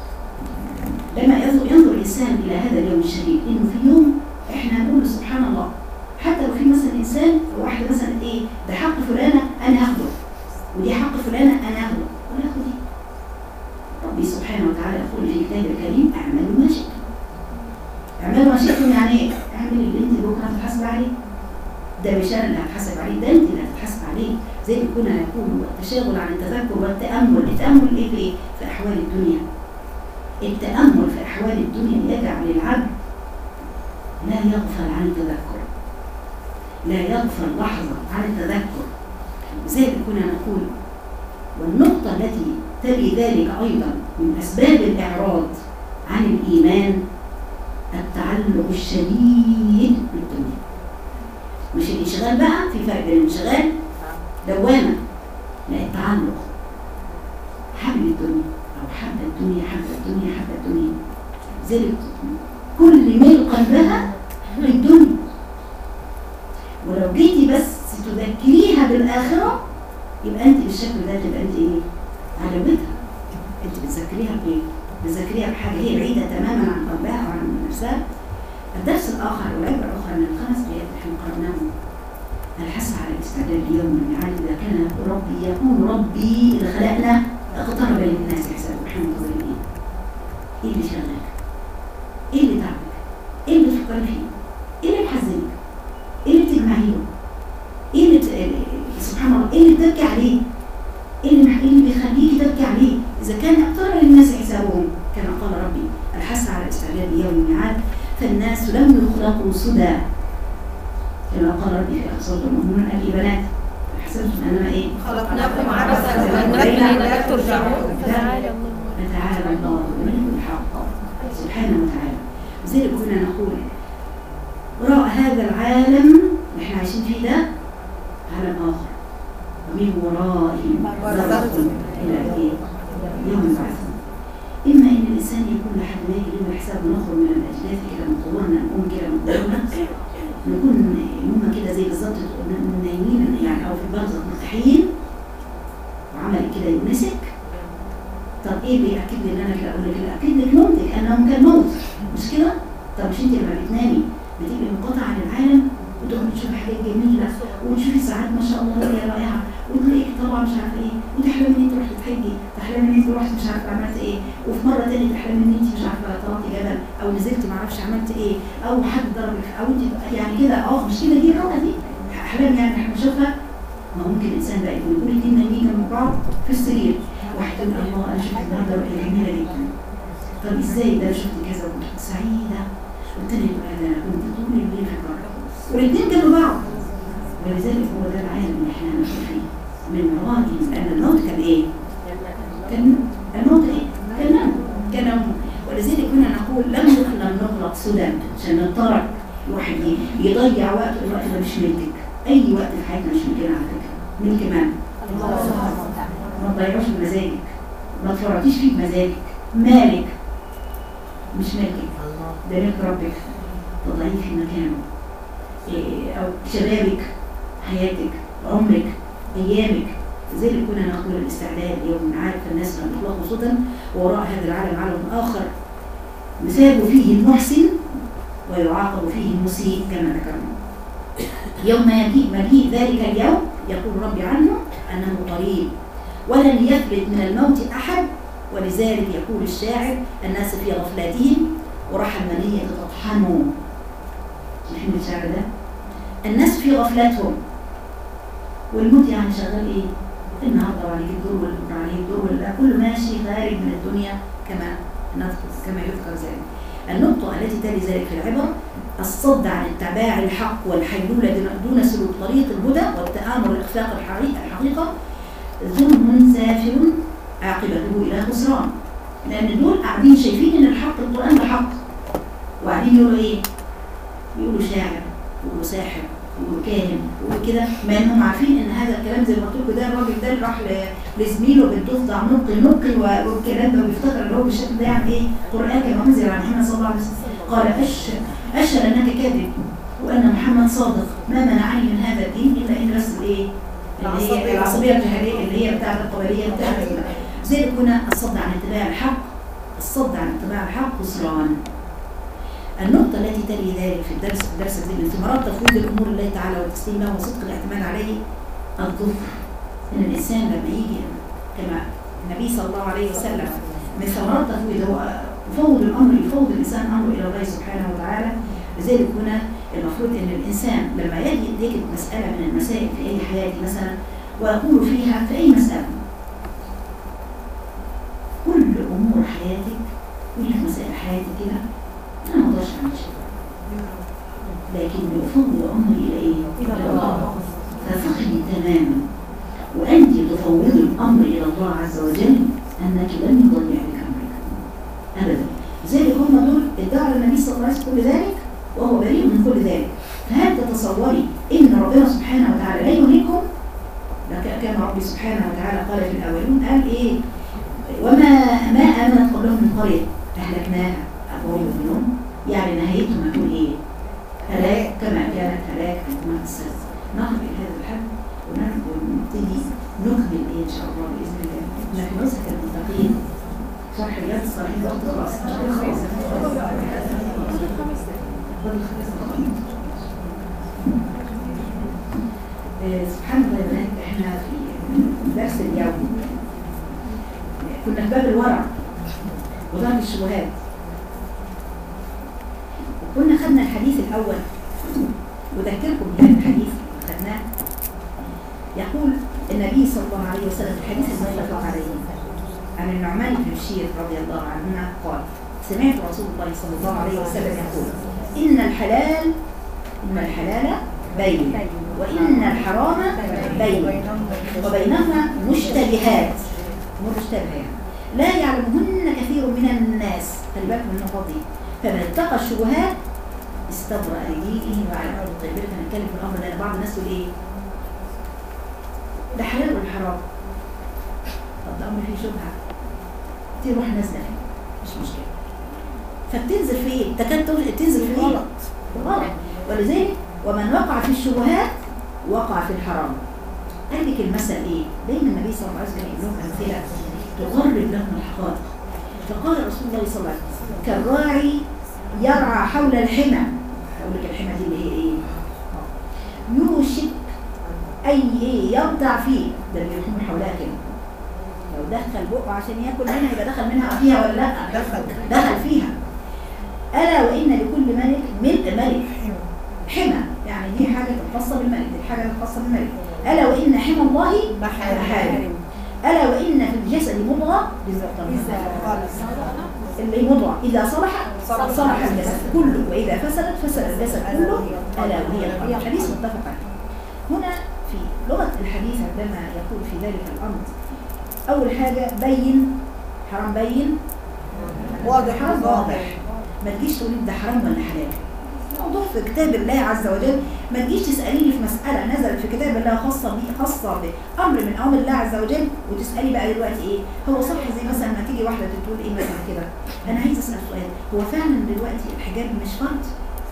لما ينظر الانسان الى هذا اليوم الشديد، انه في يوم احنا نقول سبحان الله، حتى لو في مثلا انسان واحده مثلا ايه ده حق فلانه انا هاخده ودي حق فلانه انا هاخده ولا اخد دي. ربي سبحانه وتعالى يقول في كتابه الكريم اعملوا ما شئتم. اعملوا ما شئتم يعني ايه؟ اعمل اللي انت بكره هتتحاسب عليه. ده مش انا اللي هتحاسب عليه، ده انت اللي هتتحاسب عليه. زي ما كنا نقول التشاغل عن التذكر والتامل. التامل ايه في ايه؟ في احوال الدنيا. التامل في احوال الدنيا يجعل العبد لا يغفل عن التذكر، لا يغفل لحظه عن التذكر. زي ما كنا نقول، والنقطه التي تلي ذلك ايضا من اسباب الاعراض عن الايمان التعلق الشديد بالدنيا. مش الانشغال بقى، في فرق بين الانشغال دوامه، لا التعلق، حب الدنيا او حب الدنيا حب الدنيا ذلك كل ميل قلبها للدنيا. ولو جيتي بس تذكريها بالاخره يبقى انت بالشكل ده تبقى انت ايه؟ عدوتها. انت بتذكريها بايه؟ بتذكريها بحاجه هي بعيده تماما عن قلبها وعن نفسها. الدرس الاخر والعبره الاخرى من الخمس ايات اللي احنا قرأناهم الحث على الاستعداد ليوم الميعاد. اذا كان يقول ربي اذا خلقنا اقترب للناس حساب احنا منتظرين ايه؟ اللي شغلك؟ ايه اللي تعبك؟ ايه اللي تفكري فيه؟ ايه اللي محزنك؟ ايه اللي بتجمعي له؟ ايه اللي سبحان الله ايه اللي بتبكي عليه؟ ايه اللي بيخليكي تبكي عليه؟ اذا كان اقترب للناس حسابهم كما قال ربي الحث على الاستعداد ليوم الميعاد. فالناس لم يخلقوا سدى كما قال ربي في اقصاد المؤمنون البنات حسبتم انما ايه؟ خلقناكم عبثا وإلينا ترجعون. فتعالى الله الملك الحق سبحانه وتعالى. لذلك كنا نقول وراء هذا العالم اللي احنا عايشين فيه ده عالم اخر، ومن ورائهم برزخ الى ايه؟ يوم البعث. اما ان الانسان يكون لحد ما يجي له حساب ونخرج من الاجداث كده من قبورنا، نقوم كده من قبورنا نكون هم كده زي بالظبط نايمين يعني او في البرزخ مرتاحين وعمل كده يونسك. طب ايه بيأكد لي ان انا كده اقول لك؟ اكيد لك نومتك انهم كان موت، مش كده؟ طب مش انت لما بتنامي بتبقي منقطعه عن العالم وتقعدي تشوفي حاجات جميله وتشوفي ساعات ما شاء الله هي رائعه وتلاقيك طبعا مش عارفه ايه وتحلمي ان انت رحتي تحجي، تحلمي ان انت رحتي مش عارفه عملت ايه، وفي مره ثانيه تحلمي ان انت مش عارفه طلعتي جبل او نزلتي ما اعرفش عملت ايه او حد ضربك او انت يعني كده مش كده. دي الرؤى دي احلام يعني احنا بنشوفها. ما ممكن الانسان بقى يكون الاثنين نايمين جنب بعض في السرير، واحد يقول الله انا شفت النهارده رؤيه جميله جدا. طب ازاي ده شفت كذا وكنت سعيده، والثاني يقول انا كنت طول الليل في الكهرباء، والاثنين جنب بعض. ولذلك هو ده العالم اللي احنا نشوف فيه من مراتهم، لان الموت كان ايه؟ كان الموت ايه؟ كان نوم. ولذلك كنا نقول لم نخلق سدى عشان نضطر الواحد يضيع وقت. الوقت ده مش ملكك، اي وقت في حياتنا مش ملكنا على فكره، ملك من؟ ما تضيعوش بمزاجك، ما تفرطيش فيه بمزاجك، مالك مش ملكك، ده ملك ربك. تضعيه في مكانه او شبابك، حياتك، عمرك، ايامك. لذلك كنا نقول الاستعداد ليوم الميعاد. فالناس لم يخلقوا سدى، ووراء هذا العالم عالم اخر مثاب فيه المحسن ويعاقب فيه المسيء كما ذكرنا. يوم مجيء ذلك اليوم يقول ربي عنه أنه قريب ولن يثبت من الموت أحد. ولذلك يقول الشاعر الناس في غفلاتهم وراح المنية تطحنوا. محمد الشاعر ده الناس في غفلتهم، والموت يعني شغال ايه؟ النهارده عليك الدور والبكره عليك الدور، كله ماشي خارج من الدنيا كما يذكر ذلك. النقطة التي تلي ذلك في العبر الصد عن اتباع الحق والحيلولة دون سلوك طريق الهدى والتآمر الإخفاق الحقيقة ظلم سافر عاقبته إلى خسران. لأن دول قاعدين شايفين إن الحق القرآن ده حق، وقاعدين يقولوا إيه؟ يقولوا شاعر، يقولوا ساحر، يقولوا كاهن، يقولوا كده، مع إنهم عارفين إن هذا الكلام زي ما قلت لكم ده الراجل ده راح لزميله بالضفدع نقي والكلام ده، وبيفتكر إن هو بالشكل ده يعني إيه؟ قرآن كما أنزل على محمد صلى الله عليه وسلم. قال أشهد أنك كاذب وأن محمد صادق، ما منعني من هذا الدين إلا إن بس الإيه؟ اللي هي العصبية اللي هي بتاعت القبلية بتاعت زي هنا الصد عن اتباع الحق. الصد عن اتباع الحق خسران. النقطة التي تلي ذلك في الدرس دي من ثمرات تفويض الأمور لله تعالى والتسليم له وصدق الاعتماد عليه الظفر. إن الإنسان لما يجي كما النبي صلى الله عليه وسلم من ثمرات تفويض هو يفوض الإنسان أمره إلى الله سبحانه وتعالى. لذلك هنا المفروض إن الإنسان لما يجد مسألة من المسائل في أي حياتي مثلا ويقول فيها في أي مسألة كل أمور حياتك، كل مسائل حياتك كده أنا ما أقدرش أعمل شيء، لكن يفوض أمري إلى إيه؟ إلى الله. ففقدي تماما وأنت تفوضي الأمر إلى الله عز وجل أنك لن يضيع بك أمرك أبدا. لذلك هم دول ادعوا النبي صلى الله عليه وسلم كل ذلك وهو بريء من كل ذلك. فهل تتصوري إن ربنا سبحانه وتعالى لا يهلكهم؟ كان ربي سبحانه وتعالى قال في الأولون قال إيه؟ وما آمنت قبلهم من قرية أهلكناها أفهم يؤمنون. يعني نهايتهم هتكون إيه؟ هلاك كما كانت هلاك عندما السلف. نقف إلى هذا الحد ونبتدي نكمل إيه إن شاء الله بإذن الله. لكن نصح المتقين صح رياض الصالحين وقت خلاص سبحان الله يا بنات. احنا في درس اليوم كنا في باب الورع وضعت الشبهات، وكنا خدنا الحديث الأول وذكركم بهذا الحديث خدناه. يقول النبي صلى الله عليه وسلم في الحديث المتفق عليه عن النعمان بن بشير رضي الله عنهما قال سمعت رسول الله صلى الله عليه وسلم يقول إن الحلال بين وإن الحرام بين وبينهما مشتبهات لا يعلمهن كثير من الناس. خلي بالك من النقطة دي. فمن اتقى الشبهات استبرأ لدينه وعلى طيب هنتكلم في الأمر ده. بعض الناس تقول إيه؟ ده حلال ولا حرام؟ طب ده أمر فيه شبهة تروح نازلة فيه مش مشكلة، فبتنزل في إيه؟ تنزل في غلط. ولذلك ومن وقع في الشبهات وقع في الحرام. قال لك المثل إيه؟ دايما النبي صلى الله عليه وسلم يقول لهم أمثلة تقرب لهم الحقائق. فقال رسول الله صلى الله عليه وسلم كالراعي يرعى حول الحمى. أقول لك الحمى دي اللي هي إيه؟ يوشك أي إيه يرضع فيه، ده اللي يكون حولها كده. لو دخل بقه عشان ياكل منها يبقى دخل منها فيها ولا لا؟ دخل فيها. ألا وإن لكل ملك حمى، يعني دي حاجة خاصة بالملك، دي حاجة خاصة بالملك. ألا وإن حمى الله محارم. ألا وإن في الجسد مضغة اللي مضغة إذا صلح الجسد كله وإذا فسد الجسد كله ألا وهي القلب. الحديث متفق عليه. هنا في لغة الحديث عندما يقول في ذلك الأمر أول حاجة بين حرام، بين واضح، حرام واضح. ما تجيش تقولي ده حرام ولا حلال. موضوع في كتاب الله عز وجل. ما تجيش تسأليني في مسألة نزلت في كتاب الله خاصة بأمر من أمر الله عز وجل وتسألي بقى دلوقتي إيه هو صح. زي مثلا ما تيجي واحدة تقول إيه مثلا كده، أنا عايزة أسأل سؤال، هو فعلا دلوقتي الحجاب مش فرض؟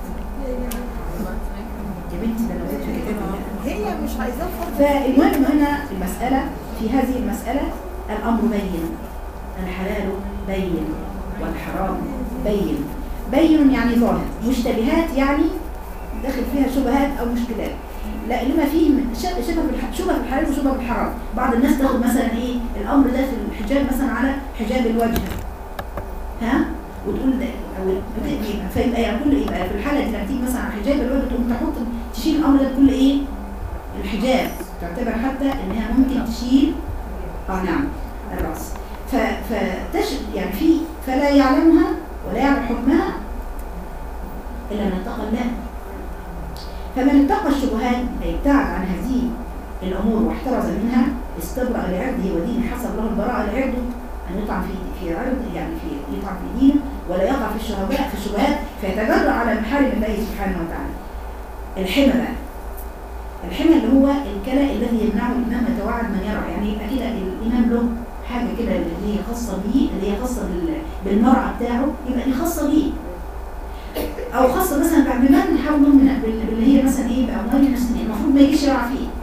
يا بنتي ده لو جيت في كتاب الله هي مش عايزاه فرض. فالمهم هنا المسألة في هذه المسألة الأمر بين، الحلال بين والحرام بين يعني ظاهر. مشتبهات يعني داخل فيها شبهات أو مشكلات. لا لما فيه من شبه في الحلال وشبه في الحرام. بعض الناس تاخد مثلا ايه الامر ده في الحجاب مثلا على حجاب الوجه، ها، وتقول ده او فيبقى يعني كل يبقى في الحاله دي لما تيجي مثلا على حجاب الوجه تقوم تشيل الامر ده كل ايه الحجاب، تعتبر حتى انها ممكن تشيل نعم الراس. يعني في فلا يعلمها ولا يعلم حكمها الا من اتقى الله. فمن اتقى الشبهات أي ابتعد عن هذه الأمور واحترز منها استبرأ لعرضه ودينه، حصل له البراءة لعرضه أن يطعن في عرض يعني في يطعن في دينه ولا يقع في الشبهات فيتجرأ على محارم الله سبحانه وتعالى. الحمى بقى، الحمى اللي هو الكلى الذي يمنعه الإمام يتوعد من يرى، يعني يبقى كده الإمام له حاجة كده اللي هي خاصة بيه، اللي هي خاصة بالمرعى بتاعه، يبقى دي خاصة بيه، او خاصه مثلا بمن حوله من اللي هي مثلا ايه باموال المسلمين المفروض ما يجيش يرعى فيه.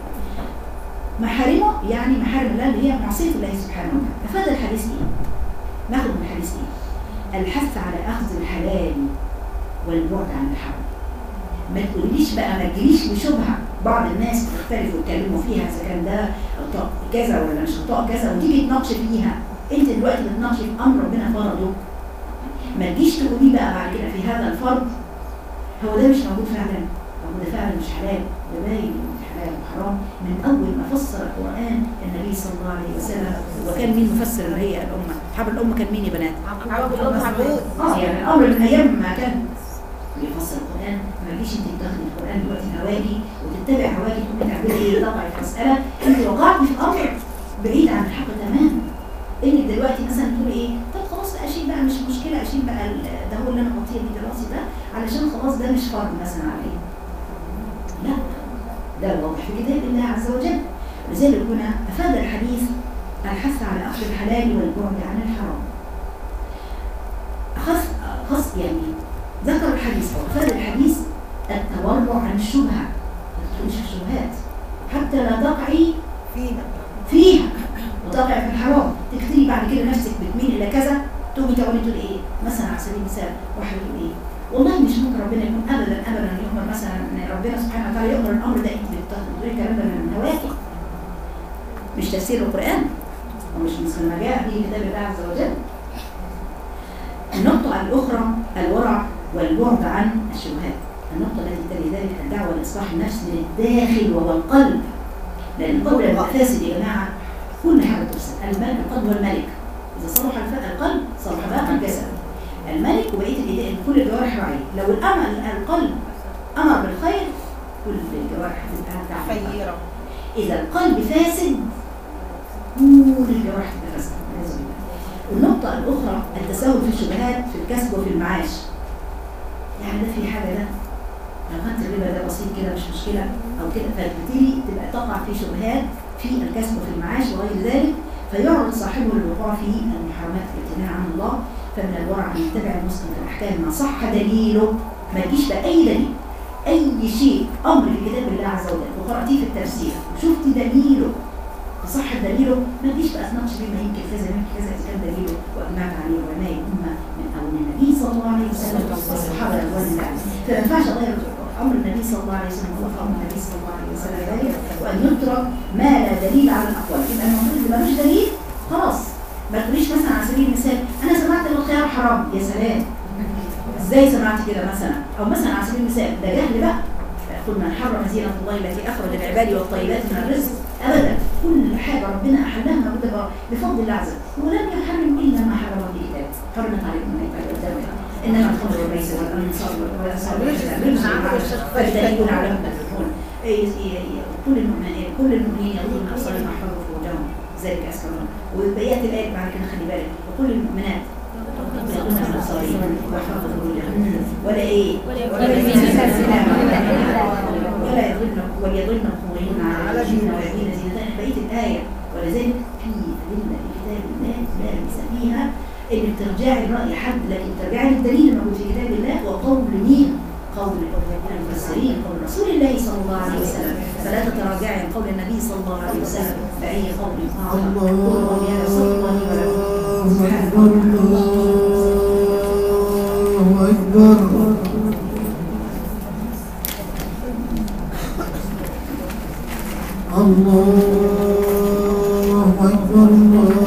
محارمه يعني محارم الله اللي هي معصيه الله سبحانه وتعالى. افاد الحديث ايه؟ ناخد من الحديث ايه؟ الحث على اخذ الحلال والبعد عن الحرام. ما تقوليش بقى، ما تجيليش بشبهه بعض الناس بتختلف ويتكلموا فيها اذا كان ده طاق كذا ولا مش طاق كذا وتيجي تناقش فيها. انت دلوقتي بتناقشي في امر ربنا فرضه، ما تجيش تقولي بقى بعد كده في هذا الفرض هو ده مش موجود فعلا، هو ده فعلا مش حلال، ده باين مش حلال وحرام من اول ما فسر القران النبي صلى الله عليه وسلم. وكان مين مفسر اللي هي الامه؟ حبر الامه كان مين يا بنات؟ يعني الامر من ايام ما كان بيفسر القران. ما تجيش انت تاخدي القران دلوقتي هواجي وتتبع هواجي تقومي تعملي ايه؟ تقعي في مساله انت وقعتي في امر بعيد عن الحق تماما. انك دلوقتي مثلا تقولي ايه؟ طب خلاص بقى اشيل بقى، مش مشكله اشيل بقى ده هو اللي انا بطيء بيه دراسي ده علشان خلاص ده مش فرض مثلا عليه. لا، ده واضح في كتاب الله عز وجل. لذلك هنا افاد الحديث الحث على اخذ الحلال والبعد عن الحرام. خص يعني ذكر الحديث او افاد الحديث التورع عن الشبهه، ما تدخليش في الشبهات حتى لا تقعي فيها وتقع في الحرام. تكتري بعد كده نفسك بتميل الى كذا، تقومي تقولي تقول ايه مثلا على سبيل المثال واحد يقول ايه والله مش ممكن ربنا يكون ابدا يؤمر مثلا ان ربنا سبحانه وتعالى يؤمر الامر ده انت بتقولي الكلام ده من هواكي، مش تفسير القران ومش مثل ما جاء به كتاب الله عز وجل. النقطه الاخرى الورع والبعد عن الشبهات. النقطه التي تلي ذلك الدعوه لاصلاح النفس من الداخل وهو القلب، لان القلب لما فاسد يا جماعه كل حاجه تفسد. القلب والملك، اذا صلح القلب صلح بقى الجسد. الملك وبقيه الايدين كل الجوارح راعيه. لو القلب امر بالخير كل الجوارح هتبقى خيره. اذا القلب فاسد كل الجوارح تبقى فاسده. النقطه الاخرى التساهل في الشبهات في الكسب وفي المعاش. يعني ده في حاجه ده لو خدت الربا ده بسيط كده مش مشكله او كده، فبتبتدي تبقى تقع في شبهات في الكسب وفي المعاش وغير ذلك، فيعرض صاحبه للوقوع في المحرمات الامتناع عن الله. فمن الورع ان يتبع المسلم في الاحكام ما صح دليله، ما تجيش باي دليل اي شيء امر في كتاب الله عز وجل وقراتيه في التفسير وشفت دليله فصح دليله، ما تجيش بقى تناقش بيه ما يمكن كذا يمكن كذا اذا كان دليله واجمعت عليه علماء الامه من اول النبي صلى الله عليه وسلم والصحابه رضوان الله عليهم. فما ينفعش اغير امر النبي صلى الله عليه وسلم ووفق امر النبي صلى الله عليه وسلم ذلك، وان يترك ما لا دليل على الاقوال. يبقى المفروض اللي ملوش دليل خلاص ما تقوليش مثلا على سبيل المثال انا سمعت ان الخيار حرام. يا سلام، ازاي سمعت كده مثلا؟ او مثلا على سبيل المثال ده جهل بقى، قل من حرم زينة الله التي اخرج للعباد والطيبات من الرزق. ابدا، كل حاجه ربنا احلها موجوده بفضل الله عز وجل، ولم يحرم الا ما حرم في كتابه. حرمت عليكم الميتة والدم انما الخمر والميسر والانصاب والازلام فاجتنبوا لعلكم تفلحون. كل المؤمنين يغضوا من ابصارهم ويحفظوا فروجهم ذلك أسكى لهم. وبقيت الآية بعد كده خلي بالك وكل المؤمنات يغضن من أبصارهن ويحفظن فروجهن ولا إيه ولا يضربن وليضربن خمورهن على وجههن ويبدين زينتهن. بقية الآية ولذلك في أدلة في كتاب الله لا نسميها إن بترجعي لرأي حد، لكن ترجعي للدليل الموجود في كتاب الله وقول مين؟ قول المفسرين، قول رسول الله صلى الله عليه وسلم. فلا تتراجعي عن قول النبي صلى الله عليه وسلم بأي قول أعظم. قولوا يا رسول الله ولكم سبحان الله أكبر. الله أكبر الله